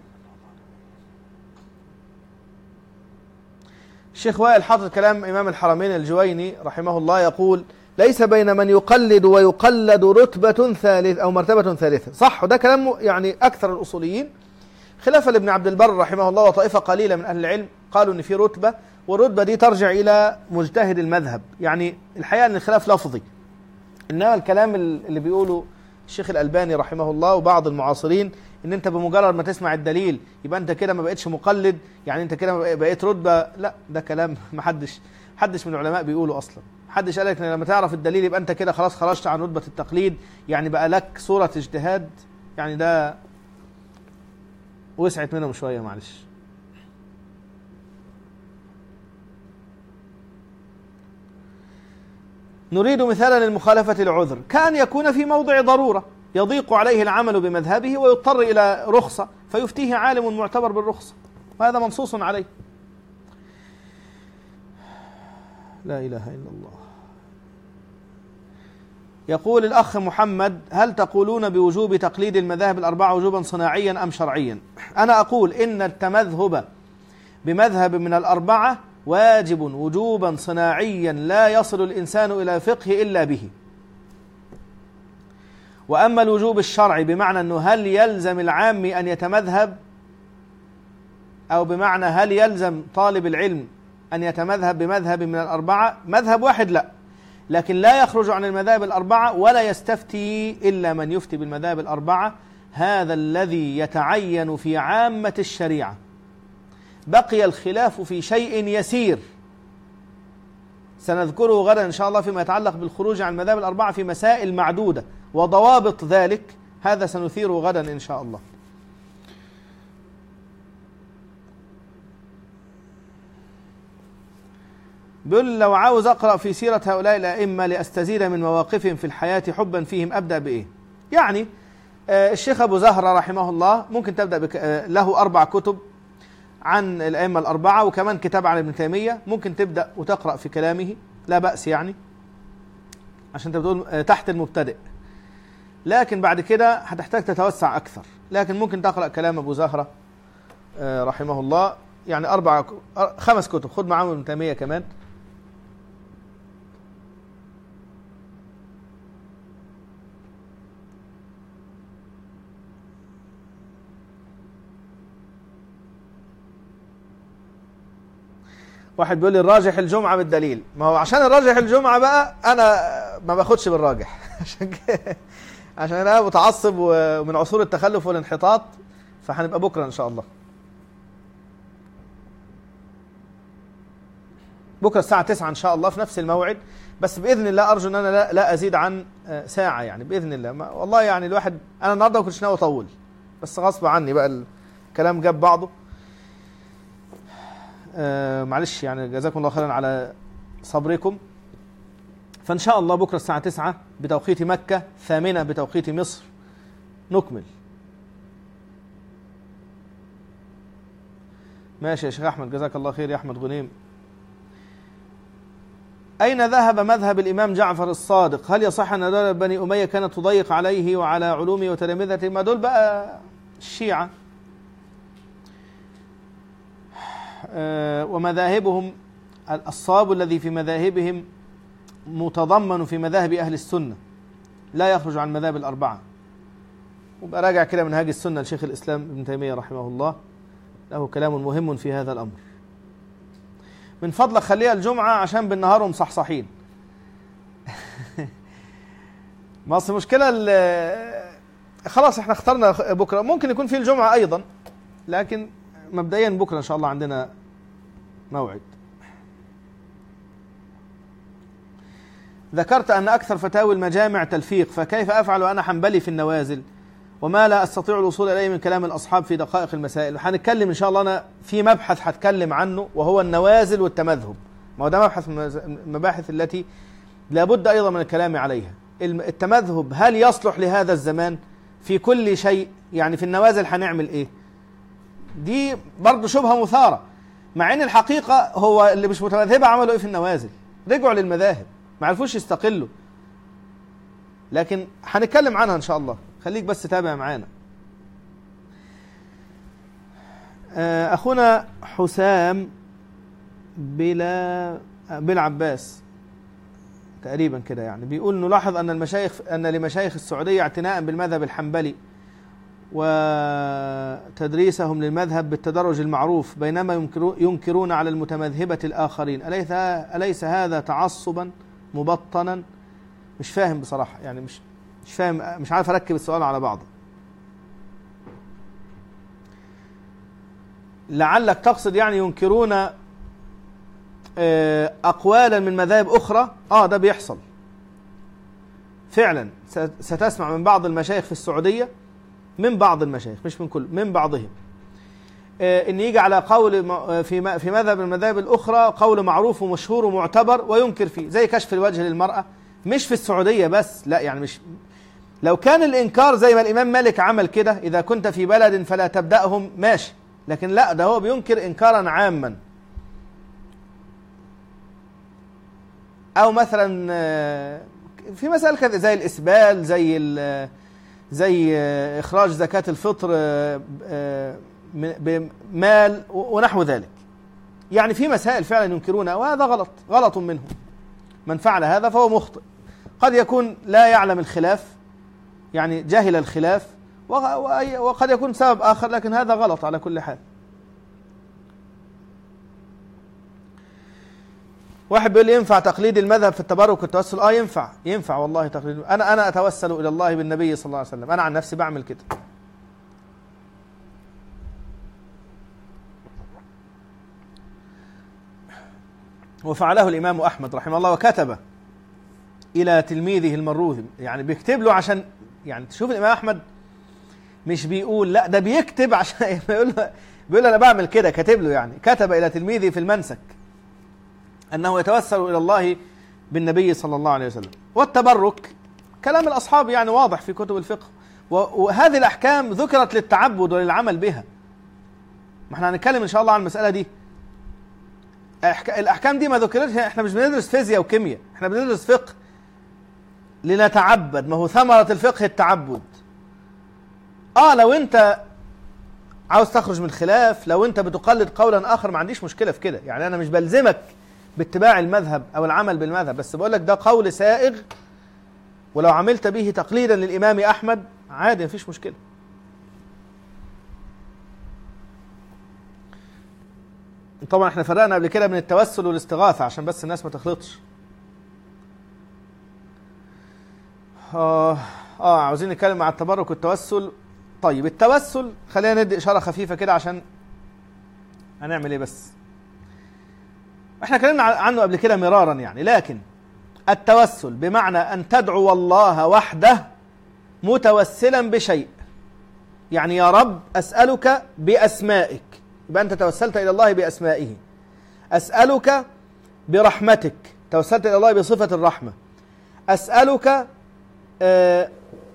[SPEAKER 1] الشيخ وائل حاطط كلام إمام الحرمين الجويني رحمه الله يقول: ليس بين من يقلد ويقلد رتبة ثالث أو مرتبة ثالثة. صح، وده كلام يعني أكثر الأصوليين، خلافا لابن عبد البر رحمه الله وطائفة قليلة من أهل العلم قالوا إن في رتبة، والرتبة دي ترجع إلى مجتهد المذهب. يعني الحقيقة أن الخلاف لفظي، إنما الكلام اللي بيقوله الشيخ الألباني رحمه الله وبعض المعاصرين ان انت بمجرد ما تسمع الدليل يبقى انت كده ما بقتش مقلد، يعني انت كده بقيت رتبه. لا، ده كلام محدش حدش من العلماء بيقوله اصلا. محدش قال لك ان لما تعرف الدليل يبقى انت كده خلاص خرجت عن رتبه التقليد، يعني بقى لك صوره اجتهاد. يعني ده وسعت منهم شويه، معلش. نريد مثالا للمخالفة العذر، كان يكون في موضع ضرورة يضيق عليه العمل بمذهبه ويضطر إلى رخصة فيفتيه عالم معتبر بالرخصة، وهذا منصوص عليه. لا إله إلا الله. يقول الأخ محمد: هل تقولون بوجوب تقليد المذاهب الأربعة وجوبا صناعيا أم شرعيا؟ أنا أقول إن التمذهب بمذهب من الأربعة واجب وجوبا صناعيا لا يصل الإنسان إلى فقه إلا به. وأما الوجوب الشرعي بمعنى أنه هل يلزم العامي أن يتمذهب، أو بمعنى هل يلزم طالب العلم أن يتمذهب بمذهب من الأربعة، مذهب واحد لا، لكن لا يخرج عن المذاهب الأربعة ولا يستفتي إلا من يفتي بالمذاهب الأربعة. هذا الذي يتعين في عامة الشريعة. بقي الخلاف في شيء يسير سنذكره غدا إن شاء الله فيما يتعلق بالخروج عن المذاهب الأربعة في مسائل معدودة، وضوابط ذلك هذا سنثيره غدا إن شاء الله. بيقول: لو عاوز أقرأ في سيرة هؤلاء الأئمة لأستزيد من مواقفهم في الحياة حبا فيهم أبدأ بإيه؟ يعني آه الشيخ أبو زهرة رحمه الله ممكن تبدأ بك آه له أربع كتب عن الأئمة الأربعة، وكمان كتاب عن ابن تيمية، ممكن تبدأ وتقرأ في كلامه لا بأس، يعني عشان انت بتقول تحت المبتدئ، لكن بعد كده هتحتاج تتوسع أكثر. لكن ممكن تقرأ كلام أبو زهرة رحمه الله، يعني أربع خمس كتب، خد معاهم ابن تيمية كمان. واحد بيقول لي الراجح الجمعة بالدليل، ما هو عشان الراجح الجمعة بقى أنا ما باخدش بالراجح عشان كده، عشان أنا متعصب ومن عصور التخلف والانحطاط، فهنبقى بكرة إن شاء الله. بكرة الساعة تسعة إن شاء الله في نفس الموعد، بس بإذن الله أرجو أن أنا لا, لا أزيد عن ساعة، يعني بإذن الله. والله يعني الواحد أنا النهاردة ما كنتش ناوي أطول، بس غصب عني بقى الكلام جاب بعضه. آه معلش، يعني جزاكم الله خيرا على صبركم. فإن شاء الله بكرة الساعة تسعة بتوقيت مكة، ثامنة بتوقيت مصر، نكمل. ماشي يا شيخ أحمد، جزاك الله خير يا أحمد غنيم. أين ذهب مذهب الإمام جعفر الصادق؟ هل يصح أن دولة بني أمية كانت تضيق عليه وعلى علومه وتلامذته؟ ما دول بقى الشيعة ومذاهبهم، الصواب الذي في مذاهبهم متضمن في مذاهب أهل السنة، لا يخرج عن مذاهب الأربعة. وبقى راجع كده منهاج السنة لشيخ الإسلام ابن تيمية رحمه الله، له كلام مهم في هذا الأمر. من فضلك خليها الجمعة عشان بالنهار ومصحصحين. ما أصل مشكلة خلاص احنا اخترنا بكرة، ممكن يكون في الجمعة أيضا، لكن مبدئيا بكرة إن شاء الله عندنا موعد. ذكرت أن أكثر فتاوي المجامع تلفيق، فكيف أفعل وأنا حنبلي في النوازل وما لا أستطيع الوصول إليه من كلام الأصحاب في دقائق المسائل؟ هنتكلم إن شاء الله، أنا في مبحث هتكلم عنه وهو النوازل والتمذهب. ما هو ده مبحث من المباحث التي لابد أيضا من الكلام عليها. التمذهب هل يصلح لهذا الزمان في كل شيء؟ يعني في النوازل هنعمل إيه؟ دي برضو شبهة مثارة، مع ان الحقيقة هو اللي مش متمذهبة عملوا ايه في النوازل؟ رجعوا للمذاهب، ما عرفوش يستقلوا. لكن هنتكلم عنها ان شاء الله، خليك بس تابع معانا. اخونا حسام بلا بالعباس تقريبا كده يعني بيقول نلاحظ ان المشايخ ان لمشايخ السعودية اعتناء بالمذهب الحنبلي وتدريسهم للمذهب بالتدرج المعروف، بينما ينكرون على المتمذهبة الآخرين. أليس أليس هذا تعصبا مبطنا؟ مش فاهم بصراحة، يعني مش مش فاهم، مش عارف أركب السؤال على بعضه. لعلك تقصد يعني ينكرون أقوالا من مذاهب أخرى. آه ده بيحصل فعلا، ستسمع من بعض المشايخ في السعودية، من بعض المشايخ مش من كل، من بعضهم، ان يجي على قول في في مذهب المذاهب الاخرى قول معروف ومشهور ومعتبر وينكر فيه، زي كشف الوجه للمرأة. مش في السعودية بس، لا يعني مش، لو كان الانكار زي ما الامام مالك عمل كده، اذا كنت في بلد فلا تبدأهم، ماشي، لكن لا، ده هو بينكر انكارا عاما. او مثلا في مسائل كذا زي الاسبال، زي ال زي إخراج زكاة الفطر بمال ونحو ذلك. يعني في مسائل فعلا ينكرونها، وهذا غلط، غلط منهم. من فعل هذا فهو مخطئ. قد يكون لا يعلم الخلاف، يعني جاهل الخلاف، وقد يكون سبب آخر، لكن هذا غلط على كل حال. واحد بيقول لي ينفع تقليد المذهب في التبرك والتوسل؟ اه ينفع، ينفع والله تقليد. انا انا اتوسل الى الله بالنبي صلى الله عليه وسلم، انا عن نفسي بعمل كده. وفعله الامام احمد رحمه الله، وكتب الى تلميذه المروذي، يعني بيكتب له عشان يعني تشوف الامام احمد مش بيقول، لا ده بيكتب عشان بيقول له بيقول انا بعمل كده، كاتب له يعني. كتب الى تلميذه في المنسك أنه يتوسل إلى الله بالنبي صلى الله عليه وسلم. والتبرك كلام الأصحاب يعني واضح في كتب الفقه، وهذه الأحكام ذكرت للتعبد وللعمل بها. ما احنا هنتكلم إن شاء الله عن المسألة دي. الأحكام دي ما ذكرتش، احنا مش بندرس فيزياء وكيمياء، احنا بندرس فقه لنتعبد. ما هو ثمرة الفقه التعبد. آه لو أنت عاوز تخرج من الخلاف، لو أنت بتقلد قولا آخر، ما عنديش مشكلة في كده، يعني أنا مش بلزمك باتباع المذهب أو العمل بالمذهب، بس بقول لك ده قول سائغ، ولو عملت به تقليدا للإمام أحمد عادي، مفيش مشكلة. طبعا احنا فرقنا قبل كده بين التوسل والاستغاثة عشان بس الناس ما تخلطش. آه, آه عاوزين نتكلم مع التبرك والتوسل. طيب التوسل خلينا ندي إشارة خفيفة كده عشان هنعمل إيه بس. احنا اتكلمنا عنه قبل كده مرارا يعني، لكن التوسل بمعنى أن تدعو الله وحده متوسلا بشيء. يعني يا رب أسألك بأسمائك، يبقى أنت توسلت إلى الله بأسمائه. أسألك برحمتك، توسلت إلى الله بصفة الرحمة. أسألك آه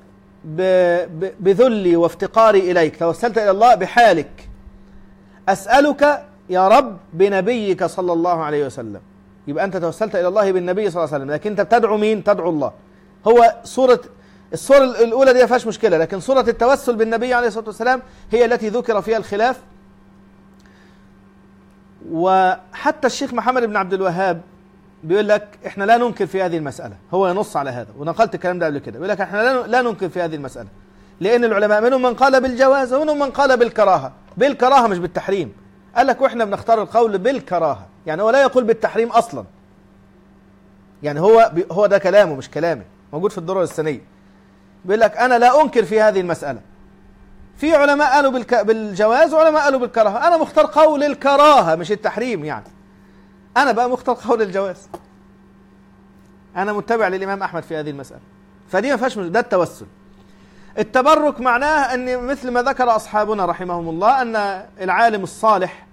[SPEAKER 1] بذلي وافتقاري إليك، توسلت إلى الله بحالك. أسألك يا رب بنبيك صلى الله عليه وسلم، يبقى أنت توسلت إلى الله بالنبي صلى الله عليه وسلم، لكن أنت بتدعو مين؟ تدعو الله. هو صورة الصورة الأولى دي ما فيهاش مشكلة، لكن صورة التوسل بالنبي عليه الصلاة والسلام هي التي ذكر فيها الخلاف. وحتى الشيخ محمد بن عبد الوهاب بيقول لك احنا لا ننكر في هذه المسألة، هو ينص على هذا ونقلت الكلام ده قبل كده، بيقول لك احنا لا ننكر في هذه المسألة لأن العلماء منهم من قال بالجواز ومنهم من قال بالكراهة، بالكراهة مش بالتحريم. قال لك واحنا بنختار القول بالكراهة، يعني هو لا يقول بالتحريم أصلا، يعني هو هو ده كلامه مش كلامي، موجود في الدرر السنية. بيقول لك أنا لا أنكر في هذه المسألة، في علماء قالوا بالك... بالجواز وعلماء قالوا بالكراهة، أنا مختار قول الكراهة مش التحريم، يعني أنا بقى مختار قول الجواز، أنا متبع للإمام أحمد في هذه المسألة، فدي ما فيهاش، ده التوسل. التبرك معناه أن مثل ما ذكر أصحابنا رحمهم الله أن العالم الصالح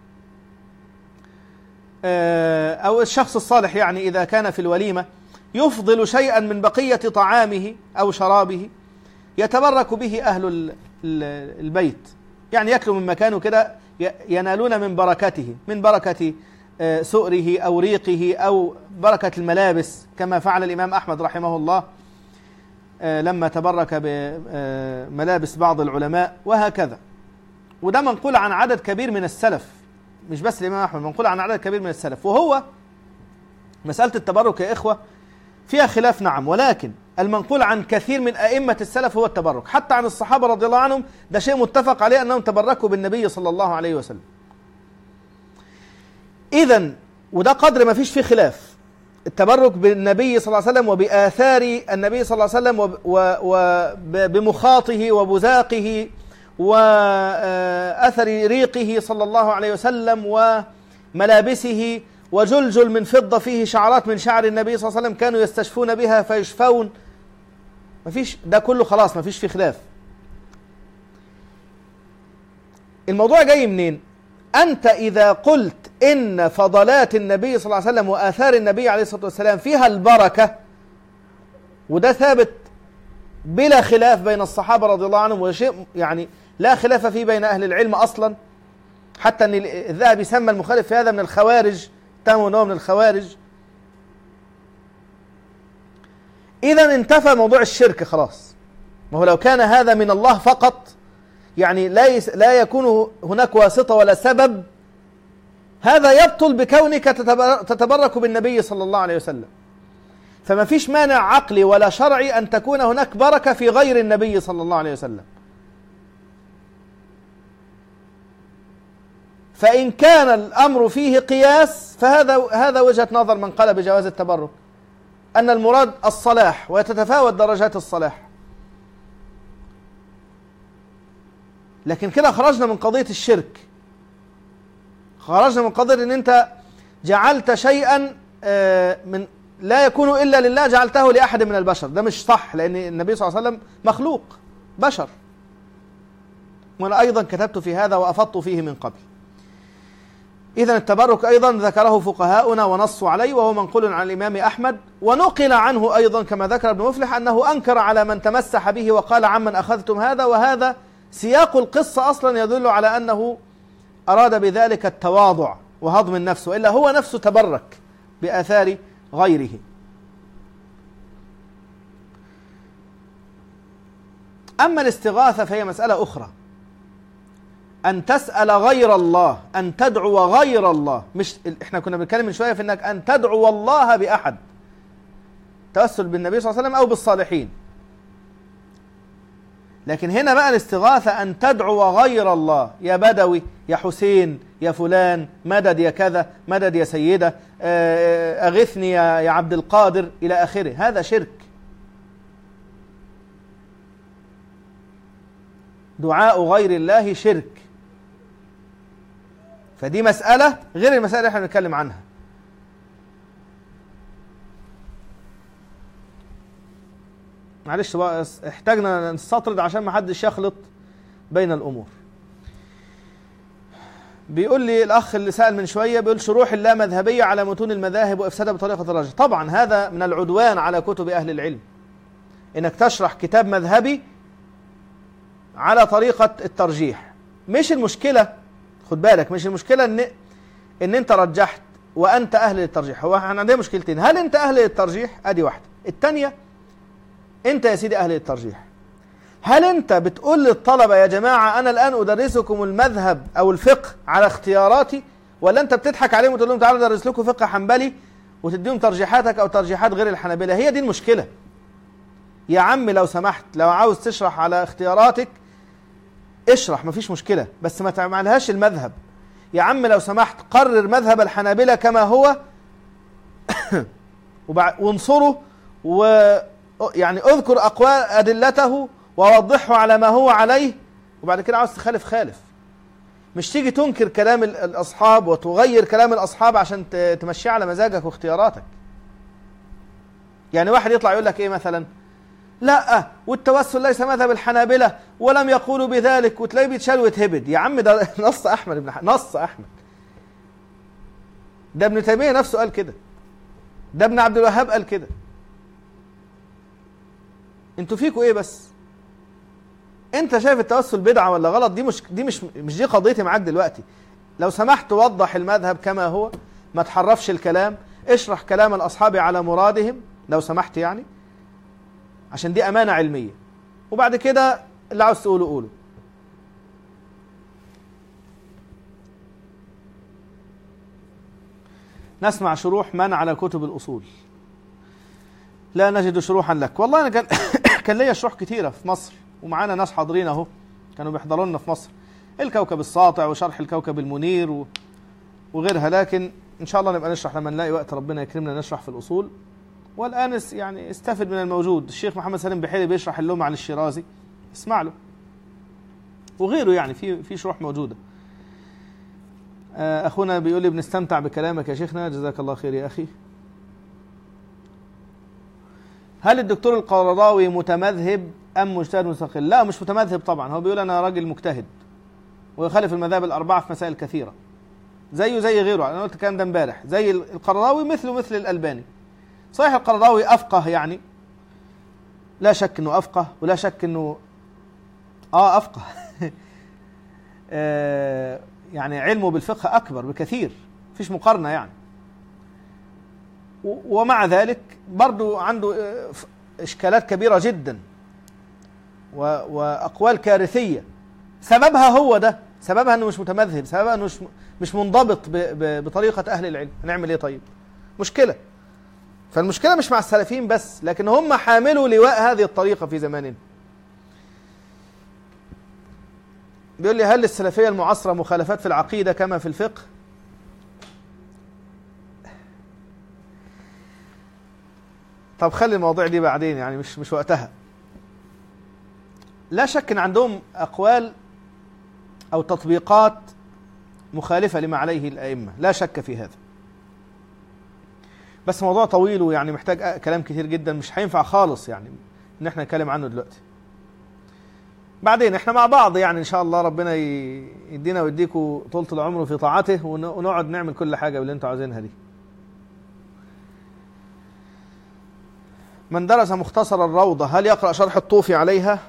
[SPEAKER 1] أو الشخص الصالح يعني إذا كان في الوليمة يفضل شيئا من بقية طعامه أو شرابه يتبرك به أهل البيت، يعني يأكلوا من مكانه كده ينالون من بركته، من بركة سؤره أو ريقه أو بركة الملابس، كما فعل الإمام أحمد رحمه الله لما تبرك بملابس بعض العلماء وهكذا. وده منقول عن عدد كبير من السلف، مش بس الإمام أحمد، منقول عن عدد كبير من السلف. وهو مسألة التبرك يا إخوة فيها خلاف نعم، ولكن المنقول عن كثير من أئمة السلف هو التبرك، حتى عن الصحابة رضي الله عنهم ده شيء متفق عليه أنهم تبركوا بالنبي صلى الله عليه وسلم. إذن وده قدر ما فيش فيه خلاف، التبرك بالنبي صلى الله عليه وسلم وبآثار النبي صلى الله عليه وسلم وبمخاطه وبزاقه وأثر ريقه صلى الله عليه وسلم وملابسه وجلجل من فضة فيه شعرات من شعر النبي صلى الله عليه وسلم كانوا يستشفون بها فيشفون، ما فيش ده كله خلاص ما فيش فيه خلاف. الموضوع جاي منين؟ أنت إذا قلت إن فضلات النبي صلى الله عليه وسلم وآثار النبي عليه الصلاة والسلام فيها البركة، وده ثابت بلا خلاف بين الصحابة رضي الله عنهم، وشيء يعني لا خلاف فيه بين أهل العلم أصلا، حتى أن الذهبي سمى المخالف في هذا من الخوارج، اتهموا أنه من الخوارج. إذا انتفى موضوع الشرك خلاص، ما هو لو كان هذا من الله فقط يعني لا يس لا يكون هناك واسطة ولا سبب، هذا يبطل بكونك تتبرك بالنبي صلى الله عليه وسلم. فما فيش مانع عقلي ولا شرعي أن تكون هناك بركة في غير النبي صلى الله عليه وسلم. فإن كان الأمر فيه قياس فهذا هذا وجهة نظر من قال بجواز التبرك، أن المراد الصلاح وتتفاوت درجات الصلاح. لكن كده خرجنا من قضية الشرك، خرجنا من قضية أن أنت جعلت شيئا من لا يكون إلا لله جعلته لأحد من البشر، ده مش صح، لأن النبي صلى الله عليه وسلم مخلوق بشر، وأنا أيضا كتبت في هذا وأفضت فيه من قبل. إذن التبرك أيضا ذكره فقهاؤنا ونصوا عليه، وهو منقول عن الإمام أحمد، ونقل عنه أيضا كما ذكر ابن مفلح أنه أنكر على من تمسح به وقال عمن أخذتم هذا، وهذا سياق القصة أصلا يدل على أنه أراد بذلك التواضع وهضم النفس، وإلا هو نفسه تبرك بآثار غيره. أما الاستغاثة فهي مسألة أخرى، أن تسأل غير الله، أن تدعو غير الله، مش إحنا كنا بنتكلم من شوية في أنك أن تدعو الله بأحد، توسل بالنبي صلى الله عليه وسلم أو بالصالحين. لكن هنا بقى الاستغاثة أن تدعو غير الله، يا بدوي يا حسين يا فلان، مدد يا كذا، مدد يا سيدة، أغثني يا عبد القادر إلى آخره، هذا شرك. دعاء غير الله شرك، فدي مسألة غير المسألة اللي احنا بنتكلم عنها. معلش بقى احتاجنا نستطرد عشان ما حدش يخلط بين الأمور. بيقول لي الأخ اللي سأل من شوية، بيقول شروح اللامذهبية على متون المذاهب وإفسادها بطريقة الراجح. طبعا هذا من العدوان على كتب أهل العلم، إنك تشرح كتاب مذهبي على طريقة الترجيح. مش المشكلة، خد بالك، مش المشكلة إن إن أنت رجحت وأنت أهل للترجيح. هو احنا عندنا مشكلتين، هل أنت أهل للترجيح؟ أدي واحدة. الثانية، أنت يا سيدي أهل للترجيح، هل أنت بتقول للطلبة يا جماعة أنا الآن أدرسكم المذهب أو الفقه على اختياراتي، ولا أنت بتضحك عليهم وتقول لهم تعالوا أدرس لكم فقه حنبلي وتديهم ترجيحاتك أو ترجيحات غير الحنابلة. هي دي المشكلة يا عم. لو سمحت، لو عاوز تشرح على اختياراتك اشرح، مفيش مشكلة، بس ما تعملهاش المذهب يا عم. لو سمحت قرر مذهب الحنابلة كما هو وانصره، ويعني اذكر أقوال أدلته ووضحه على ما هو عليه، وبعد كده عاوز تخالف خالف. مش تيجي تنكر كلام الأصحاب وتغير كلام الأصحاب عشان تمشي على مزاجك واختياراتك. يعني واحد يطلع يقول لك ايه مثلا، لا والتوسل ليس مذهب الحنابلة ولم يقولوا بذلك، وتلاقيه بيتشال ويتهبد. يا عم ده نص أحمد بن ح... نص أحمد، ده ابن تيمية نفسه قال كده، ده ابن عبد الوهاب قال كده. انتوا فيكوا ايه بس؟ انت شايف التوسل بدعة ولا غلط؟ دي مش دي مش مش دي قضيتي معاك دلوقتي. لو سمحت وضح المذهب كما هو، ما تحرفش الكلام، اشرح كلام الأصحاب على مرادهم لو سمحت يعني، عشان دي أمانة علمية. وبعد كده اللي عاوز تقوله قوله. نسمع شروح من على كتب الأصول. لا نجد شروحا لك. والله أنا كان كان ليا شروح كتيرة في مصر، ومعانا ناس حاضرين اهو كانوا بيحضروا لنا في مصر، الكوكب الساطع وشرح الكوكب المنير و... وغيرها. لكن ان شاء الله نبقى نشرح لما نلاقي وقت، ربنا يكرمنا نشرح في الاصول. والان يعني استفد من الموجود. الشيخ محمد سليم بحيري بيشرح اللوم عن الشيرازي، اسمع له، وغيره يعني في في شروح موجوده. اخونا بيقول لي بنستمتع بكلامك يا شيخنا، جزاك الله خير يا اخي. هل الدكتور القرضاوي متمذهب ام مجتهد مستقل؟ لا مش متمذهب طبعا، هو بيقول انا راجل مجتهد ويخالف المذاهب الاربعه في مسائل كثيره، زيه زي غيره. انا قلت الكلام ده امبارح. زي القرضاوي مثله مثل الالباني. صحيح القرضاوي افقه يعني، لا شك انه افقه، ولا شك انه اه افقه آه يعني علمه بالفقه اكبر بكثير، مفيش مقارنه يعني. ومع ذلك برضو عنده اشكالات كبيره جدا واقوال كارثيه. سببها هو ده، سببها انه مش متمذهب، سببها انه مش مش منضبط بطريقه اهل العلم. هنعمل ايه طيب؟ مشكله. فالمشكله مش مع السلفيين بس، لكن هم حاملوا لواء هذه الطريقه في زماننا. بيقول لي هل للسلفيه المعاصره مخالفات في العقيده كما في الفقه؟ طب خلي المواضيع دي بعدين يعني، مش مش وقتها. لا شك ان عندهم اقوال او تطبيقات مخالفه لما عليه الائمه، لا شك في هذا. بس موضوع طويل ويعني محتاج كلام كتير جدا، مش هينفع خالص يعني ان احنا نتكلم عنه دلوقتي. بعدين احنا مع بعض يعني ان شاء الله، ربنا يدينا ويديكوا طولة العمر في طاعته، ونقعد نعمل كل حاجه باللي انتوا عايزينها دي. من درس مختصر الروضة هل يقرأ شرح الطوفي عليها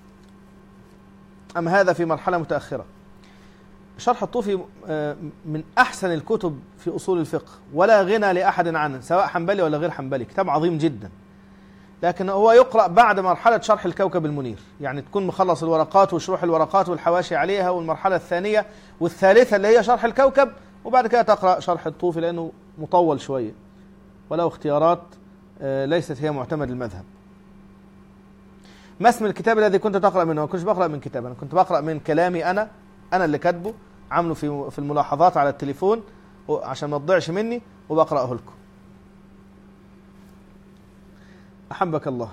[SPEAKER 1] أم هذا في مرحلة متأخرة؟ شرح الطوفي من أحسن الكتب في أصول الفقه، ولا غنى لأحد عنه سواء حنبلي ولا غير حنبلي، كتاب عظيم جدا. لكن هو يقرأ بعد مرحلة شرح الكوكب المنير، يعني تكون مخلص الورقات وشروح الورقات والحواشي عليها، والمرحلة الثانية والثالثة اللي هي شرح الكوكب، وبعد كده تقرأ شرح الطوفي لأنه مطول شوية وله اختيارات ليست هي معتمد المذهب. ما اسم الكتاب الذي كنت تقرأ منه؟ ما كنتش بقرأ من كتاب، أنا كنت بقرأ من كلامي أنا أنا اللي كاتبه، عامله في في الملاحظات على التليفون عشان ما تضيعش مني، وبقرأه لكم. أحبك الله.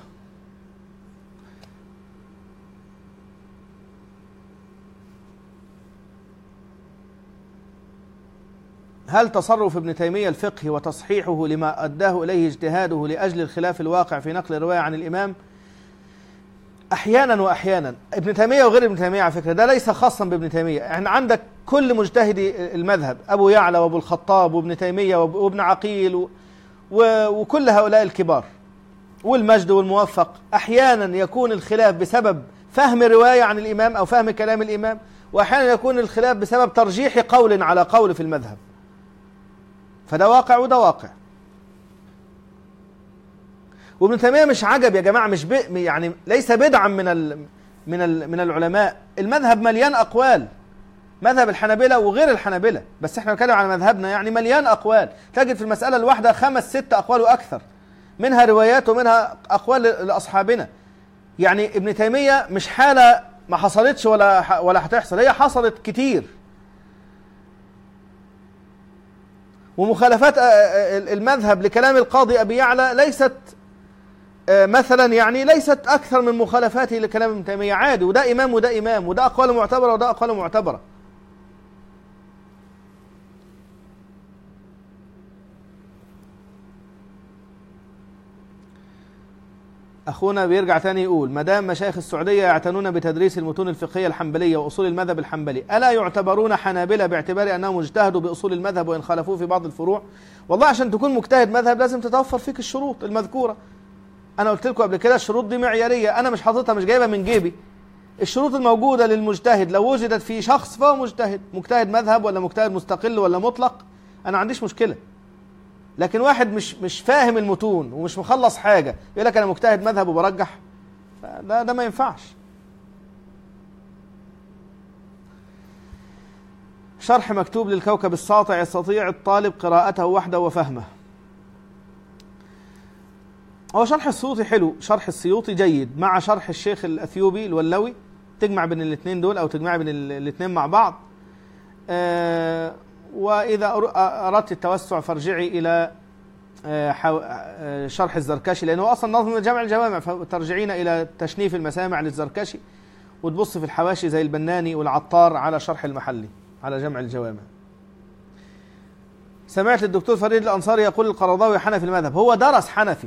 [SPEAKER 1] هل تصرف ابن تيمية الفقهي وتصحيحه لما أداه إليه اجتهاده لأجل الخلاف الواقع في نقل الرواية عن الإمام؟ أحيانا وأحيانا. ابن تيمية وغير ابن تيمية على فكرة، ده ليس خاصا بابن تيمية. يعني عندك كل مجتهدي المذهب، أبو يعلى وأبو الخطاب وابن تيمية وابن عقيل و... و... وكل هؤلاء الكبار والمجد والموفق، أحيانا يكون الخلاف بسبب فهم رواية عن الإمام أو فهم كلام الإمام، وأحيانا يكون الخلاف بسبب ترجيح قول على قول في المذهب. فده واقع وده واقع. وابن تيمية مش عجب يا جماعة، مش يعني ليس بدعا من ال من ال من العلماء. المذهب مليان أقوال، مذهب الحنابلة وغير الحنابلة، بس احنا بنتكلم على مذهبنا، يعني مليان أقوال، تجد في المسألة الواحدة خمس ست أقوال وأكثر، منها روايات ومنها أقوال لأصحابنا. يعني ابن تيمية مش حالة ما حصلتش ولا ولا هتحصل، هي حصلت كتير. ومخالفات المذهب لكلام القاضي أبي يعلى ليست مثلا يعني ليست أكثر من مخالفاته لكلام ابن تيمية، عادي، وده إمام وده إمام، وده أقواله معتبرة وده أقواله معتبرة. أخونا بيرجع تاني يقول: ما دام مشايخ السعودية يعتنون بتدريس المتون الفقهية الحنبلية وأصول المذهب الحنبلي، ألا يعتبرون حنابلة باعتبار أنهم اجتهدوا بأصول المذهب وإن خالفوه في بعض الفروع؟ والله عشان تكون مجتهد مذهب لازم تتوفر فيك الشروط المذكورة. أنا قلت لكم قبل كده الشروط دي معيارية، أنا مش حاططها، مش جايبها من جيبي. الشروط الموجودة للمجتهد لو وجدت في شخص فهو مجتهد، مجتهد مذهب ولا مجتهد مستقل ولا مطلق، أنا ما عنديش مشكلة. لكن واحد مش مش فاهم المتون ومش مخلص حاجة يقول لك أنا مجتهد مذهب وبرجح، ده ده ما ينفعش. شرح مكتوب للكوكب الساطع يستطيع الطالب قراءته وحده وفهمه. هو شرح السيوطي حلو، شرح السيوطي جيد مع شرح الشيخ الأثيوبي الولوي، تجمع بين الاثنين دول أو تجمع بين الاثنين مع بعض. أه وإذا أردت التوسع فارجعي إلى شرح الزركشي، لأنه أصلا نظم جمع الجوامع، فترجعين إلى تشنيف المسامع للزركشي وتبص في الحواشي زي البناني والعطار على شرح المحلي على جمع الجوامع. سمعت الدكتور فريد الأنصاري يقول القرضاوي حنفي المذهب. هو درس حنفي،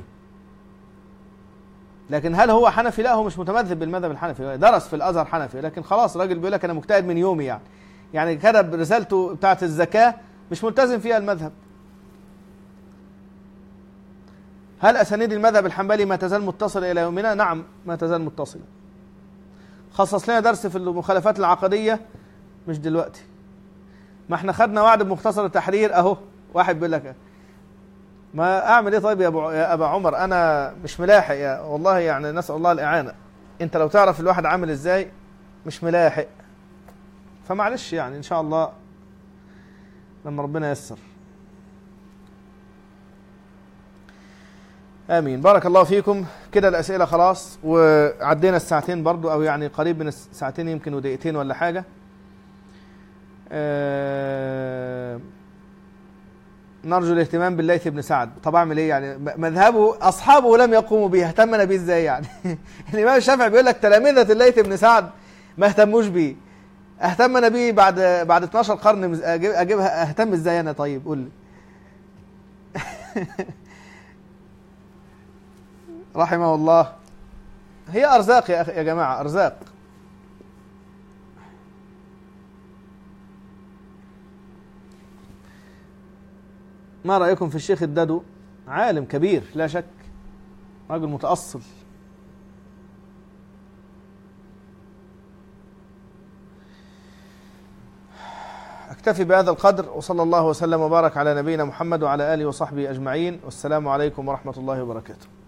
[SPEAKER 1] لكن هل هو حنفي؟ لا، هو مش متمذهب بالمذهب الحنفي، درس في الأزهر حنفي، لكن خلاص راجل بيقول لك أنا مجتهد من يومي، يعني يعني كتب رسالته بتاعت الزكاة مش ملتزم فيها المذهب. هل أسانيد المذهب الحنبلي ما تزال متصلة إلى يومنا؟ نعم، ما تزال متصلة. خصص لنا درس في المخالفات العقدية، مش دلوقتي، ما احنا خدنا وعد بمختصر التحرير اهو. واحد بيقول لك ما اعمل ايه طيب يا ابو يا ابا عمر، انا مش ملاحق يا والله، يعني نسأل الله الاعانة. انت لو تعرف الواحد عامل ازاي مش ملاحق، فمعلش يعني ان شاء الله لما ربنا ييسر. امين. بارك الله فيكم. كده الاسئله خلاص، وعدينا الساعتين برضو، او يعني قريب من الساعتين، يمكن ودقيقتين ولا حاجه. أه نرجو الاهتمام بالليث بن سعد. طب اعمل ايه يعني؟ مذهبه اصحابه لم يقوموا به، اهتمنا به ازاي يعني؟ الامام الشافعي بيقول لك تلامذه الليث بن سعد ما اهتموش بيه، اهتمنا به بعد بعد اتناشر قرن، اجيب اجيبها اهتم ازاي انا؟ طيب قول لي. رحمه الله. هي ارزاق يا اخي يا جماعه، ارزاق. ما رأيكم في الشيخ الدادو؟ عالم كبير لا شك، رجل متأصل. أكتفي بهذا القدر، وصلى الله وسلم وبارك على نبينا محمد وعلى آله وصحبه أجمعين، والسلام عليكم ورحمة الله وبركاته.